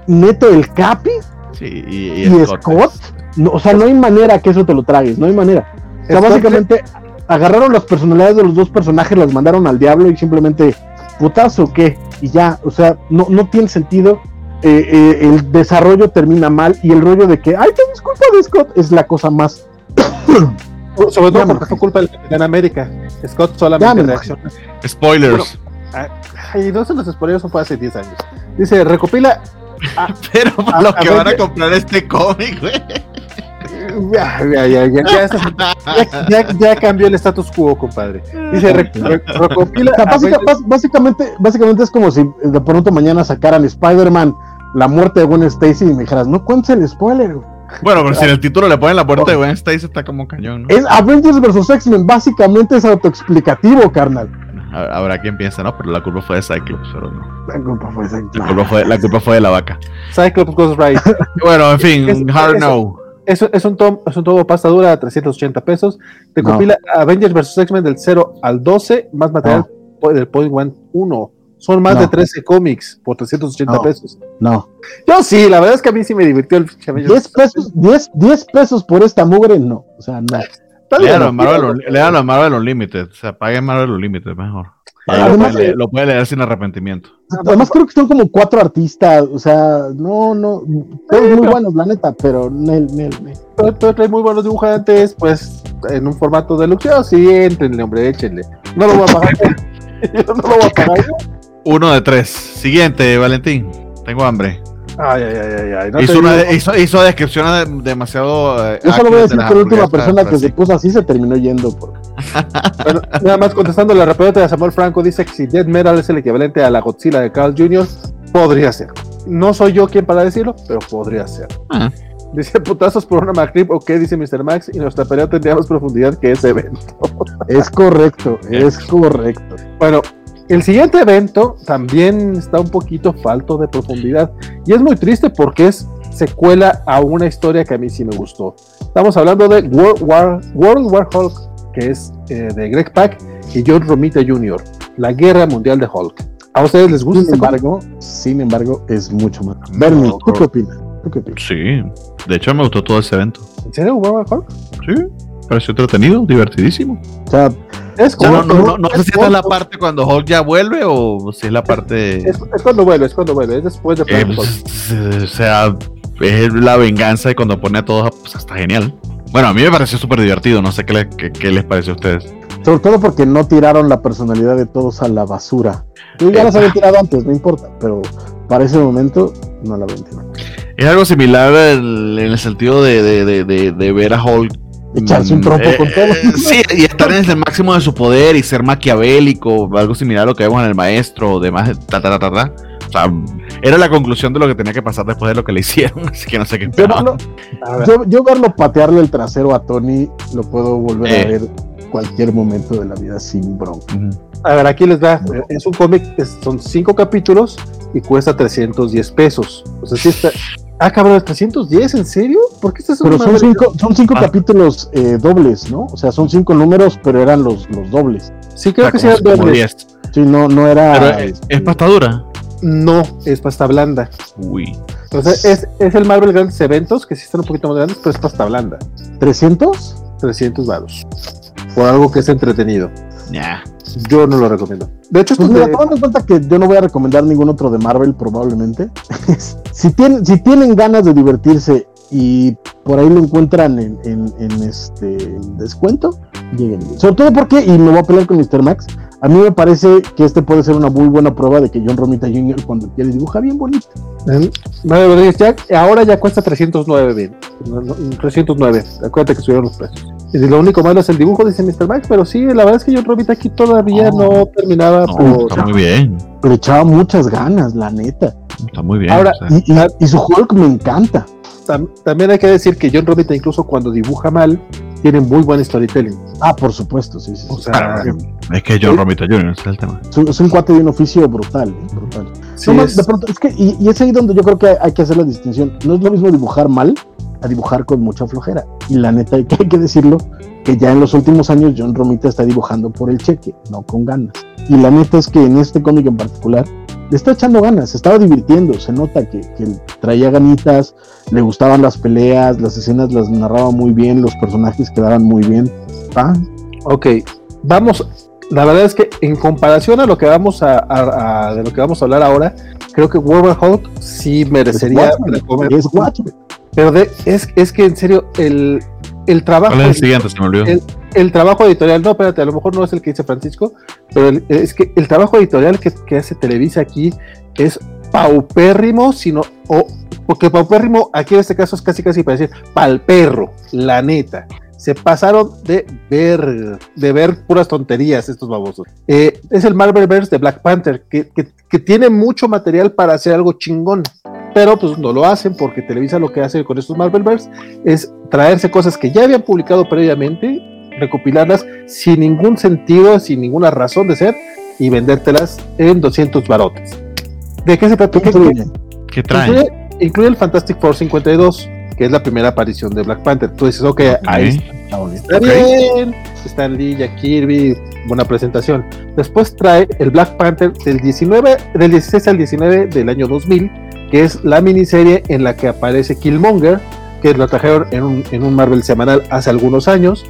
sí, y Scott. No, o sea, no hay manera que eso te lo tragues, no hay manera. O sea, básicamente agarraron las personalidades de los dos personajes, las mandaron al diablo y simplemente putazo o qué, y ya, o sea, no tiene sentido. El desarrollo termina mal y el rollo de que ay, todo es culpa de Scott es la cosa más sobre todo porque fue culpa del Capitán América. Scott solamente reacciona. Spoilers. Bueno, no se los spoilers, eso fue hace 10 años. Dice, recopila pero para los que van a comprar este cómic, güey. Ya cambió el status quo, compadre. Dice, recopila. Básicamente es como si de pronto mañana sacaran Spider-Man, la muerte de Gwen Stacy, y me dijeras, no cuentes el spoiler. Bueno, pero si en el título le ponen la muerte de Gwen Stacy, está como cañón, ¿no? Es Avengers vs. X-Men, básicamente es autoexplicativo, carnal. Habrá quien piensa, ¿no? Pero la culpa fue de Cyclops, pero no. La culpa fue de Cyclops. La culpa fue de la vaca. Cyclops goes right. Bueno, en fin, hard no. Es un tomo pasta dura a 380 pesos. Te compila Avengers vs. X-Men del 0 al 12, más material del Point 1. Son más de 13 cómics por 380 pesos. No. Yo sí, la verdad es que a mí sí me divirtió el 10 pesos por esta mugre, no. O sea, no. Lean a Marvel Unlimited. O sea, paguen Marvel Unlimited mejor. Además, lo puede leer sin arrepentimiento. Además creo que son como 4 artistas, o sea, no, todos muy buenos, la neta, pero pero trae muy buenos dibujantes, pues, en un formato deluxe. Sí, entrenle, hombre, échenle. No lo voy a pagar. Yo no lo voy a pagar. 1 de 3. Siguiente, Valentín. Tengo hambre. Ay. No hizo descripciones demasiado. Yo solo voy a decir que la última persona que se puso así se terminó yendo. Bueno, nada más contestando la rapidota de Samuel Franco, dice que si Death Metal es el equivalente a la Godzilla de Carl Jr., podría ser. No soy yo quien para decirlo, pero podría ser. Dice, putazos por una McRib, ok, dice Mr. Max, y nuestra pelea tendría más profundidad que ese evento. Es correcto. Bueno, el siguiente evento también está un poquito falto de profundidad y es muy triste porque es secuela a una historia que a mí sí me gustó. Estamos hablando de World War Hulk, que es de Greg Pak y John Romita Jr., la Guerra Mundial de Hulk. ¿A ustedes les gusta? Sin embargo, es mucho más. Bernie, ¿tú qué opinas? Sí, de hecho me gustó todo ese evento. ¿En serio, World War Hulk? Sí, pareció entretenido, divertidísimo. O sea, no sé si esta es la parte cuando Hulk ya vuelve o si es la parte. Es cuando vuelve, es después de Hulk. O sea, es la venganza y cuando pone a todos, pues está genial. Bueno, a mí me pareció súper divertido, no sé qué les pareció a ustedes. Sobre todo porque no tiraron la personalidad de todos a la basura. Yo ya las había tirado antes, no importa, pero para ese momento no la habían tirado. Es algo similar en el sentido de ver a Hulk echarse un trompo con todo. Sí, y estar en el máximo de su poder y ser maquiavélico, algo similar a lo que vemos en El Maestro, demás, O sea, era la conclusión de lo que tenía que pasar después de lo que le hicieron, así que no sé qué esperaba. Yo verlo patearle el trasero a Tony, lo puedo volver a ver cualquier momento de la vida sin bronca. A ver, aquí les da, es un cómic, son 5 capítulos y cuesta 310 pesos. O sea, sí está. Cabrón, 310, ¿en serio? ¿Por qué estás Pero son 5 capítulos dobles, ¿no? O sea, son 5 números, pero eran los dobles. Sí, creo que sí eran dobles. 10. Sí, no era. Pero ¿es pasta dura? No, es pasta blanda. Uy. Entonces, es el Marvel Grandes Eventos, que sí están un poquito más grandes, pero es pasta blanda. ¿300? 300 varos. Por algo que es entretenido. Ya. Yo no lo recomiendo. De hecho, pues mira, tomando en cuenta que yo no voy a recomendar ningún otro de Marvel probablemente. si tienen ganas de divertirse y por ahí lo encuentran en descuento, lleguen. Sobre todo porque, y me voy a pelear con Mr. Max, a mí me parece que puede ser una muy buena prueba de que John Romita Jr. cuando quiere dibuja bien bonito. Mario Rodríguez, ahora ya cuesta 309, bien. 309, acuérdate que subieron los precios. Y lo único malo es el dibujo, dice Mr. Max, pero sí, la verdad es que John Romita aquí todavía no terminaba. Está muy bien. Le echaba muchas ganas, la neta. Está muy bien. Ahora, y su Hulk me encanta. También hay que decir que John Romita, incluso cuando dibuja mal, tiene muy buen storytelling. Por supuesto, sí. O sea, es que John Romita Jr. ese es el tema. Es un cuate de un oficio brutal. Sí, de pronto, es que, y es ahí donde yo creo que hay que hacer la distinción. No es lo mismo dibujar mal a dibujar con mucha flojera. Y la neta, hay que decirlo, que ya en los últimos años John Romita está dibujando por el cheque, no con ganas. Y la neta es que en este cómic en particular le está echando ganas, se estaba divirtiendo, se nota que traía ganitas, le gustaban las peleas, las escenas las narraba muy bien, los personajes quedaban muy bien. Ok, vamos, la verdad es que en comparación a lo que vamos de lo que vamos a hablar ahora, creo que War Hulk sí merecería es Watchmen. Pero es que en serio el trabajo. ¿Cuál es el siguiente? Se me olvidó. El trabajo editorial, no, espérate, a lo mejor no es el que dice Francisco, pero es que el trabajo editorial que hace Televisa aquí es paupérrimo, porque paupérrimo aquí en este caso es casi para decir pal perro, la neta. Se pasaron de ver puras tonterías estos babosos. Es el Marvelverse de Black Panther, que tiene mucho material para hacer algo chingón, pero pues no lo hacen porque Televisa lo que hace con estos Marvelverse es traerse cosas que ya habían publicado previamente, recopilarlas sin ningún sentido, sin ninguna razón de ser, y vendértelas en 200 barotes. ¿De qué se trata? ¿Qué trae? Incluye el Fantastic Four 52, que es la primera aparición de Black Panther. Tú dices, ahí está bien, Stan Lee, Jack Kirby, buena presentación. Después trae el Black Panther del 16 al 19 del año 2000, que es la miniserie en la que aparece Killmonger, que lo trajeron en un Marvel semanal hace algunos años.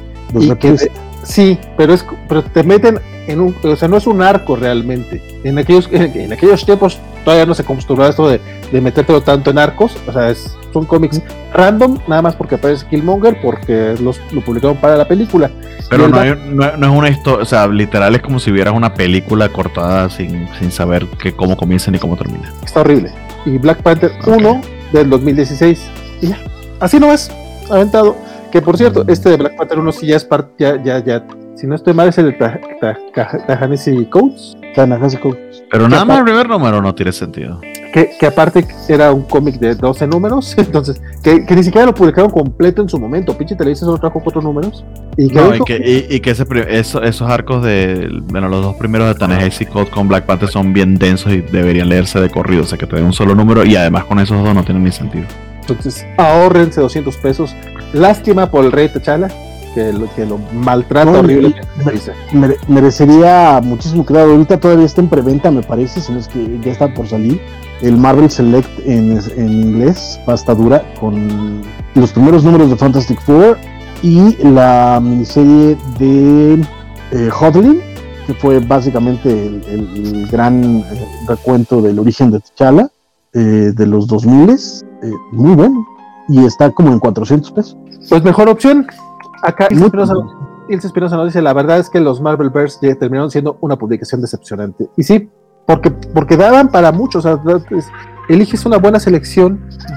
Sí, pero te meten o sea, no es un arco realmente. En aquellos tiempos todavía no se acostumbraba esto de metértelo tanto en arcos, o sea, son cómics random, nada más porque aparece Killmonger, porque lo publicaron para la película. Pero no es una historia, o sea, literal es como si vieras una película cortada sin saber cómo comienza ni cómo termina. Está horrible. Y Black Panther 1 del 2016, y ya, así no es, aventado. Que por cierto, este de Black Panther 1 sí ya es parte, ya, si no estoy mal, es el de Ta-Nehisi Coates. Pero nada más el primer número no tiene sentido. Que aparte era un cómic de 12 números, entonces, que ni siquiera lo publicaron completo en su momento. Pinche Televisa solo trajo 4 números. Y que esos arcos los dos primeros de Ta-Nehisi Coates con Black Panther son bien densos y deberían leerse de corrido, o sea que te den un solo número y además con esos dos no tienen ni sentido. Entonces, ahórrense 200 pesos. Lástima por el rey T'Challa, que lo maltrata horrible. Merecería muchísimo cuidado. Ahorita todavía está en preventa, me parece, si no es que ya está por salir. El Marvel Select en inglés, pasta dura, con los primeros números de Fantastic Four y la miniserie de Hodling, que fue básicamente el gran recuento del origen de T'Challa de los 2000. Muy bueno. Y está como en 400 pesos. Pues mejor opción. Acá Ilse Espinosa nos dice, la verdad es que los Marvelverse ya terminaron siendo una publicación decepcionante. Y sí, porque daban para mucho, o sea, eliges una buena selección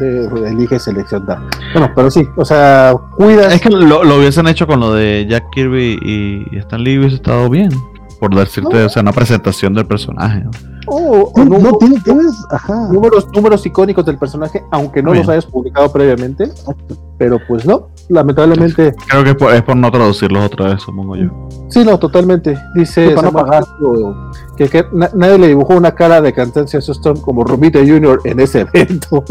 bueno, pero sí, o sea, cuidas. Es que lo hubiesen hecho con lo de Jack Kirby y Stan Lee, hubiese estado bien, por decirte, o sea, una presentación del personaje, ¿no? Tienes números icónicos del personaje, aunque no los hayas publicado previamente, pero pues no, lamentablemente. Creo que es por no traducirlos otra vez, supongo yo. Sí, no, totalmente. Dice que nadie le dibujó una cara de cansancio a Sue Storm como Romita Jr. en ese evento.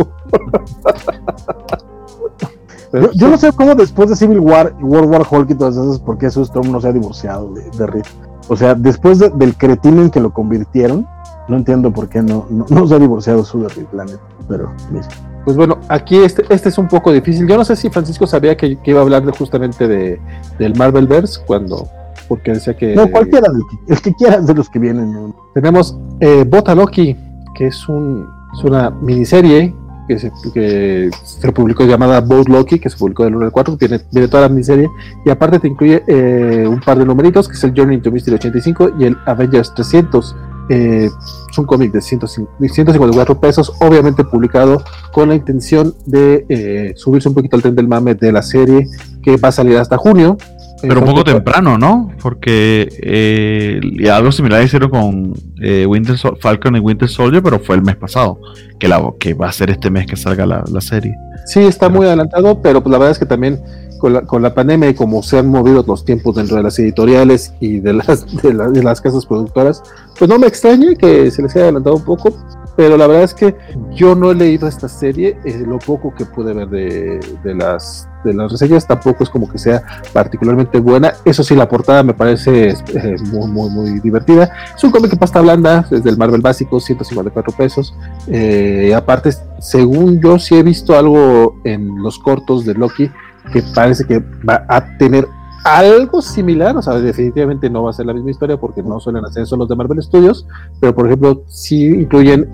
Yo no sé cómo después de Civil War y World War Hulk y todas esas, por qué Sue Storm no se ha divorciado de Reed. O sea, después del cretino en que lo convirtieron, no entiendo por qué no se ha divorciado su de Planet, pero pues bueno, aquí este es un poco difícil. Yo no sé si Francisco sabía que iba a hablar justamente del Marvelverse cuando porque decía que... No, cualquiera, el que quieras de los que vienen. ¿No? Tenemos Bota Loki, que es una miniserie que se publicó llamada Boat Loki, que se publicó del 1 al 4, viene toda la miniserie, y aparte te incluye un par de numeritos, que es el Journey into Mystery 85 y el Avengers 300. Es un cómic de 154 pesos, obviamente publicado con la intención de subirse un poquito al tren del mame de la serie, que va a salir hasta junio. Pero un poco temprano, ¿no? Porque algo similar hicieron con Falcon y Winter Soldier, pero fue el mes pasado, que va a ser este mes que salga la serie. Sí, está muy adelantado, pero pues la verdad es que también con la pandemia y como se han movido los tiempos dentro de las editoriales y de las casas productoras, pues no me extraña que se les haya adelantado un poco, pero la verdad es que yo no he leído esta serie, lo poco que pude ver de las reseñas tampoco es como que sea particularmente buena. Eso sí, la portada me parece muy, muy, muy divertida. Es un cómic de pasta blanda, es del Marvel básico, 154 pesos. Aparte, según yo sí he visto algo en los cortos de Loki que parece que va a tener algo similar, o sea, definitivamente no va a ser la misma historia porque no suelen hacer eso los de Marvel Studios, pero por ejemplo sí incluyen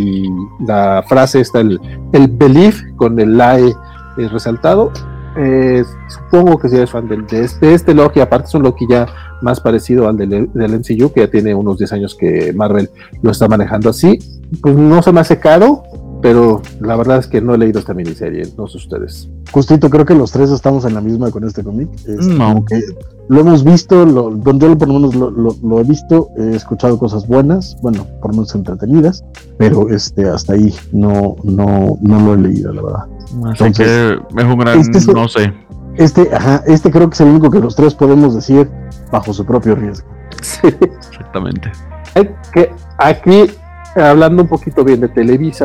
la frase esta, el belief con el lie resaltado. Supongo que si eres fan de este Loki, aparte es un Loki ya más parecido al del MCU, que ya tiene unos 10 años que Marvel lo está manejando así, pues no se me hace caro, pero la verdad es que no he leído esta miniserie, no sé ustedes. Justito, creo que los tres estamos en la misma con este cómic. No. Que lo hemos visto, donde yo por lo menos lo he visto, he escuchado cosas buenas, bueno, por lo menos entretenidas, pero hasta ahí no lo he leído, la verdad. Así entonces, que es un gran, no sé. Este creo que es el único que los tres podemos decir bajo su propio riesgo. Sí. Exactamente. Aquí, hablando un poquito bien de Televisa,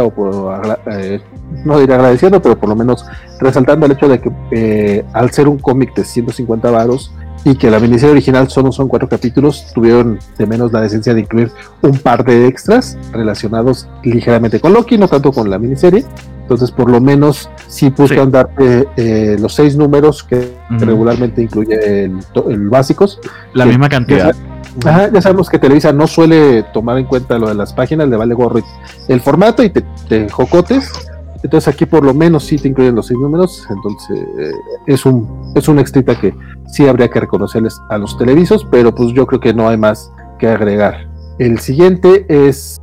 no diré agradeciendo, pero por lo menos resaltando el hecho de que al ser un cómic de 150 varos y que la miniserie original solo son 4 capítulos, tuvieron de menos la decencia de incluir un par de extras relacionados ligeramente con Loki, no tanto con la miniserie. Entonces, por lo menos, sí buscan darte los 6 números que regularmente incluye el básicos. La misma cantidad. Ya sabemos que Televisa no suele tomar en cuenta lo de las páginas, le vale gorro el formato y te jocotes. Entonces aquí por lo menos sí te incluyen los 6 números, entonces es un extrita que sí habría que reconocerles a los televisos, pero pues yo creo que no hay más que agregar. El siguiente es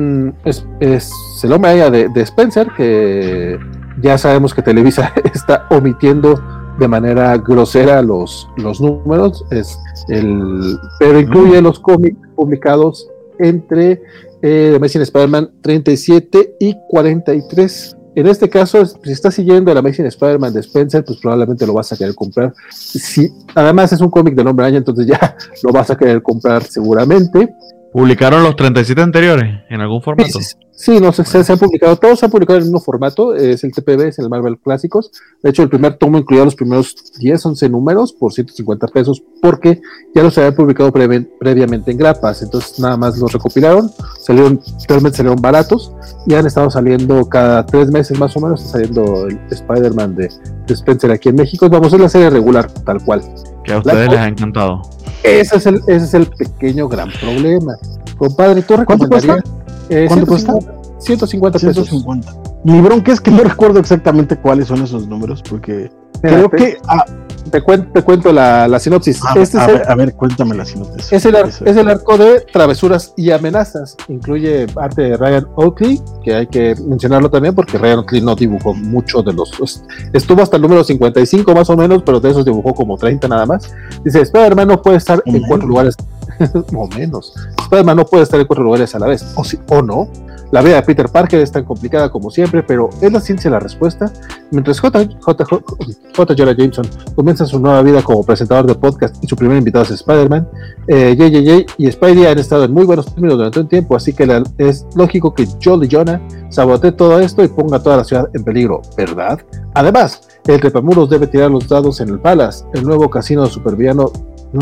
el hombre de Spencer, que ya sabemos que Televisa está omitiendo de manera grosera los números, pero incluye los cómics publicados entre The Amazing Spider-Man 37 y 43. En este caso, si estás siguiendo el Amazing Spider-Man de Spencer, pues probablemente lo vas a querer comprar. Si además es un cómic del Hombre Araña, entonces ya lo vas a querer comprar seguramente. ¿Publicaron los 37 anteriores en algún formato? Sí, no, se han publicado, todos se han publicado en el mismo formato, es el TPB, es el Marvel Clásicos. De hecho, el primer tomo incluía los primeros 10, 11 números por 150 pesos, porque ya los habían publicado previamente en grapas, entonces nada más los recopilaron, realmente salieron baratos, y han estado saliendo cada 3 meses más o menos, está saliendo el Spider-Man de Spencer aquí en México. Vamos a hacer la serie regular, tal cual. Que a ustedes les ha encantado. Ese es el pequeño gran problema. Compadre, ¿tú recomendarías? ¿Cuánto cuesta? 150 pesos. 150. Mi bronca es que no recuerdo exactamente cuáles son esos números, porque creo que... Te cuento la sinopsis. A ver, cuéntame la sinopsis. Es el arco de Travesuras y Amenazas. Incluye arte de Ryan Oakley, que hay que mencionarlo también, porque Ryan Oakley no dibujó mucho de los... Estuvo hasta el número 55 más o menos, pero de esos dibujó como 30 nada más. Dice, Spider-Man no puede estar en 4 lugares... o menos. Spider-Man no puede estar en 4 lugares a la vez, o no. La vida de Peter Parker es tan complicada como siempre, pero ¿es la ciencia la respuesta? Mientras J. Jonah Jameson comienza su nueva vida como presentador de podcast y su primer invitado es Spider-Man, JJ y Spidey han estado en muy buenos términos durante un tiempo, así que es lógico que Joel y Jonah sabotee todo esto y ponga toda la ciudad en peligro, ¿verdad? Además, el trepamuros debe tirar los dados en el Palace, el nuevo casino supervillano,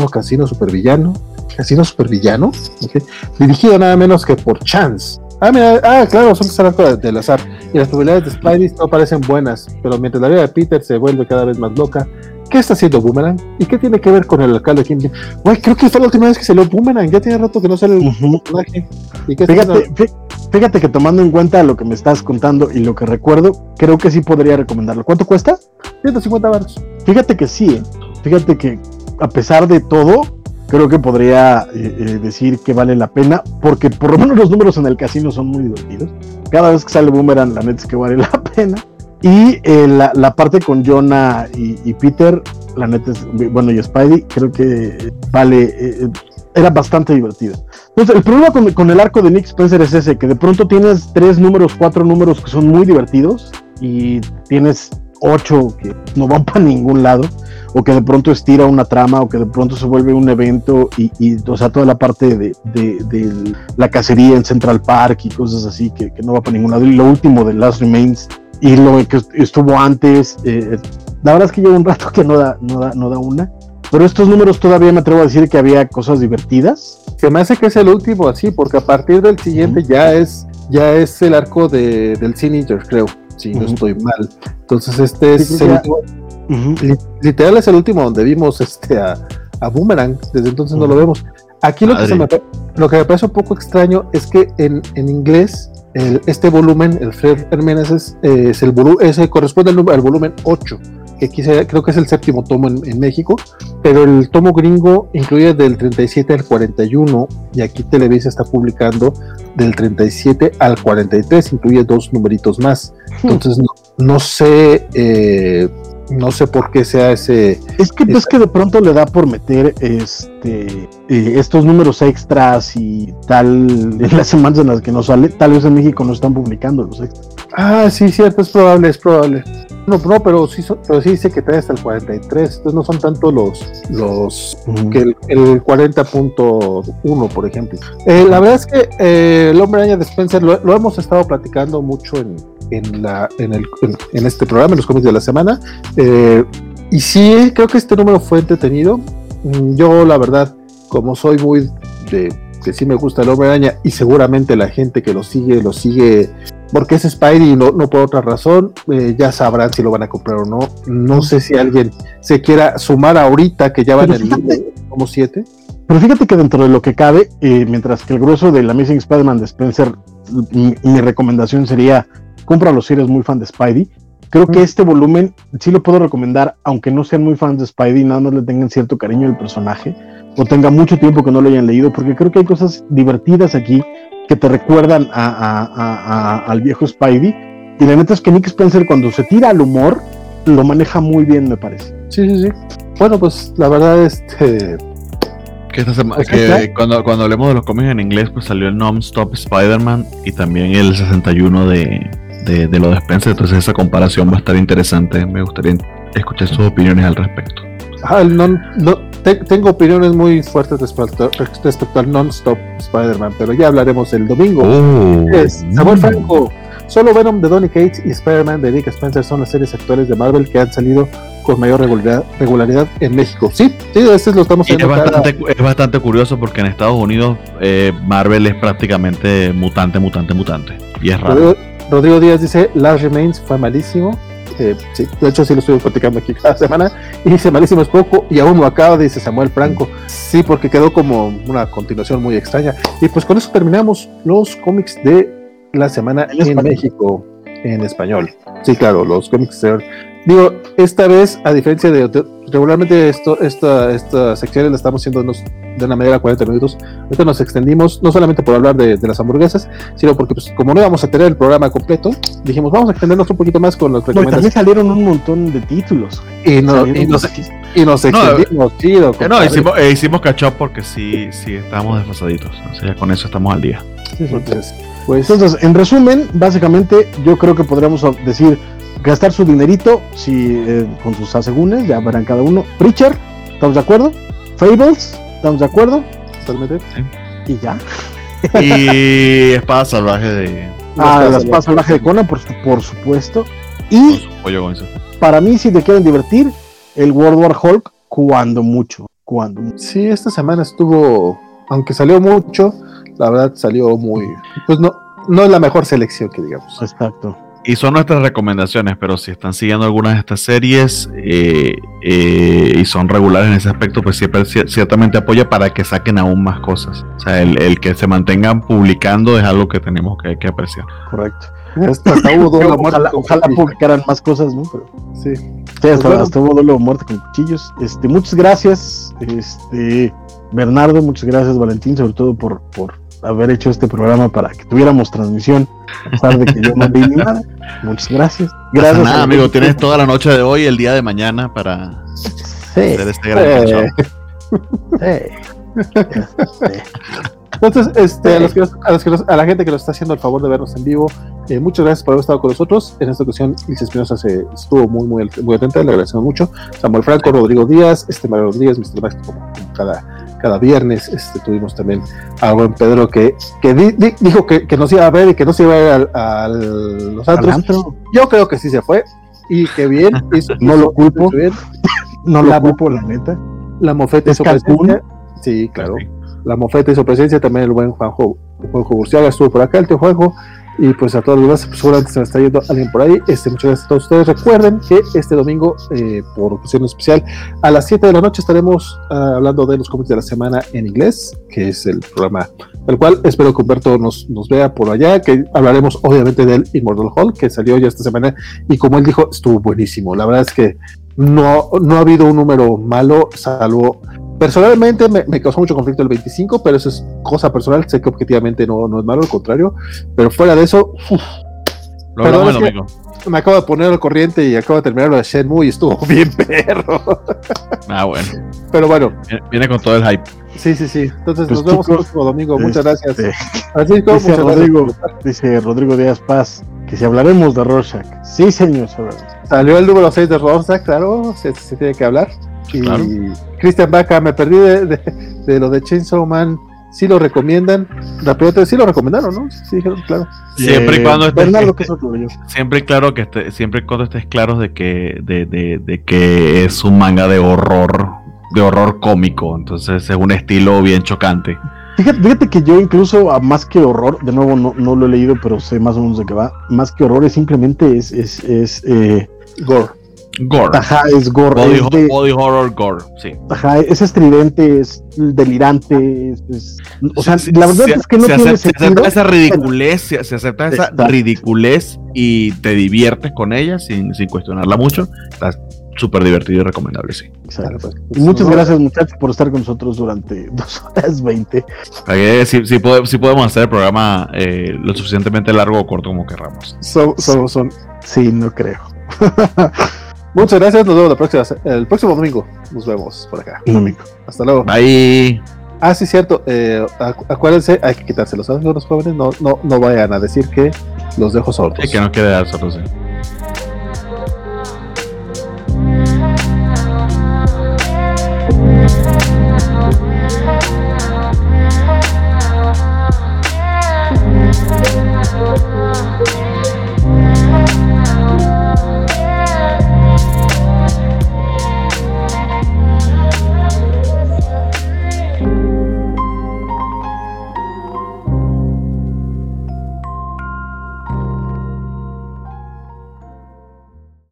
okay, dirigido nada menos que por Chance. Claro, son el arco del azar. Y las probabilidades de Spidey no parecen buenas, pero mientras la vida de Peter se vuelve cada vez más loca, ¿qué está haciendo Boomerang? ¿Y qué tiene que ver con el alcalde Kim Jong? Güey, creo que fue la última vez que salió Boomerang, ya tiene rato que no sale el personaje. ¿Y qué fíjate que tomando en cuenta lo que me estás contando y lo que recuerdo, creo que sí podría recomendarlo. ¿Cuánto cuesta? $150. Fíjate que sí, fíjate que a pesar de todo, creo que podría decir que vale la pena, porque por lo menos los números en el casino son muy divertidos. Cada vez que sale Boomerang, la neta es que vale la pena. Y la parte con Jonah y Peter, la neta es, bueno, y Spidey, creo que vale, era bastante divertido. Entonces, el problema con el arco de Nick Spencer es ese, que de pronto tienes 4 números que son muy divertidos, y tienes 8 que no van para ningún lado, o que de pronto estira una trama, o que de pronto se vuelve un evento, y o sea, toda la parte de la cacería en Central Park y cosas así, que no va para ningún lado. Y lo último de Last Remains, y lo que estuvo antes, la verdad es que lleva un rato que no da una, pero estos números todavía me atrevo a decir que había cosas divertidas. Se me hace que es el último así, porque a partir del siguiente ya es el arco del Teenager, creo, si no estoy mal. Entonces este es el último. Literal es el último donde vimos a Boomerang. Desde entonces no lo vemos. Aquí lo que me parece un poco extraño es que en inglés este volumen, el Fred Hermeneses, ese corresponde al volumen 8, que aquí creo que es el 7º tomo en México, pero el tomo gringo incluye del 37 al 41, y aquí Televisa está publicando del 37 al 43, incluye 2 numeritos más. Entonces no sé por qué sea ese. Es que de pronto le da por meter estos números extras y tal en las semanas en las que no sale. Tal vez en México no están publicando los extras. Ah, sí, cierto, es probable. No, pero sí dice que trae hasta el 43, entonces no son tanto los que el 40.1, por ejemplo. La verdad es que el Hombre Araña de Spencer lo hemos estado platicando mucho en este programa, en los cómics de la semana, y sí, creo que este número fue entretenido. Yo, la verdad, como soy muy de que sí me gusta el Hombre Araña, y seguramente la gente que lo sigue porque es Spidey y no por otra razón, ya sabrán si lo van a comprar o no. No sé si alguien se quiera sumar ahorita, que ya van en el como 7. Pero fíjate que dentro de lo que cabe, mientras que el grueso del Amazing Spider-Man de Spencer, mi recomendación sería cómpralo si eres muy fan de Spidey. Creo que este volumen sí lo puedo recomendar, aunque no sean muy fans de Spidey, nada más le tengan cierto cariño al personaje, o tenga mucho tiempo que no lo hayan leído, porque creo que hay cosas divertidas aquí que te recuerdan al viejo Spidey, y la neta es que Nick Spencer, cuando se tira al humor, lo maneja muy bien, me parece. Sí. Bueno, pues la verdad que esta semana, que cuando hablemos de los cómics en inglés, pues salió el Non-Stop Spider-Man y también el 61 de lo de Spencer, entonces esa comparación va a estar interesante. Me gustaría escuchar sus opiniones al respecto. Tengo opiniones muy fuertes respecto al Non-Stop Spider-Man, pero ya hablaremos el domingo. Samuel Franco, solo Venom de Donny Cates y Spider-Man de Nick Spencer son las series actuales de Marvel que han salido con mayor regularidad en México. Sí, este lo estamos viendo. Es bastante curioso porque en Estados Unidos Marvel es prácticamente mutante, y es raro. Rodrigo Díaz dice, Last Remains fue malísimo. Sí, de hecho sí lo estoy platicando aquí cada semana, y dice malísimo es poco, y aún lo acaba, dice Samuel Franco. Sí, porque quedó como una continuación muy extraña. Y pues con eso terminamos los cómics de la semana en México en español. Sí, claro, los cómics digo, esta vez, a diferencia de regularmente esta sección la estamos haciendo de una manera 40 minutos. Ahorita nos extendimos, no solamente por hablar de las hamburguesas, sino porque pues, como no íbamos a tener el programa completo, dijimos vamos a extendernos un poquito más con las recomendaciones. También salieron un montón de títulos. Y nos extendimos, chido. Hicimos catch up porque sí estábamos desfasaditos. O sea, con eso estamos al día. Sí. Entonces, en resumen, básicamente, yo creo que podríamos decir gastar su dinerito con sus asegúnes, ya verán cada uno. Preacher, ¿estamos de acuerdo? Fables, ¿estamos de acuerdo? Totalmente. Sí. Y ya. Y Espada Salvaje la Espada Salvaje de Conan, por supuesto. Y para mí, si te quieren divertir, el World War Hulk, cuando mucho. Sí, esta semana estuvo, aunque salió mucho, la verdad salió muy, pues no es la mejor selección que digamos. Exacto. y son nuestras recomendaciones, pero si están siguiendo algunas de estas series y son regulares en ese aspecto, pues siempre ciertamente apoya para que saquen aún más cosas. O sea, el que se mantengan publicando es algo que tenemos que apreciar. Correcto. Ojalá publicaran más cosas, ¿no? Pero, sí, hasta hubo duelo o muerte con cuchillos. Muchas gracias, Bernardo, muchas gracias, Valentín, sobre todo por haber hecho este programa para que tuviéramos transmisión, a pesar de que yo no vi ni nada. Muchas gracias. Gracias. Nada, amigo, tienes toda la noche de hoy y el día de mañana para hacer este gran show. Entonces, a la gente que nos está haciendo el favor de vernos en vivo, muchas gracias por haber estado con nosotros. En esta ocasión, Ilse Espinosa estuvo muy atenta, le agradecemos mucho. Samuel Franco, Rodrigo Díaz, Mario Rodríguez, Mr. Max, como cada viernes. Tuvimos también a buen Pedro que dijo que nos iba a ver y que no se iba a ir a los antros. Yo creo que sí se fue y que bien. No lo culpo. No lo culpo, la neta. La mofeta hizo presencia. Sí, claro. Sí. La mofeta hizo presencia, también el buen Juanjo Burciaga estuvo por acá, el tío Juanjo, y pues a todos los demás, pues seguramente se me está yendo alguien por ahí. Muchas gracias a todos ustedes. Recuerden que este domingo, por ocasión especial, a las 7 de la noche estaremos hablando de los cómics de la semana en inglés, que es el programa del cual espero que Humberto nos vea por allá, que hablaremos obviamente del Immortal Hulk, que salió ya esta semana, y como él dijo, estuvo buenísimo. La verdad es que no ha habido un número malo, salvo... Personalmente me causó mucho conflicto el 25, pero eso es cosa personal, sé que objetivamente no es malo, al contrario, pero fuera de eso, me acabo de poner al corriente y acabo de terminar lo de Shenmue y estuvo bien perro. Bueno. Pero bueno. Viene con todo el hype. Sí. Entonces nos vemos el próximo domingo. Muchas gracias. Francisco, dice Rodrigo Díaz Paz, que si hablaremos de Rorschach. Sí, señor. Salió el número 6 de Rorschach, claro, se tiene que hablar. Y claro. Cristian Vaca, me perdí de lo de Chainsaw Man. ¿Sí lo recomiendan? Sí lo recomendaron, ¿no? Sí, dijeron, claro. Siempre y cuando estés siempre y cuando estés claros de que es un manga de horror cómico, entonces es un estilo bien chocante. Fíjate que yo incluso más que horror, de nuevo no lo he leído, pero sé más o menos de qué va. Más que horror es simplemente es gore. Ajá, es gore. Body horror gore, sí. Ajá, es estridente, es delirante, o sea, la verdad es que no tiene sentido. Se acepta esa ridiculez, se acepta esa ridiculez y te diviertes con ella sin cuestionarla mucho. Está súper divertido y recomendable, sí. Exacto. Y muchas gracias, muchachos, por estar con nosotros durante 2 horas 20. Sí podemos hacer el programa lo suficientemente largo o corto como querramos. Sí, no creo. Muchas gracias, nos vemos el próximo domingo. Nos vemos por acá. Domingo. Hasta luego. Bye. Sí, cierto. Acuérdense, hay que quitarse los jóvenes. No vayan a decir que los dejo sordos. Que no quede dar sordos.